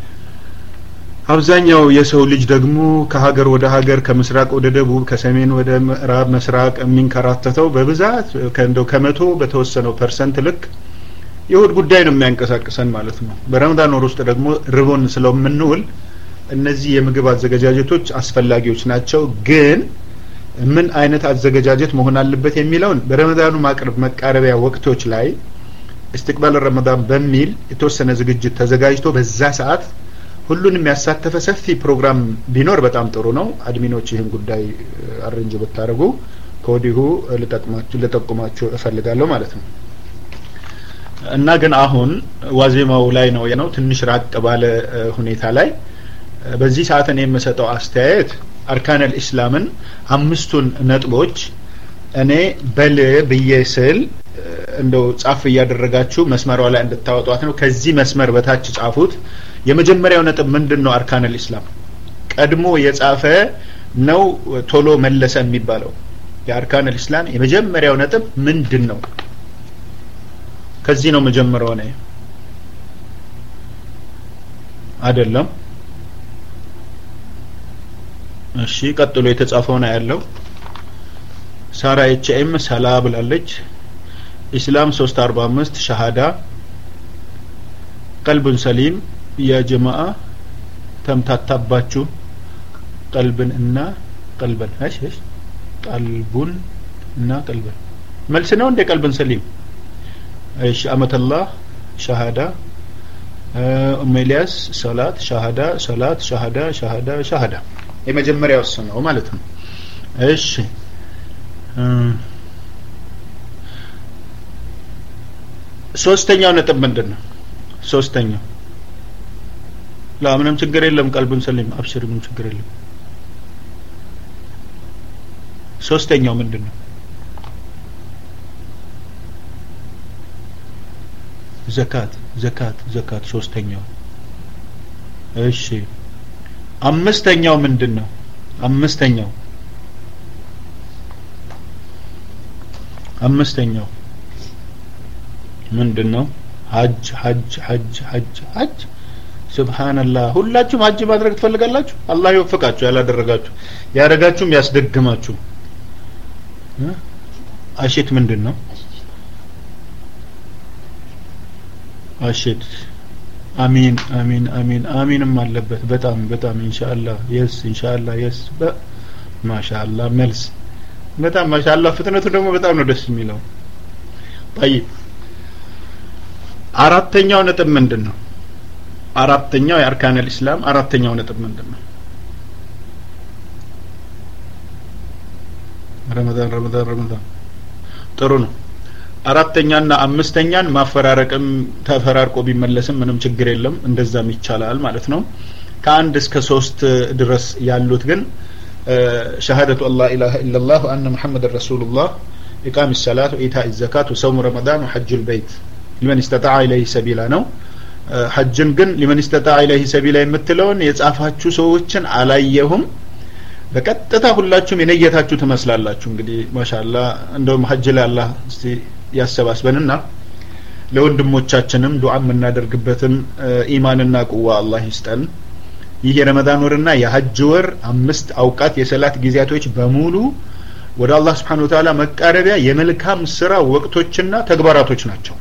Speaker 12: አብዛኛው የሰው ልጅ ደግሞ ከሀገር ወደ ሀገር ከምስራቅ ወደ ደቡብ ከሰሜን ወደ ምዕራብ መስራቅ የሚንከራተተው በብዛት ከእንደው ከመቶ በተወሰነው ፐርሰንት ልክ የሆድ ጉዳይ ነው የሚያንቀሳቅሰን ማለት ነው በረመዳን ወር ውስጥ ደግሞ ርቦን ስለምንውል እነዚህ የምግብ አዘገጃጀቶች አስፈላጊዎች ናቸው ግን ምን አይነት አዘገጃጀት መሆን አለበት የሚለውን በረመዳኑ ማቅረብ መቃረቢያ ወቅቶች ላይ استقبال رمضان በሚል የተወሰነ ዝግጅት ተዘጋጅቶ በዛ ሰዓት ሁሉንም ያሳተፈ ሰፊ ፕሮግራም ቢኖር በጣም ጥሩ ነው አድሚኖች ይሄን ጉዳይ አሬንጅ ብታረጉ ኮዲሁ ለተጠቅማችሁ ለተጠቅማችሁ እፈልጋለሁ ማለት ነው እና ግን አሁን ዋዜማው ላይ ነው የነው ትንሽ ራቅ ባለ ሁኔታ ላይ በዚህ ሰዓት እኔ የምሰጠው አስተያየት አርካን አልእስላምን አምስቱን ነጥቦች እኔ በል በየስል እንደው ጻፍ ያደረጋችሁ መስመሯ ላይ እንድታወጧት ነው ከዚህ መስመር በታች ጻፉት የመጀመሪያው ነጥብ ምንድነው አርካን አልእስላም ቀድሞ የጻፈ ነው ቶሎ መለሰ የሚባለው የአርካን አልእስላም የመጀመሪያው ነጥብ ምንድነው ከዚህ ነው መጀመሪያው ነው አይደለም እሺ ቀጥሎ የተጻፈው ነው ያለው ሳራ ኤችኤም ሰላ ብላለች ኢስላም ሶስት አርባ አምስት ሸሃዳ ቀልብን ሰሊም يا جماعه ተምታታባችሁ ቀልብን እና ቀልበን እሺ እሺ ቀልቡን እና ቀልበን መልስ ነው እንደ ቀልብን ሰሊም እሺ አመተላህ ሸሃዳ ኡመይሊያስ ሶላት ሸሃዳ ሶላት ሸሃዳ ሸሃዳ ሸሃዳ የመጀመሪያው ነው ማለት ነው እሺ ሶስተኛው ነጥብ ምንድነው ሶስተኛው ለምንም ችግር የለም ቀልብን ሰሊም አብሽር ምን ችግር የለም ሶስተኛው ምንድነው ዘካት ዘካት ዘካት ሶስተኛው እሺ አምስተኛው ምንድነው አምስተኛው አምስተኛው ምንድነው ሐጅ ሐጅ ሐጅ ሐጅ ሐጅ ሱብሃንአላህ ሁላችሁም ሐጅ ማድረግ ትፈልጋላችሁ አላህ ይወፍቃችሁ ያላደረጋችሁ ያረጋችሁም ያስደግማችሁ አሽት ምንድነው አሽት አሚን አሚን አሚን አሚንም አለበት በጣም በጣም ኢንሻአላህ yes ኢንሻአላህ yes ማሻአላህ መልስ በጣም ማሻአላህ ፍጥነቱ ደግሞ በጣም ነው ደስ የሚለው طيب አራተኛው ነጥብ ምንድነው አራተኛው የአርካን አልእስላም አራተኛው ነጥብ ምንድነው ረመዳን ረመዳን ረመዳን ጥሩ ነው። አራተኛና አምስተኛን ማፈራረቅም ተፈራርቆ ቢመለስም ምንም ችግር የለም፣ እንደዛም ይቻላል ማለት ነው። ከአንድ እስከ ሶስት ድረስ ያሉት ግን ሸሃደቱ አላ ኢላሃ ኢላላህ ወአነ ሙሐመድ ረሱሉላህ ኢቃም ሰላት ወኢታኢ ዘካት ወሰውም ረመዳን ወሐጅል በይት ሊመን استطاع ኢለይሂ ሰቢላ ነው። ሐጅን ግን ሊመን استطاع ኢለይሂ ሰቢላ የምትለውን የጻፋችሁ ሰዎችን አላየሁም። በቀጥታ ሁላችሁም የነየታችሁ ትመስላላችሁ። እንግዲህ ማሻአላህ እንደውም ሐጅ ላይ አላህ እስቲ ያሰባስበንና ለወንድሞቻችንም ዱዓ የምናደርግበትን ኢማንና ቁዋ አላህ ይስጠን። ይህ የረመዳን ወርና የሐጅ ወር አምስት አውቃት የሰላት ጊዜያቶች በሙሉ ወደ አላህ Subhanahu Wa Ta'ala መቃረቢያ የመልካም ስራ ወቅቶችና ተግባራቶች ናቸው።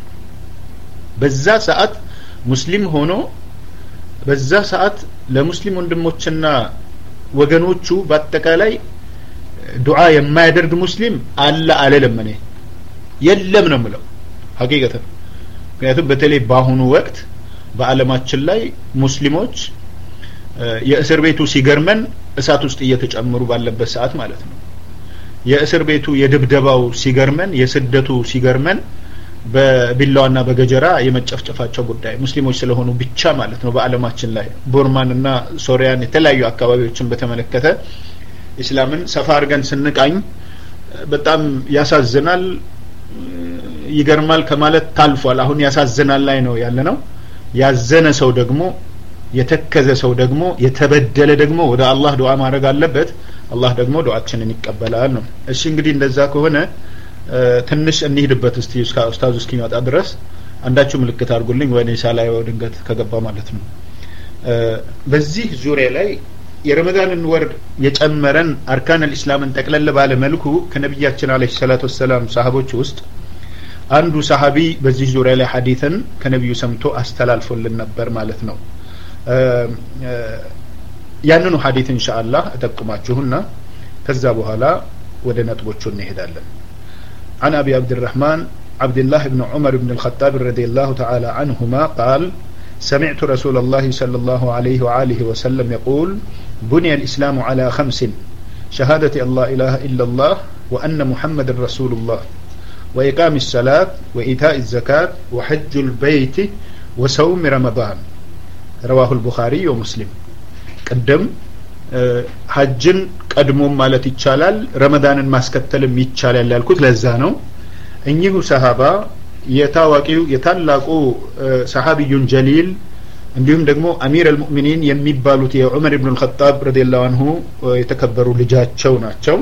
Speaker 12: በዛ ሰዓት ሙስሊም ሆኖ በዛ ሰዓት ለሙስሊም ወንድሞችና ወገኖቹ በአጠቃላይ ዱዓ የማያደርግ ሙስሊም አለ አለለም እኔ የለም ነው የምለው ሐቂቀተን። ምክንያቱም በተለይ በአሁኑ ወቅት በአለማችን ላይ ሙስሊሞች የእስር ቤቱ ሲገርመን እሳት ውስጥ እየተጨመሩ ባለበት ሰዓት ማለት ነው። የእስር ቤቱ የድብደባው ሲገርመን፣ የስደቱ ሲገርመን በቢላዋና በገጀራ የመጨፍጨፋቸው ጉዳይ ሙስሊሞች ስለሆኑ ብቻ ማለት ነው። በአለማችን ላይ ቦርማንና ሶሪያን የተለያዩ አካባቢዎችን በተመለከተ እስላምን ሰፋ አድርገን ስንቃኝ በጣም ያሳዝናል፣ ይገርማል ከማለት ታልፏል። አሁን ያሳዝናል ላይ ነው ያለነው። ያዘነ ሰው ደግሞ የተከዘ ሰው ደግሞ የተበደለ ደግሞ ወደ አላህ ዱዓ ማድረግ አለበት። አላህ ደግሞ ዱዓችንን ይቀበላል ነው። እሺ እንግዲህ እንደዛ ከሆነ ትንሽ እንሂድበት እስቲ ኡስታዝ እስኪመጣ ድረስ አንዳችሁ ምልክት አድርጉልኝ ወኔ ሳላየው ድንገት ከገባ ማለት ነው። በዚህ ዙሪያ ላይ የረመዳንን ወር የጨመረን አርካን الاسلامን ጠቅለል ባለ መልኩ ከነብያችን አለይሂ ሰላቱ ወሰለም ሰሃቦች ውስጥ አንዱ ሰሃቢ በዚህ ዙሪያ ላይ ሐዲስን ከነብዩ ሰምቶ አስተላልፎልን ነበር ማለት ነው። ያንኑ ሐዲስ ኢንሻአላህ እጠቁማችሁና ከዛ በኋላ ወደ ነጥቦቹ እንሄዳለን። عن أبي عبد الرحمن عبد الله بن عمر بن الخطاب رضي الله تعالى عنهما قال سمعت رسول الله صلى الله عليه وآله وسلم يقول بني الإسلام على خمس شهادة أن لا إله إلا الله وأن محمد رسول الله وإقام الصلاة وإيتاء الزكاة وحج البيت وصوم رمضان رواه البخاري ومسلم. قدم ሐጅን ቀድሞም ማለት ይቻላል ረመዳንን ማስከተልም ይቻላል ያልኩት ለዛ ነው። እኚሁ ሰሃባ የታዋቂው የታላቁ ሰሃቢዩን ጀሊል እንዲሁም ደግሞ አሚር አልሙእሚኒን የሚባሉት የዑመር ኢብኑ አልኸጣብ ረዲየላሁ ዐንሁ የተከበሩ ልጃቸው ናቸው።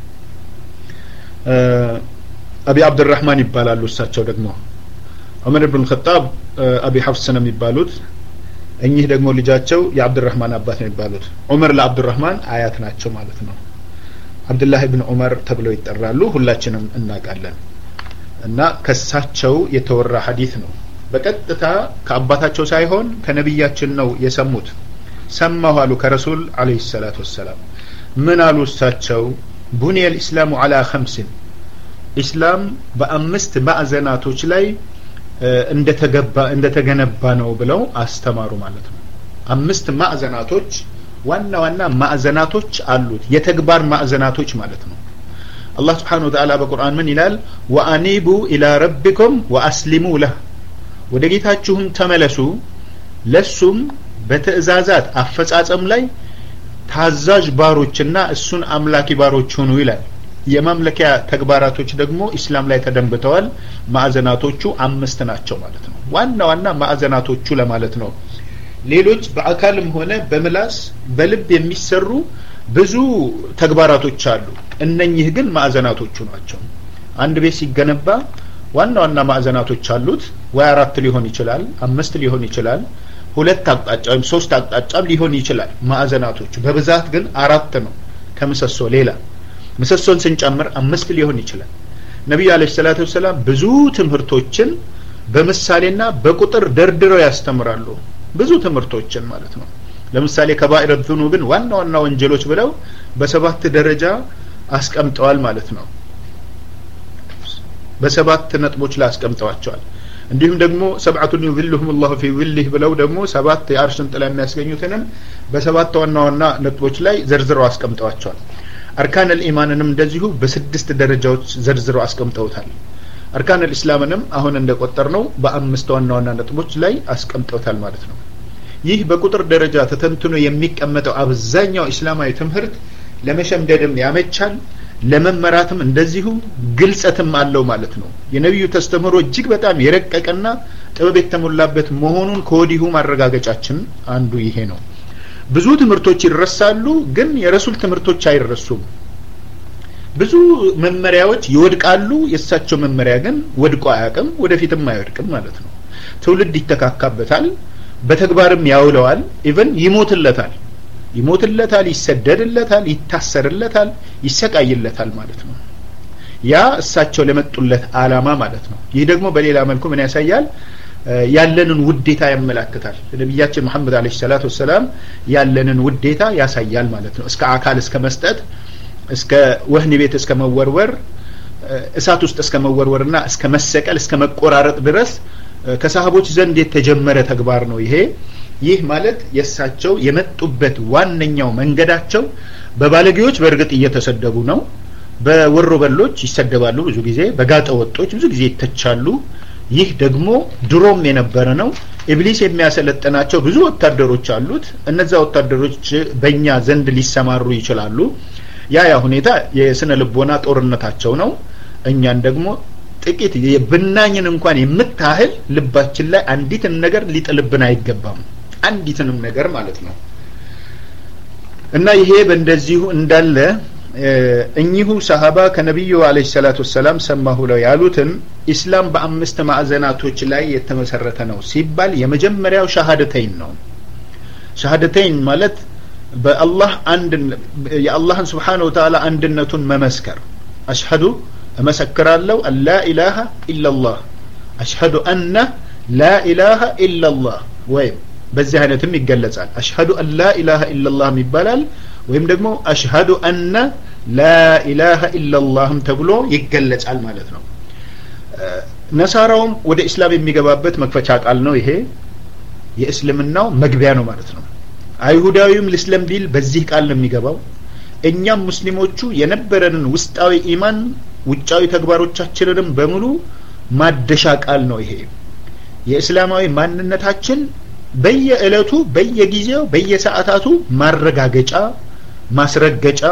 Speaker 12: አቢ አብዱራህማን ይባላሉ። እሳቸው ደግሞ ዑመር ኢብኑ አልኸጣብ አቢ ሐፍስ ነው የሚባሉት። እኚህ ደግሞ ልጃቸው የአብዱራህማን አባት ነው የሚባሉት። ዑመር ለአብዱራህማን አያት ናቸው ማለት ነው። አብዱላህ ኢብኑ ዑመር ተብለው ይጠራሉ። ሁላችንም እናውቃለን። እና ከሳቸው የተወራ ሐዲስ ነው። በቀጥታ ከአባታቸው ሳይሆን ከነብያችን ነው የሰሙት። ሰማሁ አሉ ከረሱል አለይሂ ሰላቱ ወሰለም። ምን አሉ እሳቸው? ቡኒየ الاسلام على خمس ኢስላም በአምስት ማዕዘናቶች ላይ እንደተገባ እንደተገነባ ነው ብለው አስተማሩ ማለት ነው። አምስት ማዕዘናቶች ዋና ዋና ማዕዘናቶች አሉት፣ የተግባር ማዕዘናቶች ማለት ነው። አላህ Subhanahu Wa Ta'ala በቁርአን ምን ይላል? ወአኒቡ ኢላ ረቢኩም ወአስሊሙ ለህ፣ ወደ ጌታችሁም ተመለሱ ለሱም በትእዛዛት አፈጻጸም ላይ ታዛዥ ባሮችና እሱን አምላኪ ባሮች ሁኑ ይላል። የማምለኪያ ተግባራቶች ደግሞ ኢስላም ላይ ተደንብተዋል። ማዕዘናቶቹ አምስት ናቸው ማለት ነው። ዋና ዋና ማዕዘናቶቹ ለማለት ነው። ሌሎች በአካልም ሆነ በምላስ በልብ የሚሰሩ ብዙ ተግባራቶች አሉ። እነኚህ ግን ማዕዘናቶቹ ናቸው። አንድ ቤት ሲገነባ ዋና ዋና ማዕዘናቶች አሉት። ወይ አራት ሊሆን ይችላል፣ አምስት ሊሆን ይችላል፣ ሁለት አቅጣጫ ወይም ሶስት አቅጣጫም ሊሆን ይችላል። ማዕዘናቶቹ በብዛት ግን አራት ነው ከምሰሶ ሌላ። ምሰሶን ስንጨምር አምስት ሊሆን ይችላል። ነብዩ አለይሂ ሰላቱ ወሰለም ብዙ ትምህርቶችን በምሳሌና በቁጥር ደርድረው ያስተምራሉ። ብዙ ትምህርቶችን ማለት ነው። ለምሳሌ ከባኢረ ዙኑብን ዋና ዋና ወንጀሎች ብለው በሰባት ደረጃ አስቀምጠዋል ማለት ነው። በሰባት ነጥቦች ላይ አስቀምጠዋቸዋል። እንዲሁም ደግሞ ሰብዓቱን ይذلهم الله في ظله ብለው ደግሞ ሰባት የአርሽን ጥላ የሚያስገኙትንም በሰባት ዋና ዋና ነጥቦች ላይ ዘርዝረው አስቀምጠዋቸዋል። አርካን الإيمانንም እንደዚሁ በስድስት ደረጃዎች ዘርዝረው አስቀምጠውታል አርካን الإسلامንም አሁን እንደቆጠርነው በአምስት ዋና ዋና ነጥቦች ላይ አስቀምጠውታል ማለት ነው ይህ በቁጥር ደረጃ ተተንትኖ የሚቀመጠው አብዛኛው እስላማዊ ትምህርት ለመሸምደድም ያመቻል ለመመራትም እንደዚሁ ግልጸትም አለው ማለት ነው የነብዩ ተስተምሮ እጅግ በጣም የረቀቀና ጥበብ የተሞላበት መሆኑን ከወዲሁ ማረጋገጫችን አንዱ ይሄ ነው ብዙ ትምህርቶች ይረሳሉ ግን የረሱል ትምህርቶች አይረሱም ብዙ መመሪያዎች ይወድቃሉ የሳቸው መመሪያ ግን ወድቆ አያውቅም ወደፊትም አይወድቅም ማለት ነው ትውልድ ይተካካበታል በተግባርም ያውለዋል ኢቭን ይሞትለታል ይሞትለታል ይሰደድለታል ይታሰርለታል ይሰቃይለታል ማለት ነው ያ እሳቸው ለመጡለት አላማ ማለት ነው ይህ ደግሞ በሌላ መልኩ ምን ያሳያል ያለንን ውዴታ ያመላክታል ነብያችን መሐመድ አለይሂ ሰላቱ ወሰለም ያለንን ውዴታ ያሳያል ማለት ነው እስከ አካል እስከ መስጠት እስከ ወህኒ ቤት እስከ መወርወር እሳት ውስጥ እስከ መወርወርና እስከ መሰቀል እስከ መቆራረጥ ድረስ ከሳህቦች ዘንድ የተጀመረ ተግባር ነው ይሄ ይህ ማለት የሳቸው የመጡበት ዋነኛው መንገዳቸው በባለጌዎች በርግጥ እየተሰደቡ ነው በወሮበሎች ይሰደባሉ ብዙ ጊዜ በጋጠ ወጦች ብዙ ጊዜ ይተቻሉ ይህ ደግሞ ድሮም የነበረ ነው ኢብሊስ የሚያሰለጥናቸው ብዙ ወታደሮች አሉት እነዛ ወታደሮች በእኛ ዘንድ ሊሰማሩ ይችላሉ ያ ያ ሁኔታ የስነ ልቦና ጦርነታቸው ነው እኛን ደግሞ ጥቂት የብናኝን እንኳን የምታህል ልባችን ላይ አንዲትን ነገር ሊጥልብን አይገባም አንዲትንም ነገር ማለት ነው እና ይሄ በእንደዚሁ እንዳለ እኚሁ ሰሃባ ከነብዩ አለይሂ ሰላቱ ወሰለም ሰማሁ ለው ያሉትን ኢስላም በአምስት ማዕዘናቶች ላይ የተመሰረተ ነው ሲባል የመጀመሪያው ሸሃደተይን ነው ሸሃደተይን ማለት በአላህ አንድ የአላህን Subhanahu Wa Ta'ala አንድነቱን መመስከር አሽሀዱ እመሰክራለሁ አላ ኢላሃ ኢላላህ አሽሀዱ አነ ላ ኢላሃ ኢላላህ ወይ በዚህ አይነትም ይገለጻል አሽሀዱ አላ ኢላሃ ኢላላህ ይባላል ወይም ደግሞ አሽሀዱ አነ ላ ኢላሃ ኢላላህ ተብሎ ይገለጻል ማለት ነው ነሳራውም ወደ እስላም የሚገባበት መክፈቻ ቃል ነው ይሄ የእስልምናው መግቢያ ነው ማለት ነው አይሁዳዊም ለስለም ቢል በዚህ ቃል ነው የሚገባው እኛም ሙስሊሞቹ የነበረንን ውስጣዊ ኢማን ውጫዊ ተግባሮቻችንንም በሙሉ ማደሻ ቃል ነው ይሄ የእስላማዊ ማንነታችን በየእለቱ በየጊዜው በየሰዓታቱ ማረጋገጫ ማስረገጫ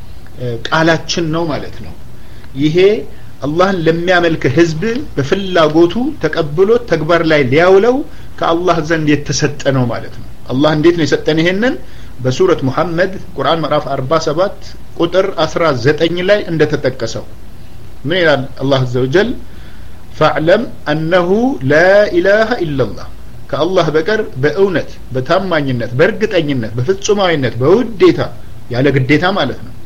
Speaker 12: ቃላችን ነው ማለት ነው ይሄ አላህን ለሚያመልክ ህዝብ በፍላጎቱ ተቀብሎ ተግባር ላይ ሊያውለው ከአላህ ዘንድ የተሰጠ ነው ማለት ነው አላህ እንዴት ነው የሰጠን ይሄንን በሱረት ሙሐመድ ቁርአን ምዕራፍ አርባ ሰባት ቁጥር አስራ ዘጠኝ ላይ እንደተጠቀሰው ምን ይላል አላህ عز وجل فاعلم انه لا اله الا الله ከአላህ በቀር በእውነት በታማኝነት በእርግጠኝነት በፍጹማዊነት በውዴታ ያለ ግዴታ ማለት ነው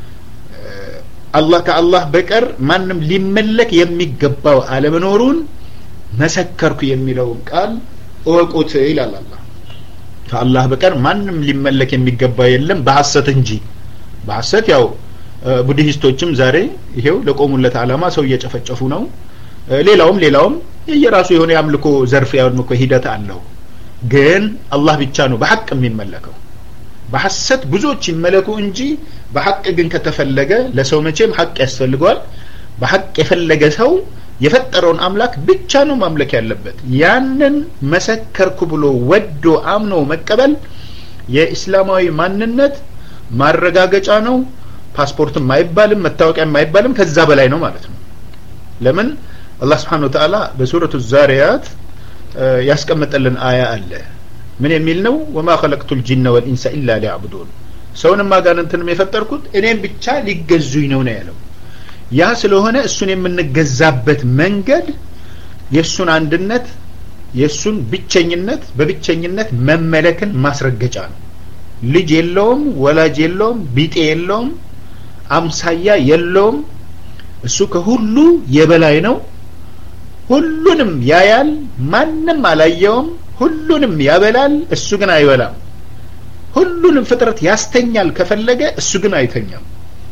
Speaker 12: አላህ ከአላህ በቀር ማንም ሊመለክ የሚገባው አለመኖሩን መሰከርኩ የሚለው ቃል ወቁት ይላል አላህ ከአላህ በቀር ማንም ሊመለክ የሚገባ የለም በሐሰት እንጂ በሐሰት ያው ቡድሂስቶችም ዛሬ ይሄው ለቆሙለት አላማ ሰው እየጨፈጨፉ ነው ሌላውም ሌላውም የራሱ የሆነ ያምልኮ ዘርፍ ያምልኮ ሂደት አለው ግን አላህ ብቻ ነው በሐቅ የሚመለከው በሐሰት ብዙዎች ይመለኩ እንጂ በሐቅ ግን ከተፈለገ ለሰው መቼም ሐቅ ያስፈልገዋል በሐቅ የፈለገ ሰው የፈጠረውን አምላክ ብቻ ነው ማምለክ ያለበት ያንን መሰከርኩ ብሎ ወዶ አምኖ መቀበል የእስላማዊ ማንነት ማረጋገጫ ነው ፓስፖርትም አይባልም መታወቂያም አይባልም ከዛ በላይ ነው ማለት ነው ለምን አላህ Subhanahu Wa Ta'ala በሱረቱ ዛሪያት ያስቀመጠልን አያ አለ ምን የሚል ነው ወማ خلقቱል ጂነ ወልኢንሰ ኢላ ሊያዕቡዱን ሰውንም አጋንንትንም የፈጠርኩት እኔም ብቻ ሊገዙኝ ነው ነው ያለው ያ ስለሆነ እሱን የምንገዛበት መንገድ የሱን አንድነት የሱን ብቸኝነት በብቸኝነት መመለክን ማስረገጫ ነው ልጅ የለውም ወላጅ የለውም ቢጤ የለውም አምሳያ የለውም እሱ ከሁሉ የበላይ ነው ሁሉንም ያያል ማንንም አላየውም ሁሉንም ያበላል እሱ ግን አይበላም ሁሉንም ፍጥረት ያስተኛል ከፈለገ እሱ ግን አይተኛም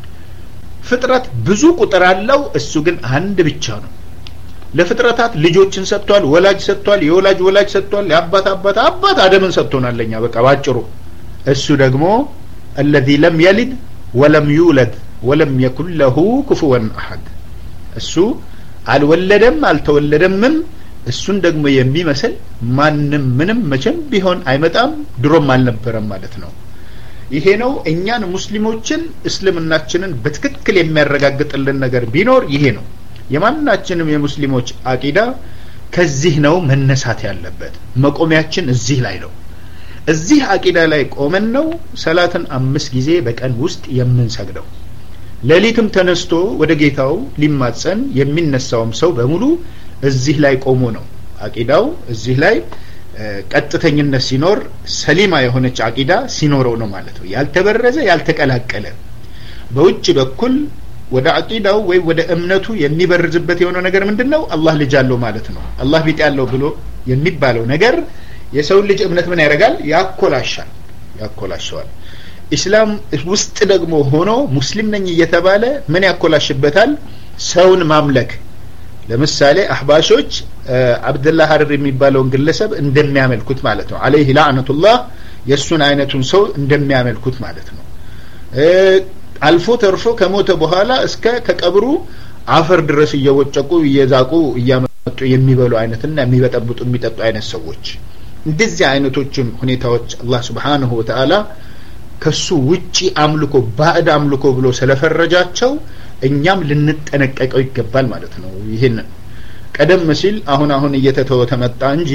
Speaker 12: ፍጥረት ብዙ ቁጥር አለው እሱ ግን አንድ ብቻ ነው ለፍጥረታት ልጆችን ሰጥቷል ወላጅ ሰጥቷል የወላጅ ወላጅ ሰጥቷል ያባት አባት አባት አደምን ሰጥቶናል ለኛ በቃ ባጭሩ እሱ ደግሞ الذي لم يلد ወለም ዩለድ ወለም የኩን ለሁ ኩፉወን አሐድ እሱ አልወለደም አልተወለደምም እሱን ደግሞ የሚመስል ማንም ምንም መቼም ቢሆን አይመጣም ድሮም አልነበረም ማለት ነው። ይሄ ነው እኛን ሙስሊሞችን እስልምናችንን በትክክል የሚያረጋግጥልን ነገር ቢኖር ይሄ ነው። የማናችንም የሙስሊሞች አቂዳ ከዚህ ነው መነሳት ያለበት። መቆሚያችን እዚህ ላይ ነው። እዚህ አቂዳ ላይ ቆመን ነው ሰላትን አምስት ጊዜ በቀን ውስጥ የምንሰግደው። ሌሊትም ተነስቶ ወደ ጌታው ሊማጸን የሚነሳውም ሰው በሙሉ እዚህ ላይ ቆሞ ነው። አቂዳው እዚህ ላይ ቀጥተኝነት ሲኖር ሰሊማ የሆነች አቂዳ ሲኖረው ነው ማለት ነው። ያልተበረዘ ያልተቀላቀለ በውጭ በኩል ወደ አቂዳው ወይ ወደ እምነቱ የሚበርዝበት የሆነ ነገር ምንድነው? አላህ ልጅ አለው ማለት ነው። አላህ ቢጤ ያለው ብሎ የሚባለው ነገር የሰው ልጅ እምነት ምን ያደርጋል? ያኮላሻል ያኮላሻል። ኢስላም ውስጥ ደግሞ ሆኖ ሙስሊም ነኝ እየተባለ ምን ያኮላሽበታል? ሰውን ማምለክ። ለምሳሌ አህባሾች አብደላህ ሐረር የሚባለውን ግለሰብ እንደሚያመልኩት ማለት ነው። አለይሂ ላዕነቱላህ የሱን አይነቱን ሰው እንደሚያመልኩት ማለት ነው። አልፎ ተርፎ ከሞተ በኋላ እስከ ከቀብሩ አፈር ድረስ እየወጨቁ እየዛቁ እያመጡ የሚበሉ አይነትና የሚበጠብጡ የሚጠጡ አይነት ሰዎች እንደዚህ አይነቶችን ሁኔታዎች አላህ Subhanahu Wa Ta'ala ከሱ ውጪ አምልኮ ባዕድ አምልኮ ብሎ ስለፈረጃቸው እኛም ልንጠነቀቀው ይገባል ማለት ነው። ይሄን ቀደም ሲል አሁን አሁን እየተተወ ተመጣ እንጂ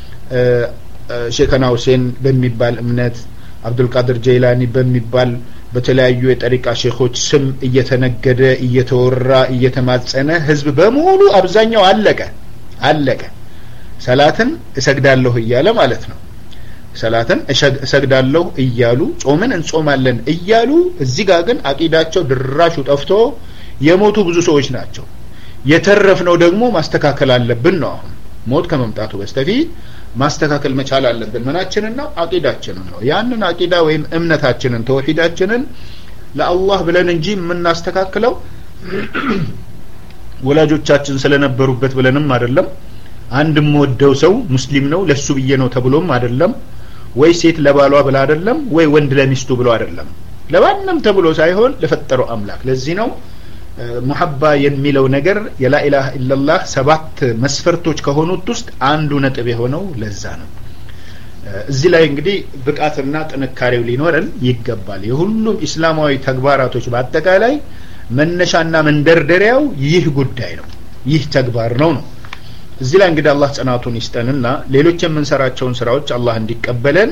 Speaker 12: ሼኻና ሁሴን በሚባል እምነት አብዱል ቃድር ጀይላኒ በሚባል በተለያዩ የጠሪቃ ሼኾች ስም እየተነገደ እየተወራ እየተማጸነ ህዝብ በሙሉ አብዛኛው አለቀ አለቀ ሰላትን እሰግዳለሁ እያለ ማለት ነው። ሰላትን እሰግዳለሁ እያሉ ጾምን እንጾማለን እያሉ እዚህ ጋር ግን አቂዳቸው ድራሹ ጠፍቶ የሞቱ ብዙ ሰዎች ናቸው። የተረፍነው ደግሞ ማስተካከል አለብን ነው። አሁን ሞት ከመምጣቱ በስተፊት ማስተካከል መቻል አለብን። ምናችንን ነው? አቂዳችንን ነው። ያንን አቂዳ ወይም እምነታችንን ተውሂዳችንን ለአላህ ብለን እንጂ የምናስተካክለው ወላጆቻችን ስለነበሩበት ብለንም አይደለም። አንድም ወደው ሰው ሙስሊም ነው ለሱ ብዬ ነው ተብሎም አይደለም። ወይ ሴት ለባሏ ብላ አይደለም። ወይ ወንድ ለሚስቱ ብሎ አይደለም። ለማንም ተብሎ ሳይሆን ለፈጠረው አምላክ። ለዚህ ነው ሙሐባ የሚለው ነገር የላ ኢላሃ ኢላላህ ሰባት መስፈርቶች ከሆኑት ውስጥ አንዱ ነጥብ የሆነው ለዛ ነው። እዚህ ላይ እንግዲህ ብቃትና ጥንካሬው ሊኖረን ይገባል። የሁሉም እስላማዊ ተግባራቶች በአጠቃላይ መነሻና መንደርደሪያው ይህ ጉዳይ ነው። ይህ ተግባር ነው ነው እዚህ ላይ እንግዲህ አላህ ጽናቱን ይስጠንና ሌሎች የምንሰራቸውን ስራዎች አላህ እንዲቀበለን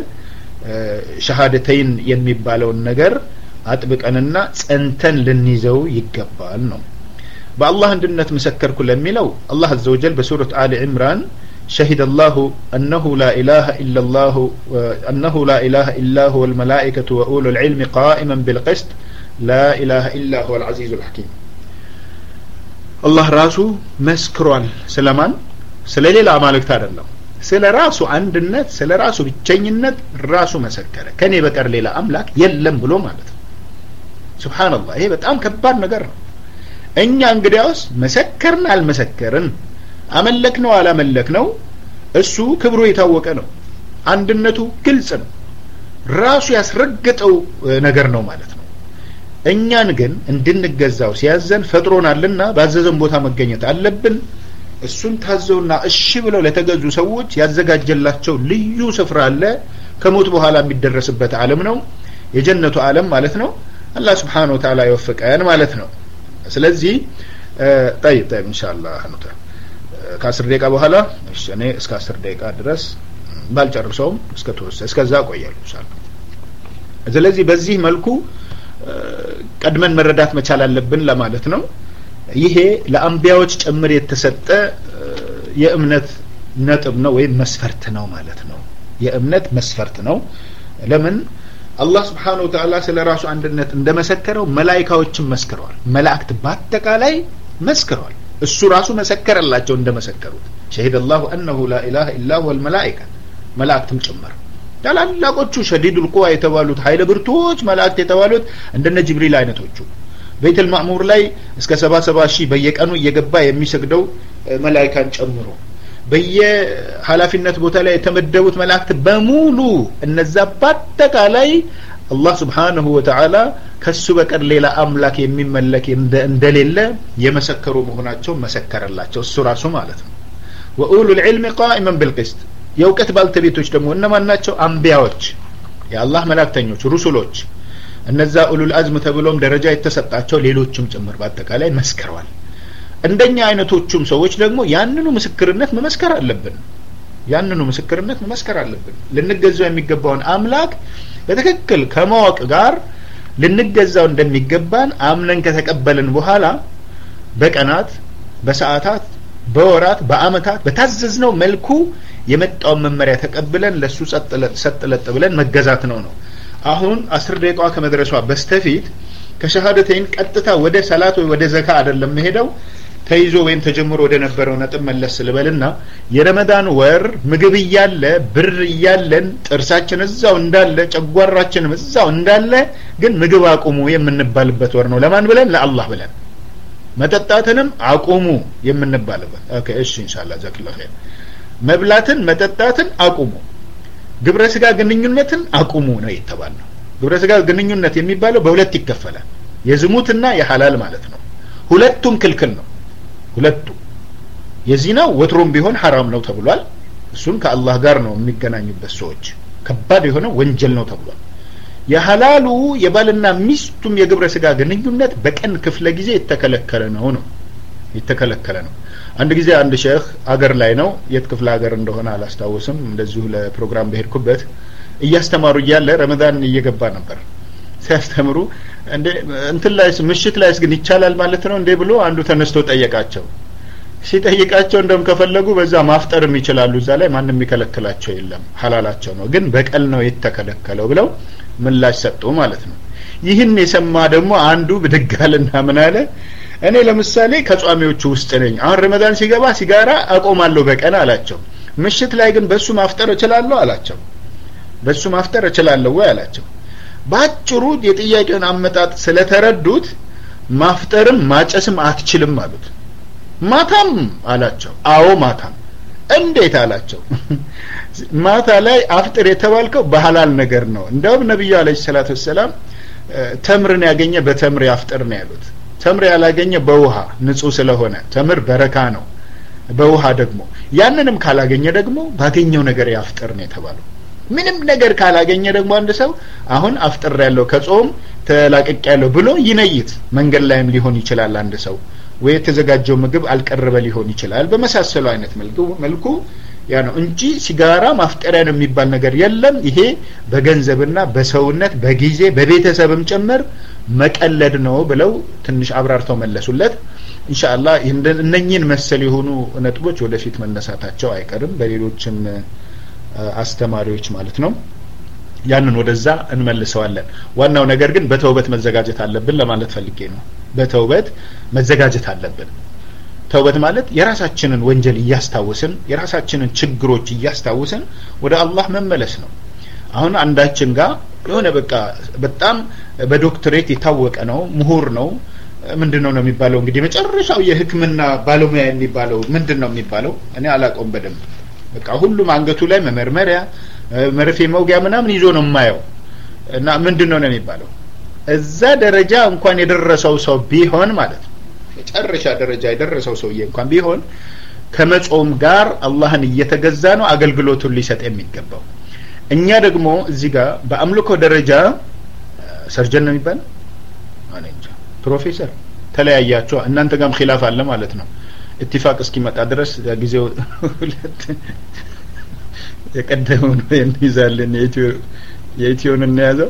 Speaker 12: ሸሃደተይን የሚባለውን ነገር አጥብቀንና ጸንተን ልንይዘው ይገባል ነው። በአላህ አንድነት መሰከርኩ ለሚለው አላህ عز وجل በሱረት አሊ ኢምራን شهد الله أنه لا إله إلا الله أنه لا إله إلا هو الملائكة وأولو العلم قائما بالقسط لا إله إلا هو العزيز الحكيم الله راسو مسكرال سلمان ስለሌላ አማልክት አይደለም ስለራሱ አንድነት ስለራሱ ብቸኝነት ራሱ መሰከረ ከኔ በቀር ሌላ አምላክ የለም ብሎ ማለት ነው። ሱብሃንአላህ ይሄ በጣም ከባድ ነገር ነው። እኛ እንግዲያውስ መሰከርን አልመሰከርን አመለክነው አላመለክነው እሱ ክብሩ የታወቀ ነው። አንድነቱ ግልጽ ነው። ራሱ ያስረገጠው ነገር ነው ማለት ነው። እኛን ግን እንድንገዛው ሲያዘን ፈጥሮናልና ባዘዘን ቦታ መገኘት አለብን። እሱን ታዘውና እሺ ብለው ለተገዙ ሰዎች ያዘጋጀላቸው ልዩ ስፍራ አለ። ከሞት በኋላ የሚደረስበት ዓለም ነው። የጀነቱ ዓለም ማለት ነው። አላህ Subhanahu Wa Ta'ala ይወፍቀን ማለት ነው። ስለዚህ طيب طيب ኢንሻአላህ ነው ከአስር ደቂቃ በኋላ እሺ እኔ እስከ አስር ደቂቃ ድረስ ባልጨርሰውም እስከ ተወሰ እስከዛ ቆያለሁ ኢንሻአላህ። ስለዚህ በዚህ መልኩ ቀድመን መረዳት መቻል አለብን ለማለት ነው። ይሄ ለአንቢያዎች ጭምር የተሰጠ የእምነት ነጥብ ነው ወይም መስፈርት ነው ማለት ነው። የእምነት መስፈርት ነው። ለምን አላህ Subhanahu Wa Ta'ala ስለራሱ አንድነት እንደመሰከረው መላእክቶችም መስክረዋል። መላእክት በአጠቃላይ መስክረዋል። እሱ ራሱ መሰከረላቸው እንደመሰከሩት شهد الله أنه لا إله إلا هو الملائكة መላእክትም ጭምር ታላላቆቹ ሸዲዱል ቁዋ የተባሉት ኃይለ ብርቱዎች መላእክት የተባሉት እንደነ ጅብሪል አይነቶቹ ቤተል ማዕሙር ላይ እስከ ሰባ ሰባ ሺህ በየቀኑ እየገባ የሚሰግደው መላእክታን ጨምሮ በየኃላፊነት ቦታ ላይ የተመደቡት መላእክት በሙሉ እነዛ በአጠቃላይ አላህ Subhanahu Wa Ta'ala ከሱ በቀር ሌላ አምላክ የሚመለክ እንደሌለ የመሰከሩ መሆናቸው መሰከረላቸው እሱ ራሱ ማለት ነው وأولو العلم قائما بالقسط የውቀት ባልተቤቶች ደግሞ እነማን ናቸው አንቢያዎች የአላህ መላእክተኞች ሩሱሎች እነዛ ኡሉል አዝም ተብሎም ደረጃ የተሰጣቸው ሌሎችም ጭምር በአጠቃላይ መስከረዋል እንደኛ አይነቶቹም ሰዎች ደግሞ ያንኑ ምስክርነት መመስከር አለብን ያንኑ ምስክርነት መመስከር አለብን ልንገዛው የሚገባውን አምላክ በትክክል ከማወቅ ጋር ልንገዛው እንደሚገባን አምነን ከተቀበልን በኋላ በቀናት በሰዓታት በወራት በአመታት በታዘዝነው መልኩ የመጣው መመሪያ ተቀብለን ለሱ ሰጥለጥ ብለን መገዛት ነው ነው አሁን አስር ደቂቃ ከመድረሷ በስተፊት ከሸሃደተይን ቀጥታ ወደ ሰላት ወይ ወደ ዘካ አይደለም መሄደው ተይዞ ወይም ተጀምሮ ወደ ነበረው ነጥብ መለስ ልበልና የረመዳን ወር ምግብ ይያለ ብር ይያለን ጥርሳችን እዛው እንዳለ ጨጓራችን እዛው እንዳለ ግን ምግብ አቁሙ የምንባልበት ወር ነው ለማን ብለን ለአላህ ብለን መጠጣትንም አቁሙ የምንባልበት ኦኬ እሺ ኢንሻአላህ ጀዛከላሁ ኸይር መብላትን መጠጣትን አቁሙ ግብረ ስጋ ግንኙነትን አቁሙ ነው የተባለው ግብረ ስጋ ግንኙነት የሚባለው በሁለት ይከፈላል የዝሙትና የሐላል ማለት ነው ሁለቱም ክልክል ነው ሁለቱ የዚናው ወትሮም ቢሆን حرام ነው ተብሏል እሱም ከአላህ ጋር ነው የሚገናኙበት ሰዎች ከባድ የሆነ ወንጀል ነው ተብሏል የሐላሉ የባልና ሚስቱም የግብረ ስጋ ግንኙነት በቀን ክፍለ ጊዜ የተከለከለ ነው ነው የተከለከለ ነው አንድ ጊዜ አንድ ሼክ አገር ላይ ነው የት ክፍለ ሀገር እንደሆነ አላስታውስም እንደዚሁ ለፕሮግራም በሄድኩበት እያስተማሩ ይያለ ረመዳን እየገባ ነበር ሲያስተምሩ እንደ እንትን ላይ ምሽት ላይ ግን ይቻላል ማለት ነው እንዴ ብሎ አንዱ ተነስቶ ጠየቃቸው ሲጠይቃቸው እንደም ከፈለጉ በዛ ማፍጠርም ይችላሉ እዛ ላይ ማንንም ይከለክላቸው የለም ሐላላቸው ነው ግን በቀል ነው የተከለከለው ብለው ምላሽ ሰጡ ማለት ነው ይህን የሰማ ደግሞ አንዱ በደጋልና ምን አለ እኔ ለምሳሌ ከጿሚዎቹ ውስጥ ነኝ አሁን ረመዳን ሲገባ ሲጋራ አቆማለሁ በቀን አላቸው ምሽት ላይ ግን በሱ ማፍጠር እችላለሁ አላቸው በሱ ማፍጠር እችላለሁ ወይ አላቸው ባጭሩ የጥያቄውን አመጣጥ ስለተረዱት ማፍጠርም ማጨስም አትችልም አሉት ማታም አላቸው አዎ ማታም እንዴት አላቸው ማታ ላይ አፍጥር የተባልከው በሐላል ነገር ነው እንደውም ነብዩ አለይሂ ሰላቱ ሰላም ተምርን ያገኘ በተምር ያፍጥር ነው ያሉት ተምር ያላገኘ በውሃ ንጹህ ስለሆነ ተምር በረካ ነው በውሃ ደግሞ ያንንም ካላገኘ ደግሞ ባገኘው ነገር ያፍጥር ነው የተባለው ምንም ነገር ካላገኘ ደግሞ አንድ ሰው አሁን አፍጥር ያለው ከጾም ተላቀቅ ያለው ብሎ ይነይት መንገድ ላይም ሊሆን ይችላል አንድ ሰው ወይ የተዘጋጀው ምግብ አልቀረበ ሊሆን ይችላል በመሳሰሉ አይነት መልኩ መልኩ ያ ነው እንጂ ሲጋራ ማፍጠሪያ ነው የሚባል ነገር የለም ይሄ በገንዘብና በሰውነት በጊዜ በቤተሰብም ጭምር መቀለድ ነው ብለው ትንሽ አብራርተው መለሱለት ኢንሻአላህ እነኚህን መሰል የሆኑ ነጥቦች ወደፊት መነሳታቸው አይቀርም በሌሎችም አስተማሪዎች ማለት ነው ያንን ወደዛ እንመልሰዋለን ዋናው ነገር ግን በተውበት መዘጋጀት አለብን ለማለት ፈልጌ ነው በተውበት መዘጋጀት አለብን ተውበት ማለት የራሳችንን ወንጀል እያስታወስን የራሳችንን ችግሮች እያስታወስን ወደ አላህ መመለስ ነው አሁን አንዳችን ጋር የሆነ በቃ በጣም በዶክተሬት የታወቀ ነው ምሁር ነው ምንድነው ነው የሚባለው እንግዲህ መጨረሻው የህክምና ባለሙያ የሚባለው ምንድነው የሚባለው እኔ አላቆም በደንብ በቃ ሁሉም አንገቱ ላይ መመርመሪያ መርፌ መውጊያ ምናምን ይዞ ነው የማየው እና ምንድነው ነው የሚባለው እዛ ደረጃ እንኳን የደረሰው ሰው ቢሆን ማለት ነው መጨረሻ ደረጃ የደረሰው ሰው እንኳን ቢሆን ከመጾም ጋር አላህን እየተገዛ ነው አገልግሎቱን ሊሰጥ የሚገባው እኛ ደግሞ እዚህ ጋር በአምልኮ ደረጃ ሰርጀን ነው የሚባል አለንጃ ፕሮፌሰር ተለያያቸው እናንተ ጋርም ኺላፍ አለ ማለት ነው ኢትፋቅ እስኪመጣ ድረስ ጊዜው ሁለት የቀደመው ነው የሚይዛልን የኢትዮ የኢትዮን እንያዘው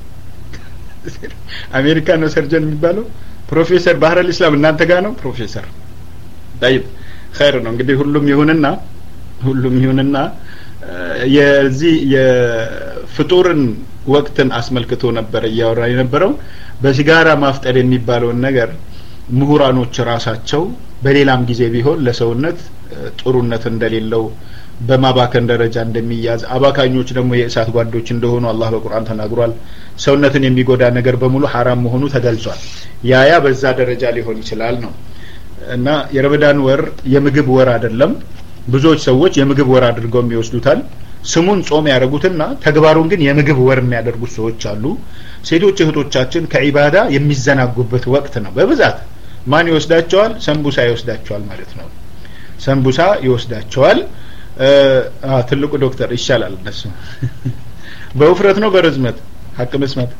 Speaker 12: አሜሪካ ነው ሰርጀን የሚባለው ፕሮፌሰር ባህር አልእስላም እናንተ ጋር ነው ፕሮፌሰር طيب خير ነው እንግዲህ ሁሉም ይሁንና ሁሉም ይሁንና የዚህ የፍጡርን ወቅትን አስመልክቶ ነበር ያወራ የነበረው በሲጋራ ማፍጠር የሚባለው ነገር ምሁራኖች ራሳቸው በሌላም ጊዜ ቢሆን ለሰውነት ጥሩነት እንደሌለው በማባከን ደረጃ እንደሚያዝ አባካኞች ደግሞ የእሳት ጓዶች እንደሆኑ አላህ በቁርአን ተናግሯል ሰውነትን የሚጎዳ ነገር በሙሉ حرام መሆኑ ተገልጿል ያያ በዛ ደረጃ ሊሆን ይችላል ነው እና የረመዳን ወር የምግብ ወር አይደለም ብዙዎች ሰዎች የምግብ ወር አድርገው የሚወስዱታል ስሙን ጾም ያደርጉትና ተግባሩን ግን የምግብ ወር የሚያደርጉት ሰዎች አሉ። ሴቶች እህቶቻችን ከዒባዳ የሚዘናጉበት ወቅት ነው በብዛት። ማን ይወስዳቸዋል? ሰንቡሳ ይወስዳቸዋል ማለት ነው። ሰንቡሳ ይወስዳቸዋል። አ ትልቁ ዶክተር ይሻላል እነሱ በውፍረት ነው በርዝመት ሐቅ መስማት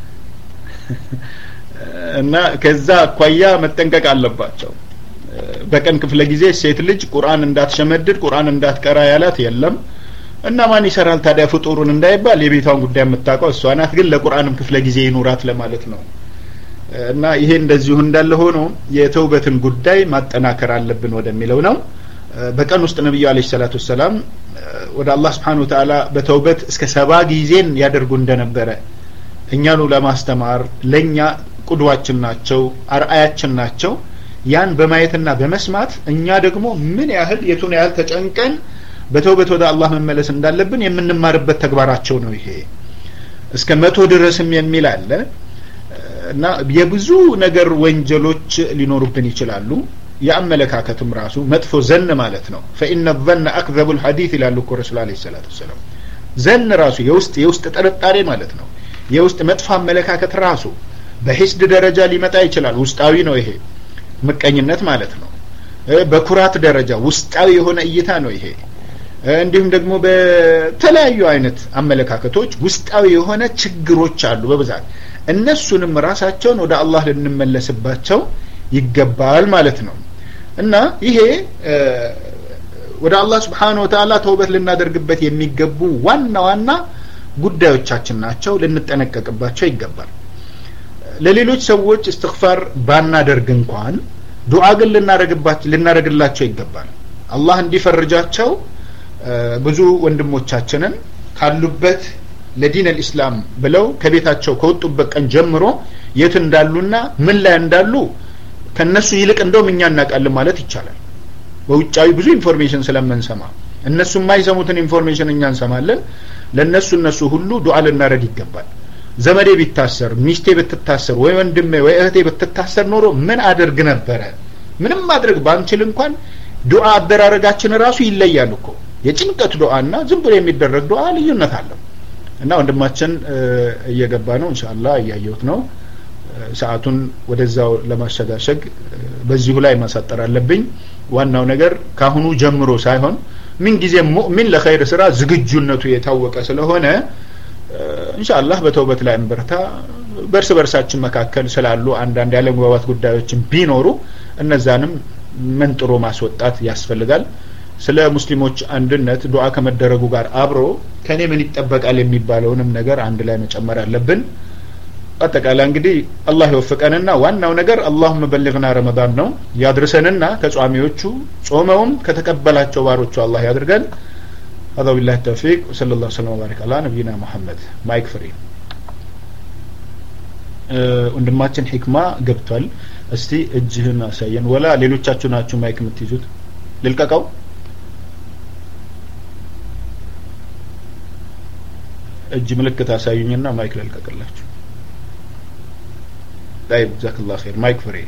Speaker 12: እና ከዛ አኳያ መጠንቀቅ አለባቸው። በቀን ክፍለ ጊዜ ሴት ልጅ ቁርአን እንዳትሸመድድ ቁርአን እንዳትቀራ ያላት የለም። እና ማን ይሰራል ታዲያ ፍጡሩን እንዳይባል የቤቷን ጉዳይ የምታውቀው እሷ ናት። ግን ለቁርአንም ክፍለ ጊዜ ይኑራት ለማለት ነው። እና ይሄ እንደዚሁ እንዳለ ሆኖ የተውበትን ጉዳይ ማጠናከር አለብን ወደሚለው ነው። በቀን ውስጥ ነብዩ አለይሂ ሰላቱ ሰላም ወደ አላህ Subhanahu Wa Ta'ala በተውበት እስከ ሰባ ጊዜን ያደርጉ እንደነበረ እኛኑ ለማስተማር ለኛ ቁድዋችን ናቸው፣ አርአያችን ናቸው። ያን በማየትና በመስማት እኛ ደግሞ ምን ያህል የቱን ያህል ተጨንቀን በተውበት ወደ አላህ መመለስ እንዳለብን የምንማርበት ተግባራቸው ነው። ይሄ እስከ መቶ ድረስም የሚል አለ እና የብዙ ነገር ወንጀሎች ሊኖሩብን ይችላሉ። ያመለካከትም ራሱ መጥፎ ዘን ማለት ነው። فإن الظن أكذب الحديث ይላሉ እኮ ረሱል አለይሂ ሰላቱ ሰላም። ዘን ራሱ የውስጥ የውስጥ ጥርጣሬ ማለት ነው። የውስጥ መጥፎ አመለካከት ራሱ በሂስድ ደረጃ ሊመጣ ይችላል። ውስጣዊ ነው ይሄ ምቀኝነት ማለት ነው። በኩራት ደረጃ ውስጣዊ የሆነ እይታ ነው ይሄ። እንዲሁም ደግሞ በተለያዩ አይነት አመለካከቶች ውስጣዊ የሆነ ችግሮች አሉ በብዛት። እነሱንም ራሳቸውን ወደ አላህ ልንመለስባቸው ይገባል ማለት ነው። እና ይሄ ወደ አላህ Subhanahu Wa Ta'ala ተውበት ልናደርግበት የሚገቡ ዋና ዋና ጉዳዮቻችን ናቸው። ልንጠነቀቅባቸው ይገባል። ለሌሎች ሰዎች እስትግፋር ባናደርግ እንኳን ዱዓ ግን ልናረግባቸው ልናረግላቸው ይገባል። አላህ እንዲፈርጃቸው ብዙ ወንድሞቻችንን ካሉበት ለዲን الاسلام ብለው ከቤታቸው ከወጡበት ቀን ጀምሮ የት እንዳሉና ምን ላይ እንዳሉ ከነሱ ይልቅ እንደው እኛ እናውቃለን ማለት ይቻላል። በውጫዊ ብዙ ኢንፎርሜሽን ስለምንሰማ እነሱ የማይሰሙትን ኢንፎርሜሽን እኛ እንሰማለን። ለነሱ እነሱ ሁሉ ዱዓ ልናረግ ይገባል። ዘመዴ ቢታሰር ሚስቴ ብትታሰር ወይ ወንድሜ ወይ እህቴ ብትታሰር ኖሮ ምን አደርግ ነበር? ምንም ማድረግ ባንችል እንኳን ዱዓ አደራረጋችን ራሱ ይለያል እኮ። የጭንቀት ዱዓና ዝም ብሎ የሚደረግ ዱዓ ልዩነት አለው። እና ወንድማችን እየገባ ነው ኢንሻአላህ እያየሁት ነው። ሰዓቱን ወደዛው ለማሸጋሸግ በዚሁ ላይ ማሳጠር አለብኝ። ዋናው ነገር ካሁኑ ጀምሮ ሳይሆን ምን ጊዜ ሙእሚን ለኸይር ስራ ዝግጁነቱ የታወቀ ስለሆነ ኢንሻአላህ በተውበት ላይ እንበርታ። በርስ በርሳችን መካከል ስላሉ አንዳንድ ያለመግባባት ጉዳዮችን ቢኖሩ እነዛንም መንጥሮ ማስወጣት ያስፈልጋል። ስለ ሙስሊሞች አንድነት ዱዓ ከመደረጉ ጋር አብሮ ከኔ ምን ይጠበቃል የሚባለውንም ነገር አንድ ላይ መጨመር አለብን። አጠቃላይ እንግዲህ አላህ ይወፍቀንና ዋናው ነገር اللهم بلغنا رمضان ነው ያድርሰንና ከጿሚዎቹ ጾመውም ከተቀበላቸው ባሮቹ አላህ ያድርገን። هذا بالله التوفيق وصلى الله وسلم وبارك على نبينا محمد ማይክ ፍሪ ወንድማችን ሂክማ ገብቷል። እስቲ እጅህን አሳየን። ወላ ሌሎቻችሁ ናችሁ ማይክ የምትይዙት? ልልቀቀው? እጅ ምልክት አሳዩኝና ማይክ ልልቀቅላችሁ። طيب جزاك الله خير مايك فري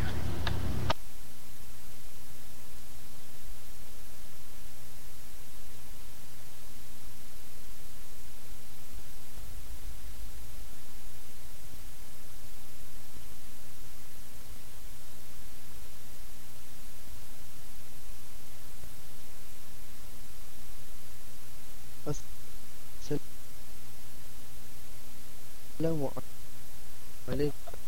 Speaker 13: السلام عليكم